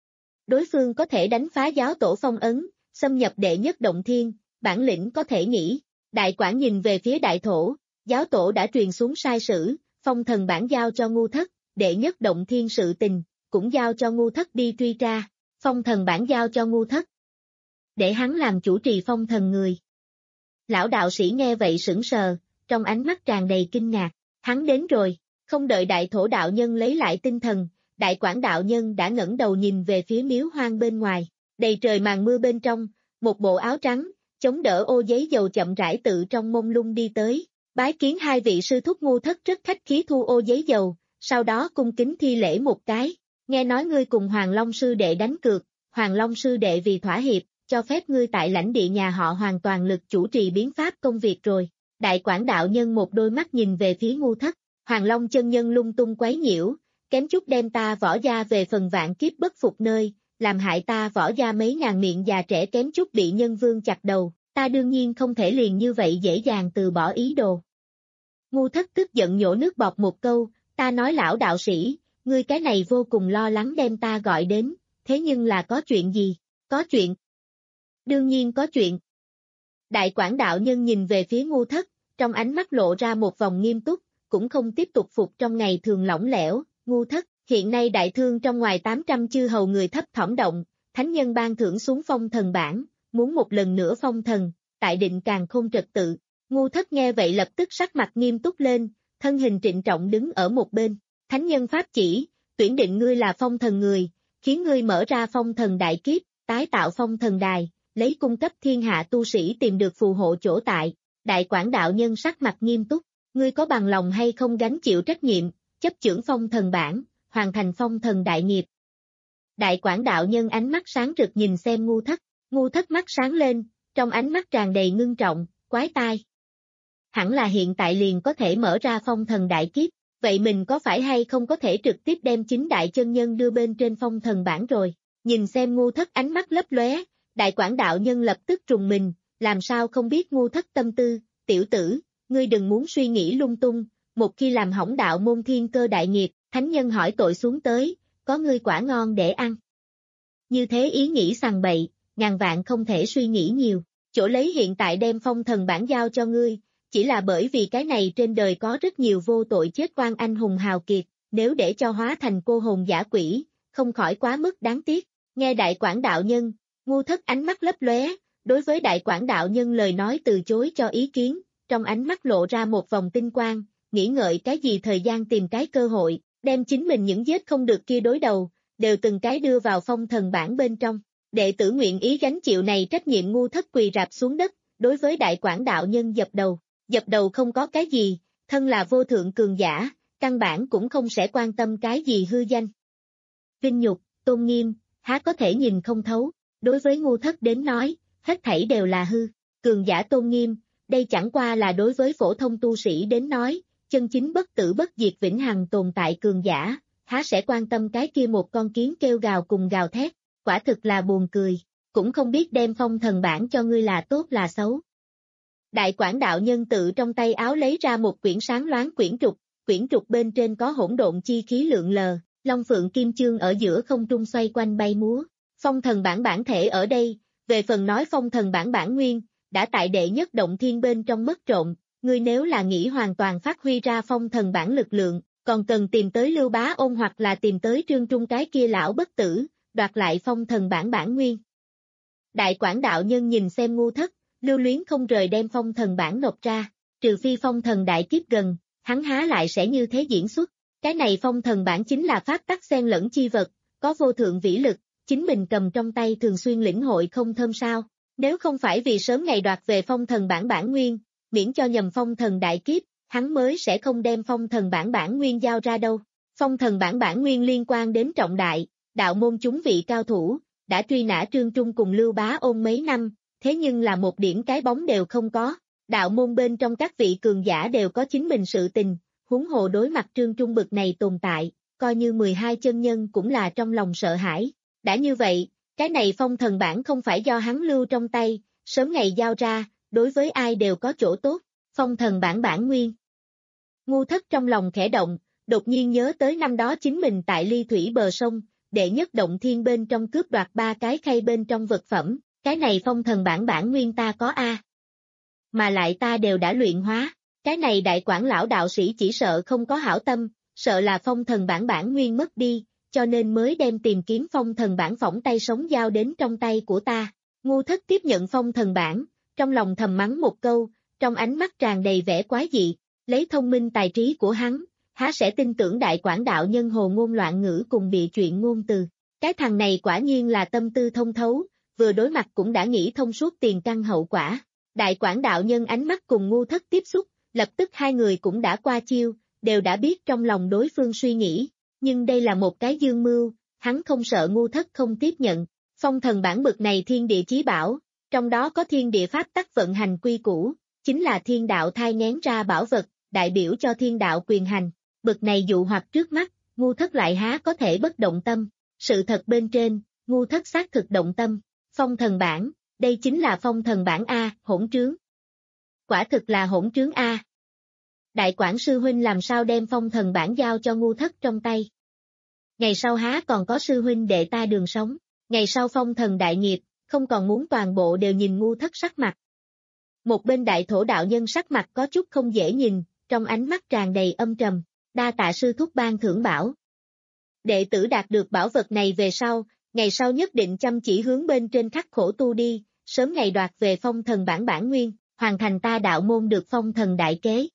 Đối phương có thể đánh phá giáo tổ phong ấn, xâm nhập đệ nhất động thiên, bản lĩnh có thể nghĩ. Đại quản nhìn về phía đại thổ, giáo tổ đã truyền xuống sai sử, phong thần bản giao cho Ngu Thất, đệ nhất động thiên sự tình, cũng giao cho Ngu Thất đi truy tra, phong thần bản giao cho Ngu Thất. Để hắn làm chủ trì phong thần người. Lão đạo sĩ nghe vậy sững sờ, trong ánh mắt tràn đầy kinh ngạc, hắn đến rồi, không đợi đại thổ đạo nhân lấy lại tinh thần, đại quản đạo nhân đã ngẩng đầu nhìn về phía miếu hoang bên ngoài, đầy trời màn mưa bên trong, một bộ áo trắng, chống đỡ ô giấy dầu chậm rãi tự trong mông lung đi tới, bái kiến hai vị sư thúc Ngu Thất rất khách khí thu ô giấy dầu, sau đó cung kính thi lễ một cái, nghe nói ngươi cùng Hoàng Long sư đệ đánh cược, Hoàng Long sư đệ vì thỏa hiệp, cho phép ngươi tại lãnh địa nhà họ hoàn toàn lực chủ trì biến pháp công việc rồi. Đại quản đạo nhân một đôi mắt nhìn về phía Ngu Thất, Hoàng Long chân nhân lung tung quấy nhiễu, kém chút đem ta võ gia về phần vạn kiếp bất phục nơi, làm hại ta võ gia mấy ngàn miệng già trẻ kém chút bị nhân vương chặt đầu, ta đương nhiên không thể liền như vậy dễ dàng từ bỏ ý đồ. Ngu Thất tức giận nhổ nước bọt một câu, ta nói lão đạo sĩ, ngươi cái này vô cùng lo lắng đem ta gọi đến, thế nhưng là có chuyện gì? Có chuyện. Đương nhiên có chuyện. Đại quản đạo nhân nhìn về phía Ngu Thất, trong ánh mắt lộ ra một vòng nghiêm túc, cũng không tiếp tục phục trong ngày thường lỏng lẻo, Ngu Thất, hiện nay đại thương trong ngoài tám trăm chư hầu người thấp thỏm động, thánh nhân ban thưởng xuống phong thần bản, muốn một lần nữa phong thần, tại định càn khôn trật tự. Ngu Thất nghe vậy lập tức sắc mặt nghiêm túc lên, thân hình trịnh trọng đứng ở một bên, thánh nhân pháp chỉ, tuyển định ngươi là phong thần người, khiến ngươi mở ra phong thần đại kiếp, tái tạo phong thần đài, lấy cung cấp thiên hạ tu sĩ tìm được phù hộ chỗ tại. Đại quản đạo nhân sắc mặt nghiêm túc, ngươi có bằng lòng hay không gánh chịu trách nhiệm, chấp chưởng phong thần bản, hoàn thành phong thần đại nghiệp. Đại quản đạo nhân ánh mắt sáng rực nhìn xem Ngu Thất, Ngu Thất mắt sáng lên, trong ánh mắt tràn đầy ngưng trọng, quái tai. Hẳn là hiện tại liền có thể mở ra phong thần đại kiếp, vậy mình có phải hay không có thể trực tiếp đem chính đại chân nhân đưa bên trên phong thần bản rồi, nhìn xem Ngu Thất ánh mắt lấp lóe, đại quản đạo nhân lập tức trùng mình, làm sao không biết Ngu Thất tâm tư, tiểu tử, ngươi đừng muốn suy nghĩ lung tung, một khi làm hỏng đạo môn thiên cơ đại nghiệp, thánh nhân hỏi tội xuống tới, có ngươi quả ngon để ăn. Như thế ý nghĩ sằng bậy, ngàn vạn không thể suy nghĩ nhiều, chỗ lấy hiện tại đem phong thần bản giao cho ngươi, chỉ là bởi vì cái này trên đời có rất nhiều vô tội chết oan anh hùng hào kiệt, nếu để cho hóa thành cô hồn giả quỷ, không khỏi quá mức đáng tiếc. Nghe đại quản đạo nhân, Ngu Thất ánh mắt lấp lóe, đối với đại quản đạo nhân lời nói từ chối cho ý kiến, trong ánh mắt lộ ra một vòng tinh quang, nghĩ ngợi cái gì thời gian tìm cái cơ hội, đem chính mình những giết không được kia đối đầu, đều từng cái đưa vào phong thần bảng bên trong. Đệ tử nguyện ý gánh chịu này trách nhiệm. Ngu Thất quỳ rạp xuống đất, đối với đại quản đạo nhân dập đầu, dập đầu không có cái gì, thân là vô thượng cường giả, căn bản cũng không sẽ quan tâm cái gì hư danh. Vinh nhục, tôn nghiêm, há có thể nhìn không thấu, đối với Ngu Thất đến nói, hết thảy đều là hư, cường giả tôn nghiêm, đây chẳng qua là đối với phổ thông tu sĩ đến nói, chân chính bất tử bất diệt vĩnh hằng tồn tại cường giả, há sẽ quan tâm cái kia một con kiến kêu gào cùng gào thét, quả thực là buồn cười, cũng không biết đem phong thần bảng cho ngươi là tốt là xấu. Đại quản đạo nhân tự trong tay áo lấy ra một quyển sáng loáng quyển trục, quyển trục bên trên có hỗn độn chi khí lượn lờ, long phượng kim chương ở giữa không trung xoay quanh bay múa, phong thần bản bản thể ở đây, về phần nói phong thần bản bản nguyên, đã tại đệ nhất động thiên bên trong mất trộn, ngươi nếu là nghĩ hoàn toàn phát huy ra phong thần bản lực lượng, còn cần tìm tới Lưu Bá Ôn hoặc là tìm tới Trương Trung cái kia lão bất tử, đoạt lại phong thần bản bản nguyên. Đại quản đạo nhân nhìn xem Ngu Thất, lưu luyến không rời đem phong thần bản nộp ra, trừ phi phong thần đại kiếp gần, hắn há lại sẽ như thế diễn xuất. Cái này phong thần bản chính là pháp tắc xen lẫn chi vật, có vô thượng vĩ lực, chính mình cầm trong tay thường xuyên lĩnh hội không thơm sao. Nếu không phải vì sớm ngày đoạt về phong thần bản bản nguyên, miễn cho nhầm phong thần đại kiếp, hắn mới sẽ không đem phong thần bản bản nguyên giao ra đâu. Phong thần bản bản nguyên liên quan đến trọng đại, đạo môn chúng vị cao thủ, đã truy nã Trương Trung cùng Lưu Bá Ôn mấy năm, thế nhưng là một điểm cái bóng đều không có. Đạo môn bên trong các vị cường giả đều có chính mình sự tình, huống hồ đối mặt Trương Trung bực này tồn tại, coi như mười hai chân nhân cũng là trong lòng sợ hãi. Đã như vậy, cái này phong thần bản không phải do hắn lưu trong tay, sớm ngày giao ra, đối với ai đều có chỗ tốt, phong thần bản bản nguyên. Ngu Thất trong lòng khẽ động, đột nhiên nhớ tới năm đó chính mình tại ly thủy bờ sông, đệ nhất động thiên bên trong cướp đoạt ba cái khay bên trong vật phẩm, cái này phong thần bản bản nguyên ta có a, mà lại ta đều đã luyện hóa, cái này đại quản lão đạo sĩ chỉ sợ không có hảo tâm, sợ là phong thần bản bản nguyên mất đi, cho nên mới đem tìm kiếm phong thần bản phỏng tay sống giao đến trong tay của ta. Ngu Thất tiếp nhận phong thần bản, trong lòng thầm mắng một câu, trong ánh mắt tràn đầy vẻ quái dị, lấy thông minh tài trí của hắn, há sẽ tin tưởng đại quản đạo nhân hồ ngôn loạn ngữ cùng bị chuyện ngôn từ. Cái thằng này quả nhiên là tâm tư thông thấu, vừa đối mặt cũng đã nghĩ thông suốt tiền căn hậu quả. Đại quản đạo nhân ánh mắt cùng Ngu Thất tiếp xúc, lập tức hai người cũng đã qua chiêu, đều đã biết trong lòng đối phương suy nghĩ, nhưng đây là một cái dương mưu, hắn không sợ Ngu Thất không tiếp nhận. Phong thần bản bực này thiên địa chí bảo, trong đó có thiên địa pháp tắc vận hành quy củ, chính là thiên đạo thai nghén ra bảo vật, đại biểu cho thiên đạo quyền hành. Bực này dụ hoặc trước mắt, Ngu Thất lại há có thể bất động tâm. Sự thật bên trên, Ngu Thất xác thực động tâm. Phong thần bản, đây chính là phong thần bản A, hỗn trướng. Quả thực là hỗn trướng A. Đại quản sư huynh làm sao đem phong thần bản giao cho Ngu Thất trong tay. Ngày sau há còn có sư huynh đệ ta đường sống, ngày sau phong thần đại nghiệp, không còn muốn toàn bộ đều nhìn Ngu Thất sắc mặt. Một bên đại thổ đạo nhân sắc mặt có chút không dễ nhìn, trong ánh mắt tràn đầy âm trầm, đa tạ sư thúc ban thưởng bảo. Đệ tử đạt được bảo vật này về sau, ngày sau nhất định chăm chỉ hướng bên trên khắc khổ tu đi, sớm ngày đoạt về phong thần bản bản nguyên, hoàn thành ta đạo môn được phong thần đại kế.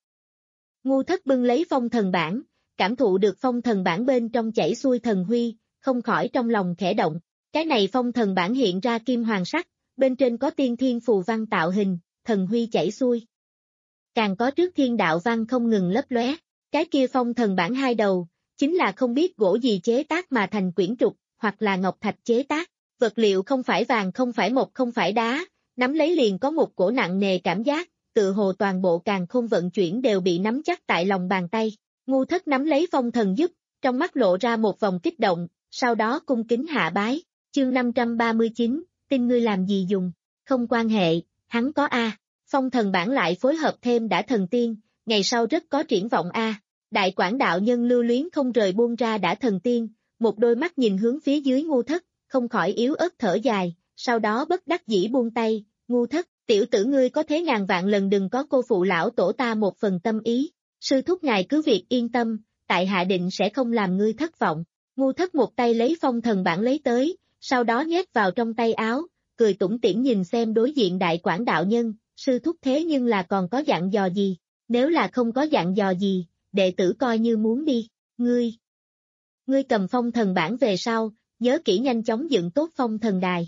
Ngu Thất bưng lấy phong thần bản, cảm thụ được phong thần bản bên trong chảy xuôi thần huy, không khỏi trong lòng khẽ động. Cái này phong thần bản hiện ra kim hoàng sắc, bên trên có tiên thiên phù văn tạo hình, thần huy chảy xuôi. Càng có trước thiên đạo văn không ngừng lấp lóe. Cái kia phong thần bản hai đầu, chính là không biết gỗ gì chế tác mà thành quyển trục, hoặc là ngọc thạch chế tác. Vật liệu không phải vàng không phải mộc không phải đá, nắm lấy liền có một cổ nặng nề cảm giác, tự hồ toàn bộ càn khôn vận chuyển đều bị nắm chắc tại lòng bàn tay. Ngu Thất nắm lấy phong thần giúp, trong mắt lộ ra một vòng kích động, sau đó cung kính hạ bái. Chương năm trăm ba mươi chín, tin ngươi làm gì dùng, không quan hệ, hắn có A, phong thần bản lại phối hợp thêm đã thần tiên, ngày sau rất có triển vọng A. Đại quản đạo nhân lưu luyến không rời buông ra đã thần tiên, một đôi mắt nhìn hướng phía dưới Ngu Thất, không khỏi yếu ớt thở dài, sau đó bất đắc dĩ buông tay. Ngu Thất, tiểu tử ngươi có thế ngàn vạn lần đừng có cô phụ lão tổ ta một phần tâm ý, sư thúc ngài cứ việc yên tâm, tại hạ định sẽ không làm ngươi thất vọng. Ngu Thất một tay lấy phong thần bản lấy tới, sau đó nhét vào trong tay áo, cười tủm tỉm nhìn xem đối diện Đại Quảng đạo nhân, sư thúc thế nhưng là còn có dặn dò gì, nếu là không có dặn dò gì, đệ tử coi như muốn đi, ngươi. Ngươi cầm phong thần bản về sau, nhớ kỹ nhanh chóng dựng tốt phong thần đài.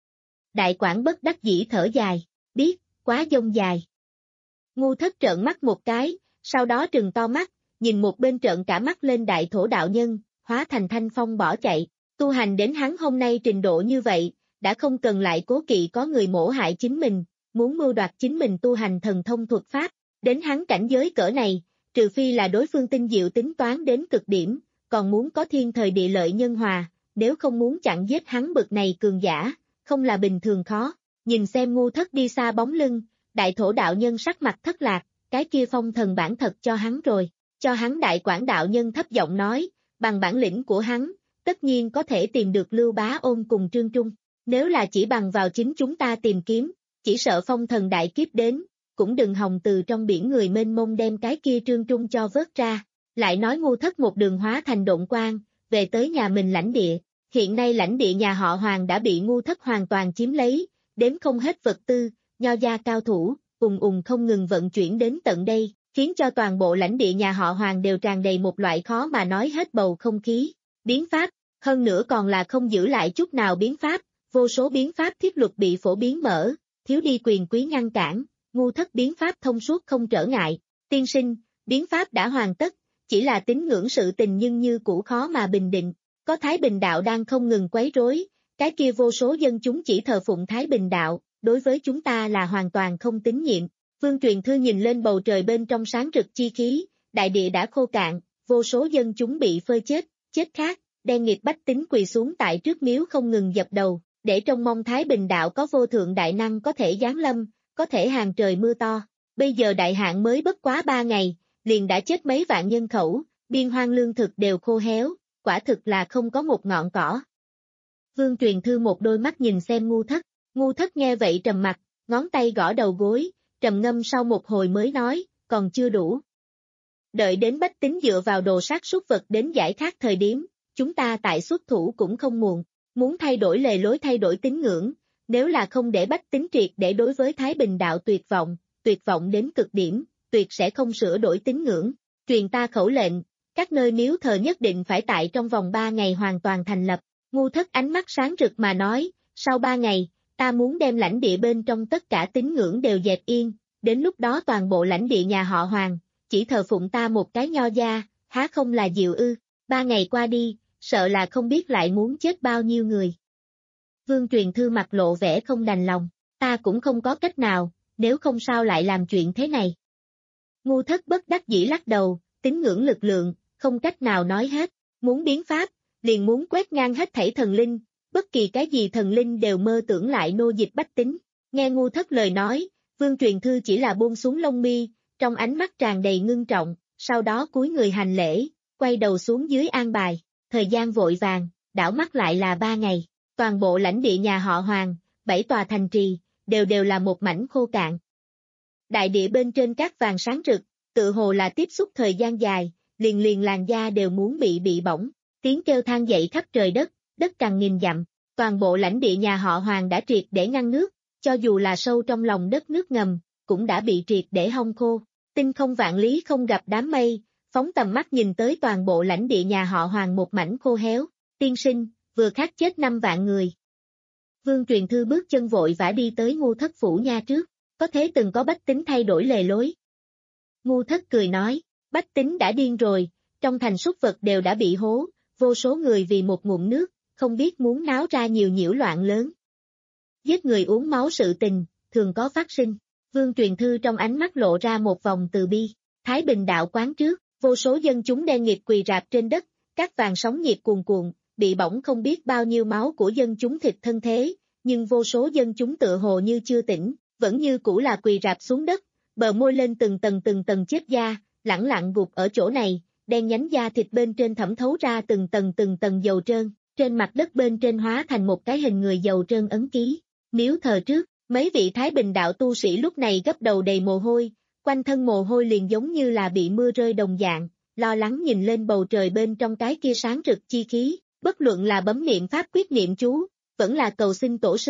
Đại Quảng bất đắc dĩ thở dài, biết, quá dông dài. Ngu Thất trợn mắt một cái, sau đó trừng to mắt, nhìn một bên trợn cả mắt lên Đại Thổ đạo nhân, hóa thành thanh phong bỏ chạy, tu hành đến hắn hôm nay trình độ như vậy, đã không cần lại cố kỵ có người mổ hại chính mình, muốn mưu đoạt chính mình tu hành thần thông thuật pháp, đến hắn cảnh giới cỡ này, trừ phi là đối phương tinh diệu tính toán đến cực điểm, còn muốn có thiên thời địa lợi nhân hòa, nếu không muốn chặn giết hắn bực này cường giả, không là bình thường khó. Nhìn xem Ngu Thất đi xa bóng lưng, Đại Thổ đạo nhân sắc mặt thất lạc, cái kia phong thần bản thật cho hắn rồi, cho hắn. Đại Quảng đạo nhân thấp giọng nói, bằng bản lĩnh của hắn, tất nhiên có thể tìm được Lưu Bá Ôn cùng Trương Trung, nếu là chỉ bằng vào chính chúng ta tìm kiếm, chỉ sợ phong thần đại kiếp đến, cũng đừng hòng từ trong biển người mênh mông đem cái kia Trương Trung cho vớt ra. Lại nói Ngu Thất một đường hóa thành độn quang, về tới nhà mình lãnh địa, hiện nay lãnh địa nhà họ Hoàng đã bị Ngu Thất hoàn toàn chiếm lấy, đếm không hết vật tư, nho gia cao thủ, ùng ùng không ngừng vận chuyển đến tận đây, khiến cho toàn bộ lãnh địa nhà họ Hoàng đều tràn đầy một loại khó mà nói hết bầu không khí, biến pháp, hơn nữa còn là không giữ lại chút nào biến pháp, vô số biến pháp thiết luật bị phổ biến mở, thiếu đi quyền quý ngăn cản, Ngu Thất biến pháp thông suốt không trở ngại, tiên sinh, biến pháp đã hoàn tất, chỉ là tín ngưỡng sự tình nhưng như cũ khó mà bình định, có Thái Bình đạo đang không ngừng quấy rối, cái kia vô số dân chúng chỉ thờ phụng Thái Bình đạo, đối với chúng ta là hoàn toàn không tín nhiệm. Vương Truyền Thư nhìn lên bầu trời bên trong sáng rực chi khí, đại địa đã khô cạn, vô số dân chúng bị phơi chết, chết khác, đen nghịt bách tính quỳ xuống tại trước miếu không ngừng dập đầu, để trông mong Thái Bình đạo có vô thượng đại năng có thể giáng lâm, có thể hàng trời mưa to. Bây giờ đại hạn mới bất quá ba ngày, liền đã chết mấy vạn nhân khẩu, biên hoang lương thực đều khô héo, quả thực là không có một ngọn cỏ. Vương Truyền Thư một đôi mắt nhìn xem Ngu Thất, Ngu Thất nghe vậy trầm mặt, ngón tay gõ đầu gối, trầm ngâm sau một hồi mới nói, còn chưa đủ. Đợi đến bách tính dựa vào đồ sát súc vật đến giải khát thời điểm, chúng ta tại xuất thủ cũng không muộn, muốn thay đổi lề lối thay đổi tín ngưỡng, nếu là không để bách tính triệt để đối với Thái Bình đạo tuyệt vọng, tuyệt vọng đến cực điểm, tuyệt sẽ không sửa đổi tín ngưỡng, truyền ta khẩu lệnh, các nơi miếu thờ nhất định phải tại trong vòng ba ngày hoàn toàn thành lập. Ngu Thất ánh mắt sáng rực mà nói, sau ba ngày, ta muốn đem lãnh địa bên trong tất cả tín ngưỡng đều dẹp yên, đến lúc đó toàn bộ lãnh địa nhà họ Hoàng, chỉ thờ phụng ta một cái nho gia, há không là diệu ư, ba ngày qua đi, sợ là không biết lại muốn chết bao nhiêu người. Vương Truyền Thư mặt lộ vẻ không đành lòng, ta cũng không có cách nào, nếu không sao lại làm chuyện thế này. Ngu Thất bất đắc dĩ lắc đầu, tín ngưỡng lực lượng, không cách nào nói hết, muốn biến pháp, liền muốn quét ngang hết thảy thần linh, bất kỳ cái gì thần linh đều mơ tưởng lại nô dịch bách tính. Nghe Ngu Thất lời nói, Vương Truyền Thư chỉ là buông xuống lông mi, trong ánh mắt tràn đầy ngưng trọng, sau đó cúi người hành lễ, quay đầu xuống dưới an bài, thời gian vội vàng, đảo mắt lại là ba ngày, toàn bộ lãnh địa nhà họ Hoàng, bảy tòa thành trì, đều đều là một mảnh khô cạn. Đại địa bên trên cát vàng sáng rực, tự hồ là tiếp xúc thời gian dài, liền liền làn da đều muốn bị bị bỏng, tiếng kêu than dậy khắp trời đất, đất càng nghìn dặm, toàn bộ lãnh địa nhà họ Hoàng đã triệt để ngăn nước, cho dù là sâu trong lòng đất nước ngầm, cũng đã bị triệt để hong khô, tinh không vạn lý không gặp đám mây, phóng tầm mắt nhìn tới toàn bộ lãnh địa nhà họ Hoàng một mảnh khô héo, tiên sinh, vừa khát chết năm vạn người. Vương Truyền Thư bước chân vội vã đi tới Ngu Thất phủ nha trước, có thế từng có bách tính thay đổi lề lối. Ngu Thất cười nói, bách tính đã điên rồi, trong thành súc vật đều đã bị hố, vô số người vì một ngụm nước, không biết muốn náo ra nhiều nhiễu loạn lớn. Giết người uống máu sự tình, thường có phát sinh. Vương Truyền Thư trong ánh mắt lộ ra một vòng từ bi. Thái Bình đạo quán trước, vô số dân chúng đen nghịt quỳ rạp trên đất, các vàng sóng nhiệt cuồn cuộn, bị bỏng không biết bao nhiêu máu của dân chúng thịt thân thế, nhưng vô số dân chúng tựa hồ như chưa tỉnh, vẫn như cũ là quỳ rạp xuống đất, bờ môi lên từng tầng từng tầng chết da, lẳng lặng gục ở chỗ này, đen nhánh da thịt bên trên thẩm thấu ra từng tầng từng tầng dầu trơn, trên mặt đất bên trên hóa thành một cái hình người dầu trơn ấn ký. Miếu thờ trước, mấy vị Thái Bình đạo tu sĩ lúc này gấp đầu đầy mồ hôi, quanh thân mồ hôi liền giống như là bị mưa rơi đồng dạng, lo lắng nhìn lên bầu trời bên trong cái kia sáng rực chi khí, bất luận là bấm niệm pháp quyết niệm chú, vẫn là cầu xin tổ sư,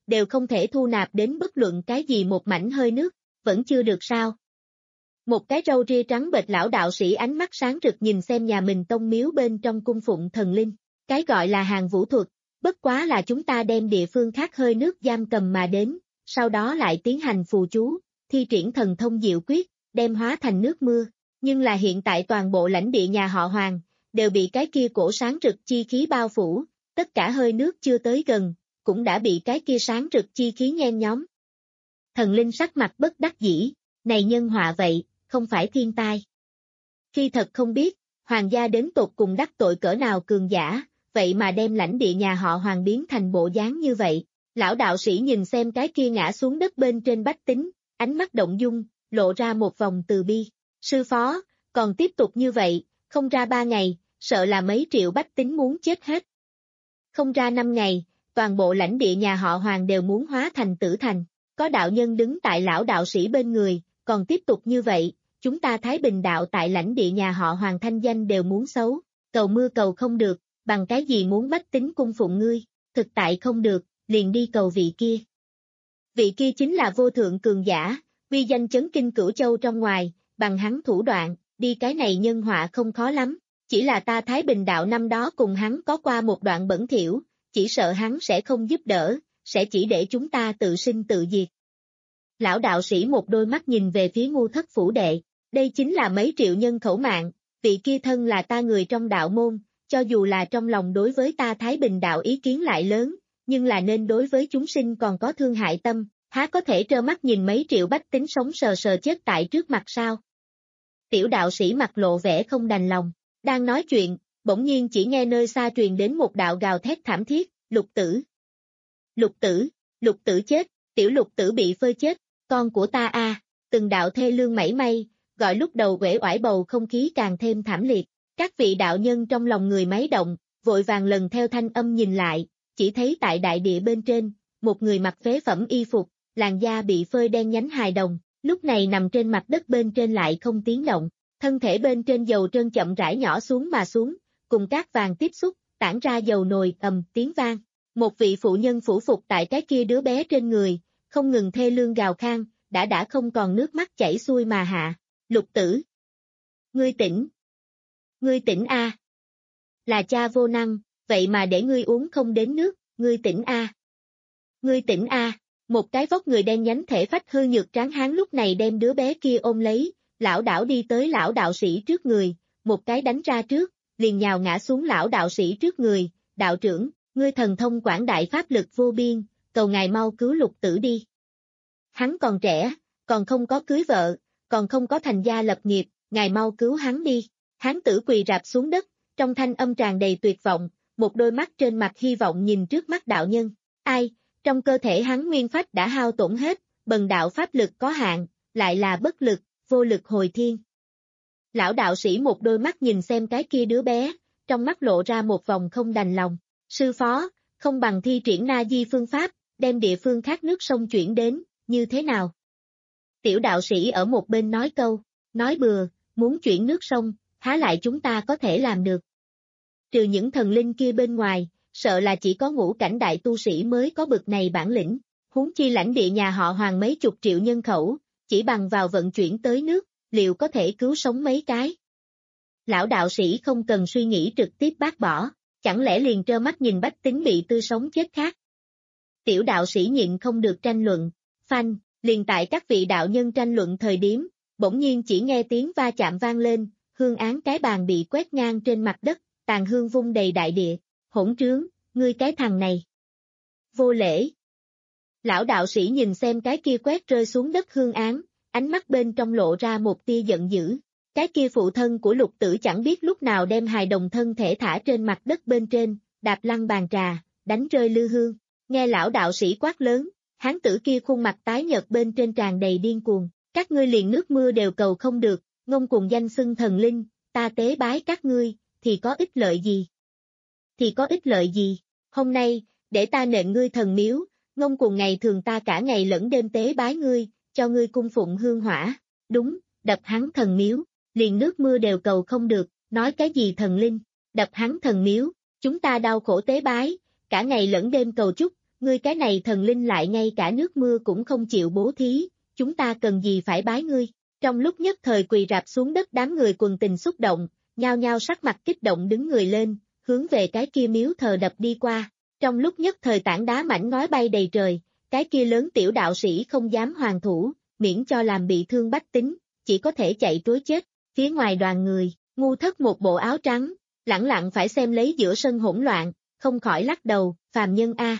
đều không thể thu nạp đến bất luận cái gì một mảnh hơi nước, vẫn chưa được sao. Một cái râu ria trắng bệch lão đạo sĩ ánh mắt sáng rực nhìn xem nhà mình tông miếu bên trong cung phụng thần linh, cái gọi là hàng vũ thuật, bất quá là chúng ta đem địa phương khác hơi nước giam cầm mà đến, sau đó lại tiến hành phù chú, thi triển thần thông diệu quyết, đem hóa thành nước mưa, nhưng là hiện tại toàn bộ lãnh địa nhà họ Hoàng, đều bị cái kia cổ sáng rực chi khí bao phủ, tất cả hơi nước chưa tới gần, cũng đã bị cái kia sáng rực chi khí nhen nhóm. Thần linh sắc mặt bất đắc dĩ, này nhân họa vậy, không phải thiên tai. Khi thật không biết, Hoàng gia đến tột cùng đắc tội cỡ nào cường giả, vậy mà đem lãnh địa nhà họ Hoàng biến thành bộ dáng như vậy. Lão đạo sĩ nhìn xem cái kia ngã xuống đất bên trên bách tính, ánh mắt động dung, lộ ra một vòng từ bi. Sư phó, còn tiếp tục như vậy, không ra ba ngày, sợ là mấy triệu bách tính muốn chết hết. Không ra năm ngày, toàn bộ lãnh địa nhà họ Hoàng đều muốn hóa thành tử thành. Có đạo nhân đứng tại lão đạo sĩ bên người, còn tiếp tục như vậy, chúng ta Thái Bình đạo tại lãnh địa nhà họ Hoàng thanh danh đều muốn xấu, cầu mưa cầu không được, bằng cái gì muốn bách tính cung phụng ngươi, thực tại không được, liền đi cầu vị kia. Vị kia chính là vô thượng cường giả, uy danh chấn kinh cửu châu trong ngoài, bằng hắn thủ đoạn, đi cái này nhân họa không khó lắm, chỉ là ta Thái Bình đạo năm đó cùng hắn có qua một đoạn bẩn thỉu, chỉ sợ hắn sẽ không giúp đỡ, sẽ chỉ để chúng ta tự sinh tự diệt. Lão đạo sĩ một đôi mắt nhìn về phía Ngu Thất phủ đệ, đây chính là mấy triệu nhân khẩu mạng, vị kia thân là ta người trong đạo môn, cho dù là trong lòng đối với ta Thái Bình đạo ý kiến lại lớn, nhưng là nên đối với chúng sinh còn có thương hại tâm, há có thể trơ mắt nhìn mấy triệu bách tính sống sờ sờ chết tại trước mặt sao? Tiểu đạo sĩ mặt lộ vẻ không đành lòng, đang nói chuyện, bỗng nhiên chỉ nghe nơi xa truyền đến một đạo gào thét thảm thiết, Lục tử. Lục tử, Lục tử chết, tiểu Lục tử bị phơi chết, con của ta a, à, từng đạo thê lương mảy may, gọi lúc đầu uể oải bầu không khí càng thêm thảm liệt. Các vị đạo nhân trong lòng người máy động, vội vàng lần theo thanh âm nhìn lại, chỉ thấy tại đại địa bên trên, một người mặc phế phẩm y phục, làn da bị phơi đen nhánh hài đồng, lúc này nằm trên mặt đất bên trên lại không tiếng động, thân thể bên trên dầu trơn chậm rãi nhỏ xuống mà xuống, cùng cát vàng tiếp xúc, tản ra dầu nồi ầm tiếng vang. Một vị phụ nhân phủ phục tại cái kia đứa bé trên người, không ngừng thê lương gào khan, đã đã không còn nước mắt chảy xuôi mà hạ. Lục tử! Ngươi tỉnh! Ngươi tỉnh a! Là cha vô năng, vậy mà để ngươi uống không đến nước, ngươi tỉnh a! Ngươi tỉnh a! Một cái vóc người đen nhánh thể phách hư nhược tráng hán lúc này đem đứa bé kia ôm lấy, lão đảo đi tới lão đạo sĩ trước người, một cái đánh ra trước, liền nhào ngã xuống lão đạo sĩ trước người, đạo trưởng, ngươi thần thông quảng đại pháp lực vô biên, cầu ngài mau cứu Lục tử đi. Hắn còn trẻ, còn không có cưới vợ, còn không có thành gia lập nghiệp, ngài mau cứu hắn đi. Hán tử quỳ rạp xuống đất, trong thanh âm tràn đầy tuyệt vọng, một đôi mắt trên mặt hy vọng nhìn trước mắt đạo nhân. Ai, trong cơ thể hắn nguyên phách đã hao tổn hết, bần đạo pháp lực có hạn, lại là bất lực, vô lực hồi thiên. Lão đạo sĩ một đôi mắt nhìn xem cái kia đứa bé, trong mắt lộ ra một vòng không đành lòng. Sư phó, không bằng thi triển na di phương pháp, đem địa phương khác nước sông chuyển đến, như thế nào? Tiểu đạo sĩ ở một bên nói câu, nói bừa, muốn chuyển nước sông, há lại chúng ta có thể làm được. Trừ những thần linh kia bên ngoài, sợ là chỉ có ngũ cảnh đại tu sĩ mới có bực này bản lĩnh, huống chi lãnh địa nhà họ Hoàng mấy chục triệu nhân khẩu, chỉ bằng vào vận chuyển tới nước, liệu có thể cứu sống mấy cái. Lão đạo sĩ không cần suy nghĩ trực tiếp bác bỏ, chẳng lẽ liền trơ mắt nhìn bách tính bị tươi sống chết khác. Tiểu đạo sĩ nhịn không được tranh luận, phanh, liền tại các vị đạo nhân tranh luận thời điểm, bỗng nhiên chỉ nghe tiếng va chạm vang lên, hương án cái bàn bị quét ngang trên mặt đất, tàn hương vung đầy đại địa, hỗn trướng, ngươi cái thằng này. Vô lễ. Lão đạo sĩ nhìn xem cái kia quét rơi xuống đất hương án, ánh mắt bên trong lộ ra một tia giận dữ. Cái kia phụ thân của Lục tử chẳng biết lúc nào đem hài đồng thân thể thả trên mặt đất bên trên, đạp lăn bàn trà, đánh rơi lư hương. Nghe lão đạo sĩ quát lớn, hán tử kia khuôn mặt tái nhợt bên trên tràn đầy điên cuồng. Các ngươi liền nước mưa đều cầu không được, ngông cuồng danh xưng thần linh, ta tế bái các ngươi, thì có ích lợi gì? Thì có ích lợi gì? Hôm nay, để ta nện ngươi thần miếu, ngông cuồng ngày thường ta cả ngày lẫn đêm tế bái ngươi, cho ngươi cung phụng hương hỏa. Đúng, đập hắn thần miếu, liền nước mưa đều cầu không được, nói cái gì thần linh, đập hắn thần miếu, chúng ta đau khổ tế bái, cả ngày lẫn đêm cầu chúc, ngươi cái này thần linh lại ngay cả nước mưa cũng không chịu bố thí, chúng ta cần gì phải bái ngươi. Trong lúc nhất thời quỳ rạp xuống đất đám người quần tình xúc động, nhao nhao sắc mặt kích động đứng người lên, hướng về cái kia miếu thờ đập đi qua. Trong lúc nhất thời tảng đá mảnh ngói bay đầy trời, cái kia lớn tiểu đạo sĩ không dám hoàn thủ, miễn cho làm bị thương bách tính, chỉ có thể chạy trối chết. Phía ngoài đoàn người, Ngu Thất một bộ áo trắng, lẳng lặng phải xem lấy giữa sân hỗn loạn, không khỏi lắc đầu, phàm nhân a.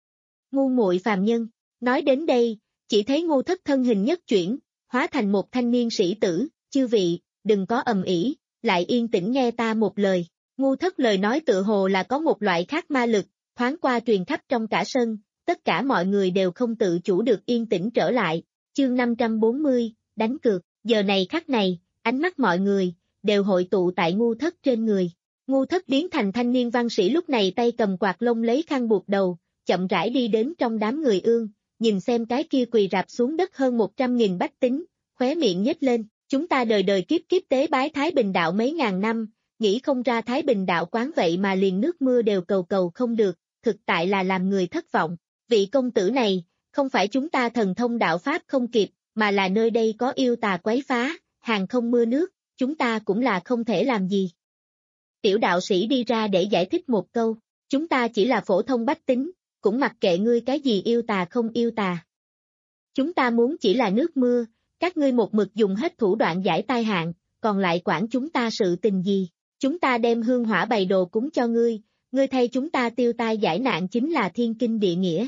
Ngu muội phàm nhân, nói đến đây, chỉ thấy Ngu Thất thân hình nhất chuyển, hóa thành một thanh niên sĩ tử, chư vị, đừng có ầm ĩ, lại yên tĩnh nghe ta một lời. Ngu Thất lời nói tự hồ là có một loại khác ma lực, thoáng qua truyền khắp trong cả sân, tất cả mọi người đều không tự chủ được yên tĩnh trở lại. Chương năm trăm bốn mươi, đánh cược, giờ này khắc này, ánh mắt mọi người, đều hội tụ tại Ngu Thất trên người. Ngu Thất biến thành thanh niên văn sĩ lúc này tay cầm quạt lông lấy khăn buộc đầu, chậm rãi đi đến trong đám người ương, nhìn xem cái kia quỳ rạp xuống đất hơn một trăm nghìn bách tính, khóe miệng nhếch lên, chúng ta đời đời kiếp kiếp tế bái Thái Bình đạo mấy ngàn năm, nghĩ không ra Thái Bình đạo quán vậy mà liền nước mưa đều cầu cầu không được, thực tại là làm người thất vọng. Vị công tử này, không phải chúng ta thần thông đạo pháp không kịp, mà là nơi đây có yêu tà quấy phá, hàng không mưa nước, chúng ta cũng là không thể làm gì. Tiểu đạo sĩ đi ra để giải thích một câu, chúng ta chỉ là phổ thông bách tính, cũng mặc kệ ngươi cái gì yêu tà không yêu tà. Chúng ta muốn chỉ là nước mưa, các ngươi một mực dùng hết thủ đoạn giải tai hạn, còn lại quản chúng ta sự tình gì, chúng ta đem hương hỏa bày đồ cúng cho ngươi, ngươi thay chúng ta tiêu tai giải nạn chính là thiên kinh địa nghĩa.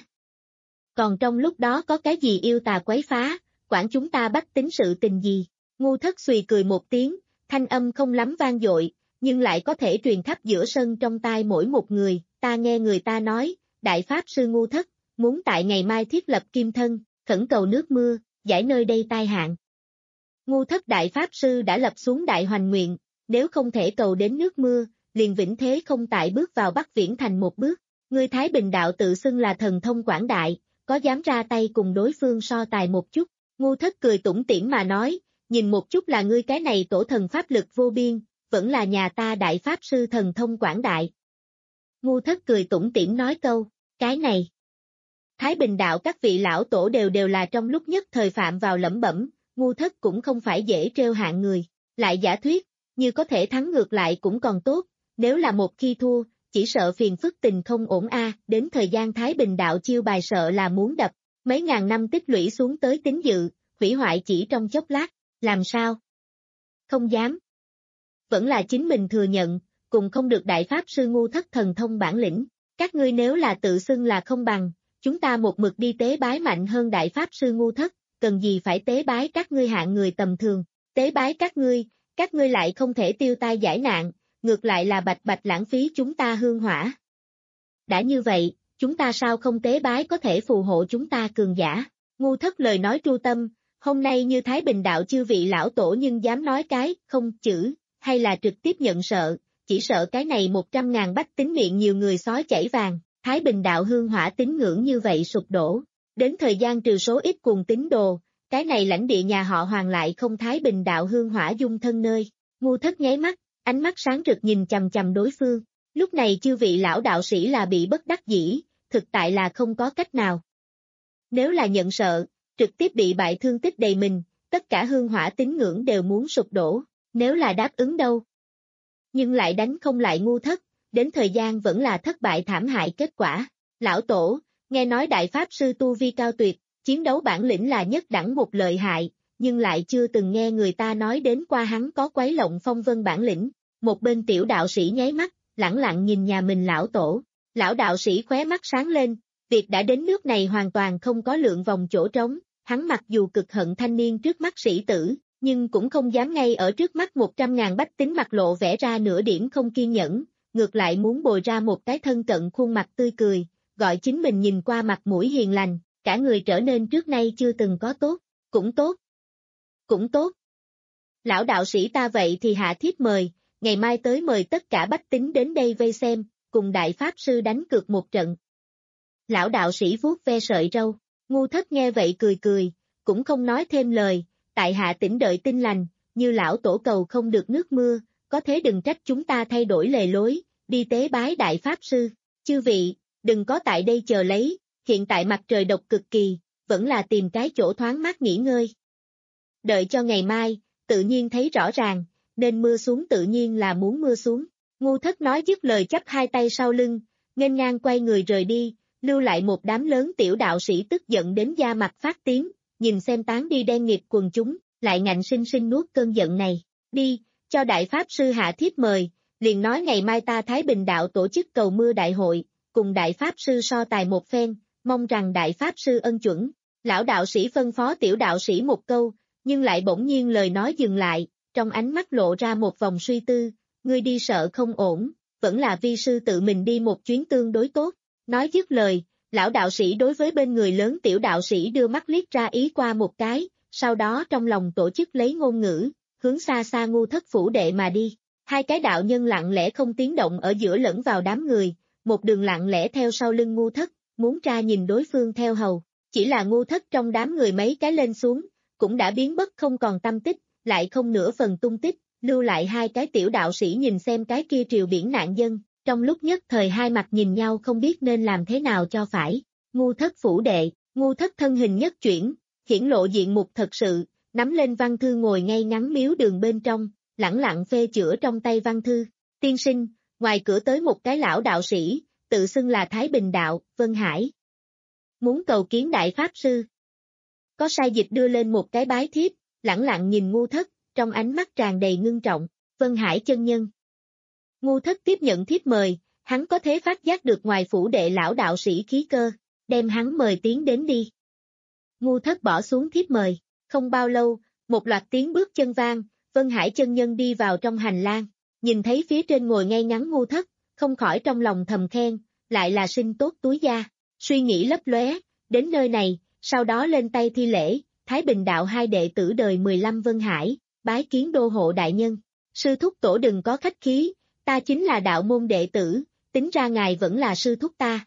Còn trong lúc đó có cái gì yêu tà quấy phá, quản chúng ta bách tính sự tình gì. Ngu Thất xùy cười một tiếng, thanh âm không lắm vang dội, nhưng lại có thể truyền khắp giữa sân trong tai mỗi một người. Ta nghe người ta nói, Đại Pháp Sư Ngu Thất, muốn tại ngày mai thiết lập kim thân, khẩn cầu nước mưa, giải nơi đây tai hạn. Ngu Thất Đại Pháp Sư đã lập xuống đại hoành nguyện, nếu không thể cầu đến nước mưa, liền vĩnh thế không tại bước vào Bắc Viễn Thành một bước. Ngươi Thái Bình đạo tự xưng là thần thông quảng đại, có dám ra tay cùng đối phương so tài một chút. Ngu Thất cười tủm tỉm mà nói, nhìn một chút là ngươi cái này tổ thần pháp lực vô biên, vẫn là nhà ta Đại Pháp Sư thần thông quảng đại. Ngu Thất cười tủm tỉm nói câu, cái này. Thái Bình đạo các vị lão tổ đều đều là trong lúc nhất thời phạm vào lẩm bẩm, Ngu Thất cũng không phải dễ trêu hạng người, lại giả thuyết, như có thể thắng ngược lại cũng còn tốt, nếu là một khi thua, chỉ sợ phiền phức tình không ổn a. Đến thời gian Thái Bình đạo chiêu bài sợ là muốn đập, mấy ngàn năm tích lũy xuống tới tín dự, hủy hoại chỉ trong chốc lát, làm sao? Không dám. Vẫn là chính mình thừa nhận, cùng không được Đại Pháp Sư Ngu Thất thần thông bản lĩnh, các ngươi nếu là tự xưng là không bằng, chúng ta một mực đi tế bái mạnh hơn Đại Pháp Sư Ngu Thất, cần gì phải tế bái các ngươi hạng người tầm thường, tế bái các ngươi, các ngươi lại không thể tiêu tai giải nạn, ngược lại là bạch bạch lãng phí chúng ta hương hỏa. Đã như vậy, chúng ta sao không tế bái có thể phù hộ chúng ta cường giả? Ngu Thất lời nói tru tâm, hôm nay như Thái Bình đạo chư vị lão tổ nhưng dám nói cái, không chữ, hay là trực tiếp nhận sợ, chỉ sợ cái này một trăm ngàn bách tính miệng nhiều người sói chảy vàng, Thái Bình đạo hương hỏa tín ngưỡng như vậy sụp đổ. Đến thời gian trừ số ít cuồng tín đồ, cái này lãnh địa nhà họ Hoàng lại không Thái Bình đạo hương hỏa dung thân nơi. Ngu Thất nháy mắt, ánh mắt sáng rực nhìn chằm chằm đối phương, lúc này chư vị lão đạo sĩ là bị bất đắc dĩ, thực tại là không có cách nào. Nếu là nhận sợ, trực tiếp bị bại thương tích đầy mình, tất cả hương hỏa tín ngưỡng đều muốn sụp đổ, nếu là đáp ứng đâu. Nhưng lại đánh không lại Ngu Thất, đến thời gian vẫn là thất bại thảm hại kết quả. Lão tổ, nghe nói Đại Pháp Sư tu vi cao tuyệt, chiến đấu bản lĩnh là nhất đẳng một lợi hại, nhưng lại chưa từng nghe người ta nói đến qua hắn có quấy lộng phong vân bản lĩnh. Một bên tiểu đạo sĩ nháy mắt, lẳng lặng nhìn nhà mình lão tổ. Lão đạo sĩ khóe mắt sáng lên, việc đã đến nước này hoàn toàn không có lượng vòng chỗ trống, hắn mặc dù cực hận thanh niên trước mắt sĩ tử, nhưng cũng không dám ngay ở trước mắt một trăm ngàn bách tính mặt lộ vẻ ra nửa điểm không kiên nhẫn, ngược lại muốn bồi ra một cái thân cận khuôn mặt tươi cười, gọi chính mình nhìn qua mặt mũi hiền lành, cả người trở nên trước nay chưa từng có tốt, cũng tốt, cũng tốt. Lão đạo sĩ ta vậy thì hạ thiếp mời, ngày mai tới mời tất cả bách tính đến đây vây xem, cùng Đại Pháp Sư đánh cược một trận. Lão đạo sĩ vuốt ve sợi râu, Ngu Thất nghe vậy cười cười, cũng không nói thêm lời, tại hạ tĩnh đợi tin lành, như lão tổ cầu không được nước mưa, có thế đừng trách chúng ta thay đổi lề lối, đi tế bái Đại Pháp Sư, chư vị, đừng có tại đây chờ lấy, hiện tại mặt trời độc cực kỳ, vẫn là tìm cái chỗ thoáng mát nghỉ ngơi. Đợi cho ngày mai, tự nhiên thấy rõ ràng, nên mưa xuống tự nhiên là muốn mưa xuống. Ngu Thất nói dứt lời chắp hai tay sau lưng, nghênh ngang quay người rời đi, lưu lại một đám lớn tiểu đạo sĩ tức giận đến da mặt phát tím, nhìn xem tán đi đen nghịt quần chúng, lại ngạnh sinh sinh nuốt cơn giận này. Đi, cho đại pháp sư hạ thiếp mời, liền nói ngày mai ta Thái Bình đạo tổ chức cầu mưa đại hội, cùng đại pháp sư so tài một phen, mong rằng đại pháp sư ân chuẩn. Lão đạo sĩ phân phó tiểu đạo sĩ một câu, nhưng lại bỗng nhiên lời nói dừng lại, trong ánh mắt lộ ra một vòng suy tư, ngươi đi sợ không ổn, vẫn là vi sư tự mình đi một chuyến tương đối tốt. Nói dứt lời, lão đạo sĩ đối với bên người lớn tiểu đạo sĩ đưa mắt liếc ra ý qua một cái, sau đó trong lòng tổ chức lấy ngôn ngữ, hướng xa xa Ngu Thất phủ đệ mà đi. Hai cái đạo nhân lặng lẽ không tiếng động ở giữa lẫn vào đám người, một đường lặng lẽ theo sau lưng Ngu Thất, muốn tra nhìn đối phương theo hầu. Chỉ là Ngu Thất trong đám người mấy cái lên xuống, cũng đã biến mất không còn tâm tích, lại không nửa phần tung tích, lưu lại hai cái tiểu đạo sĩ nhìn xem cái kia triều biển nạn dân, trong lúc nhất thời hai mặt nhìn nhau không biết nên làm thế nào cho phải. Ngu Thất phủ đệ, Ngu Thất thân hình nhất chuyển, hiển lộ diện mục thật sự, nắm lên văn thư ngồi ngay ngắn miếu đường bên trong, lẳng lặng phê chữa trong tay văn thư. Tiên sinh, ngoài cửa tới một cái lão đạo sĩ, tự xưng là Thái Bình đạo, Vân Hải. Muốn cầu kiến đại pháp sư. Có sai dịch đưa lên một cái bái thiếp, lẳng lặng nhìn Ngu Thất, trong ánh mắt tràn đầy ngưng trọng. Vân Hải chân nhân. Ngu Thất tiếp nhận thiếp mời, hắn có thể phát giác được ngoài phủ đệ lão đạo sĩ khí cơ, đem hắn mời tiến đến đi. Ngu Thất bỏ xuống thiếp mời, không bao lâu, một loạt tiếng bước chân vang, Vân Hải chân nhân đi vào trong hành lang, nhìn thấy phía trên ngồi ngay ngắn Ngu Thất, không khỏi trong lòng thầm khen, lại là sinh tốt túi da, suy nghĩ lấp lóe, đến nơi này, sau đó lên tay thi lễ, Thái Bình đạo hai đệ tử đời mười lăm Vân Hải, bái kiến đô hộ đại nhân, sư thúc tổ đừng có khách khí, ta chính là đạo môn đệ tử, tính ra ngài vẫn là sư thúc ta.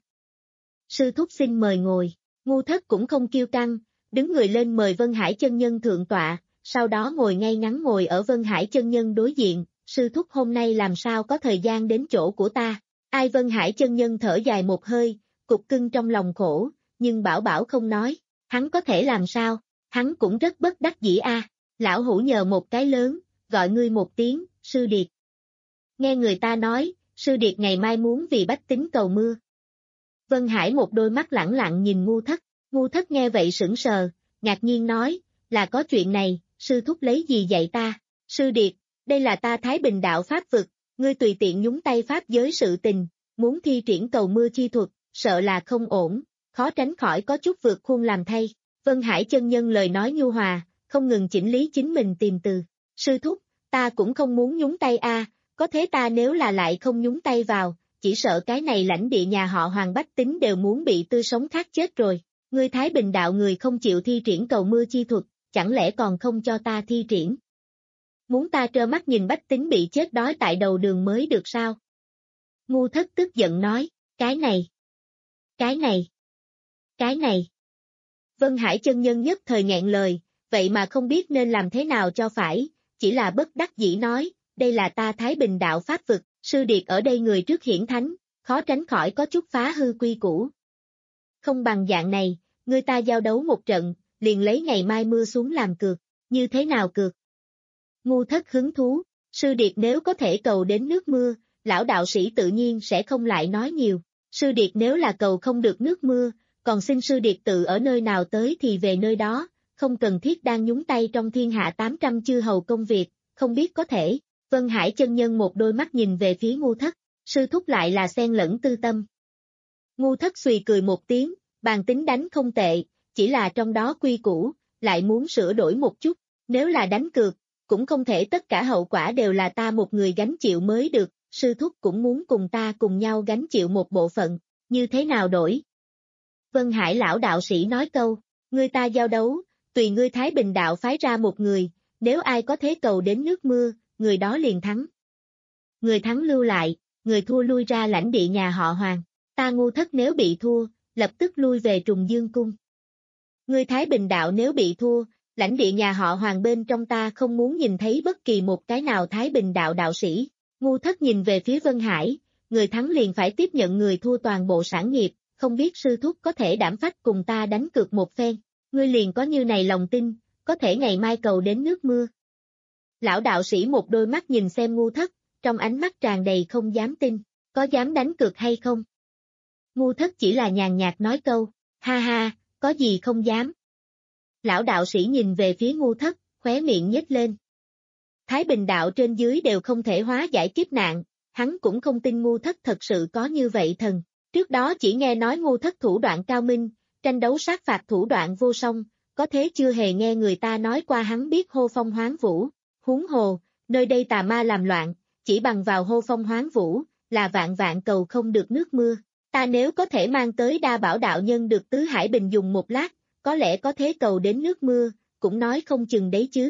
Sư thúc xin mời ngồi, Ngu Thất cũng không kiêu căng, đứng người lên mời Vân Hải chân nhân thượng tọa, sau đó ngồi ngay ngắn ngồi ở Vân Hải chân nhân đối diện, sư thúc hôm nay làm sao có thời gian đến chỗ của ta. Ai Vân Hải chân nhân thở dài một hơi, cục cưng trong lòng khổ, nhưng bảo bảo không nói, hắn có thể làm sao, hắn cũng rất bất đắc dĩ a. Lão hủ nhờ một cái lớn, gọi ngươi một tiếng, sư điệt. Nghe người ta nói, sư điệt ngày mai muốn vì bách tính cầu mưa. Vân Hải một đôi mắt lẳng lặng nhìn Ngu Thất, Ngu Thất nghe vậy sững sờ, ngạc nhiên nói, là có chuyện này, sư thúc lấy gì dạy ta, sư điệt, đây là ta Thái Bình đạo pháp vực, ngươi tùy tiện nhúng tay pháp giới sự tình, muốn thi triển cầu mưa chi thuật, sợ là không ổn, khó tránh khỏi có chút vượt khuôn làm thay. Vân Hải chân nhân lời nói nhu hòa, không ngừng chỉnh lý chính mình tìm từ, sư thúc, ta cũng không muốn nhúng tay a, có thế ta nếu là lại không nhúng tay vào, chỉ sợ cái này lãnh địa nhà họ Hoàng bách tính đều muốn bị tươi sống khát chết rồi, ngươi Thái Bình đạo người không chịu thi triển cầu mưa chi thuật, chẳng lẽ còn không cho ta thi triển? Muốn ta trơ mắt nhìn bách tính bị chết đói tại đầu đường mới được sao? Ngu Thất tức giận nói, cái này, cái này, cái này. Vân Hải chân nhân nhất thời nghẹn lời, vậy mà không biết nên làm thế nào cho phải, chỉ là bất đắc dĩ nói, đây là ta Thái Bình đạo pháp vực, sư điệt ở đây người trước hiển thánh, khó tránh khỏi có chút phá hư quy củ. Không bằng dạng này, người ta giao đấu một trận, liền lấy ngày mai mưa xuống làm cược, như thế nào cược? Ngu Thất hứng thú, sư điệt nếu có thể cầu đến nước mưa, lão đạo sĩ tự nhiên sẽ không lại nói nhiều, sư điệt nếu là cầu không được nước mưa, còn xin sư điệt tự ở nơi nào tới thì về nơi đó, không cần thiết đang nhúng tay trong thiên hạ tám trăm chư hầu công việc, không biết có thể. Vân Hải chân nhân một đôi mắt nhìn về phía Ngu Thất, sư thúc lại là xen lẫn tư tâm. Ngu Thất xùy cười một tiếng, bàn tính đánh không tệ, chỉ là trong đó quy củ, lại muốn sửa đổi một chút, nếu là đánh cược, cũng không thể tất cả hậu quả đều là ta một người gánh chịu mới được, sư thúc cũng muốn cùng ta cùng nhau gánh chịu một bộ phận, như thế nào đổi? Vân Hải lão đạo sĩ nói câu, ngươi ta giao đấu, tùy ngươi Thái Bình đạo phái ra một người, nếu ai có thế cầu đến nước mưa, người đó liền thắng. Người thắng lưu lại, người thua lui ra lãnh địa nhà họ Hoàng, ta Ngu Thất nếu bị thua, lập tức lui về Trùng Dương Cung. Ngươi Thái Bình đạo nếu bị thua, lãnh địa nhà họ Hoàng bên trong ta không muốn nhìn thấy bất kỳ một cái nào Thái Bình đạo đạo sĩ. Ngu Thất nhìn về phía Vân Hải, người thắng liền phải tiếp nhận người thua toàn bộ sản nghiệp, không biết sư thúc có thể đảm phách cùng ta đánh cược một phen, ngươi liền có như này lòng tin, có thể ngày mai cầu đến nước mưa. Lão đạo sĩ một đôi mắt nhìn xem Ngu Thất, trong ánh mắt tràn đầy không dám tin, có dám đánh cược hay không? Ngu Thất chỉ là nhàn nhạt nói câu, ha ha, có gì không dám. Lão đạo sĩ nhìn về phía Ngu Thất, khóe miệng nhếch lên. Thái Bình đạo trên dưới đều không thể hóa giải kiếp nạn, hắn cũng không tin Ngu Thất thật sự có như vậy thần. Trước đó chỉ nghe nói Ngu Thất thủ đoạn cao minh, tranh đấu sát phạt thủ đoạn vô song, có thế chưa hề nghe người ta nói qua hắn biết hô phong hoán vũ. Huống hồ, nơi đây tà ma làm loạn, chỉ bằng vào hô phong hoán vũ, là vạn vạn cầu không được nước mưa. Ta nếu có thể mang tới đa bảo đạo nhân được Tứ Hải Bình dùng một lát, có lẽ có thế cầu đến nước mưa, cũng nói không chừng đấy chứ.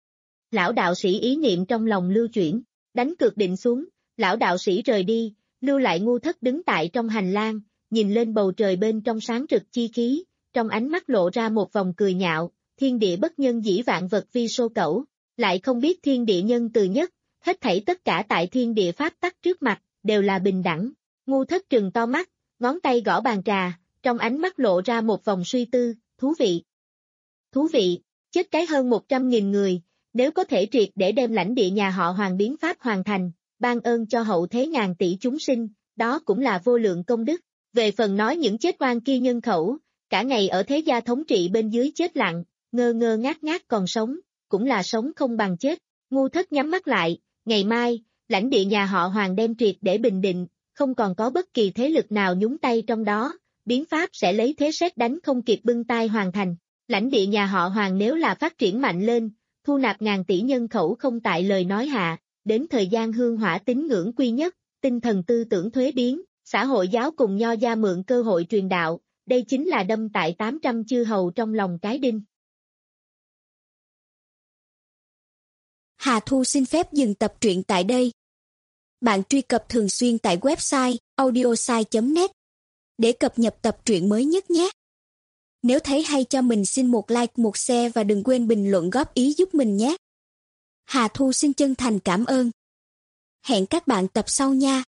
Lão đạo sĩ ý niệm trong lòng lưu chuyển, đánh cược định xuống, lão đạo sĩ rời đi, lưu lại Ngu Thất đứng tại trong hành lang, nhìn lên bầu trời bên trong sáng rực chi khí, trong ánh mắt lộ ra một vòng cười nhạo, thiên địa bất nhân dĩ vạn vật vi sô cẩu, lại không biết thiên địa nhân từ nhất, hết thảy tất cả tại thiên địa pháp tắc trước mặt, đều là bình đẳng. Ngu Thất trừng to mắt, ngón tay gõ bàn trà, trong ánh mắt lộ ra một vòng suy tư, thú vị. Thú vị, chết cái hơn một trăm nghìn người, nếu có thể triệt để đem lãnh địa nhà họ Hoàng biến pháp hoàn thành, ban ơn cho hậu thế ngàn tỷ chúng sinh, đó cũng là vô lượng công đức. Về phần nói những chết oan kia nhân khẩu, cả ngày ở thế gia thống trị bên dưới chết lặng, ngơ ngơ ngác ngác còn sống, cũng là sống không bằng chết. Ngu Thất nhắm mắt lại, ngày mai, lãnh địa nhà họ Hoàng đem triệt để bình định, không còn có bất kỳ thế lực nào nhúng tay trong đó, biến pháp sẽ lấy thế sét đánh không kịp bưng tay hoàn thành. Lãnh địa nhà họ Hoàng nếu là phát triển mạnh lên, thu nạp ngàn tỷ nhân khẩu không tại lời nói hạ, đến thời gian hương hỏa tín ngưỡng quy nhất, tinh thần tư tưởng thuế biến, xã hội giáo cùng nho gia mượn cơ hội truyền đạo, đây chính là đâm tại tám trăm chư hầu trong lòng cái đinh. Hà Thu xin phép dừng tập truyện tại đây. Bạn truy cập thường xuyên tại website audiosai chấm net để cập nhật tập truyện mới nhất nhé. Nếu thấy hay cho mình xin một like, một share và đừng quên bình luận góp ý giúp mình nhé. Hà Thu xin chân thành cảm ơn. Hẹn các bạn tập sau nha.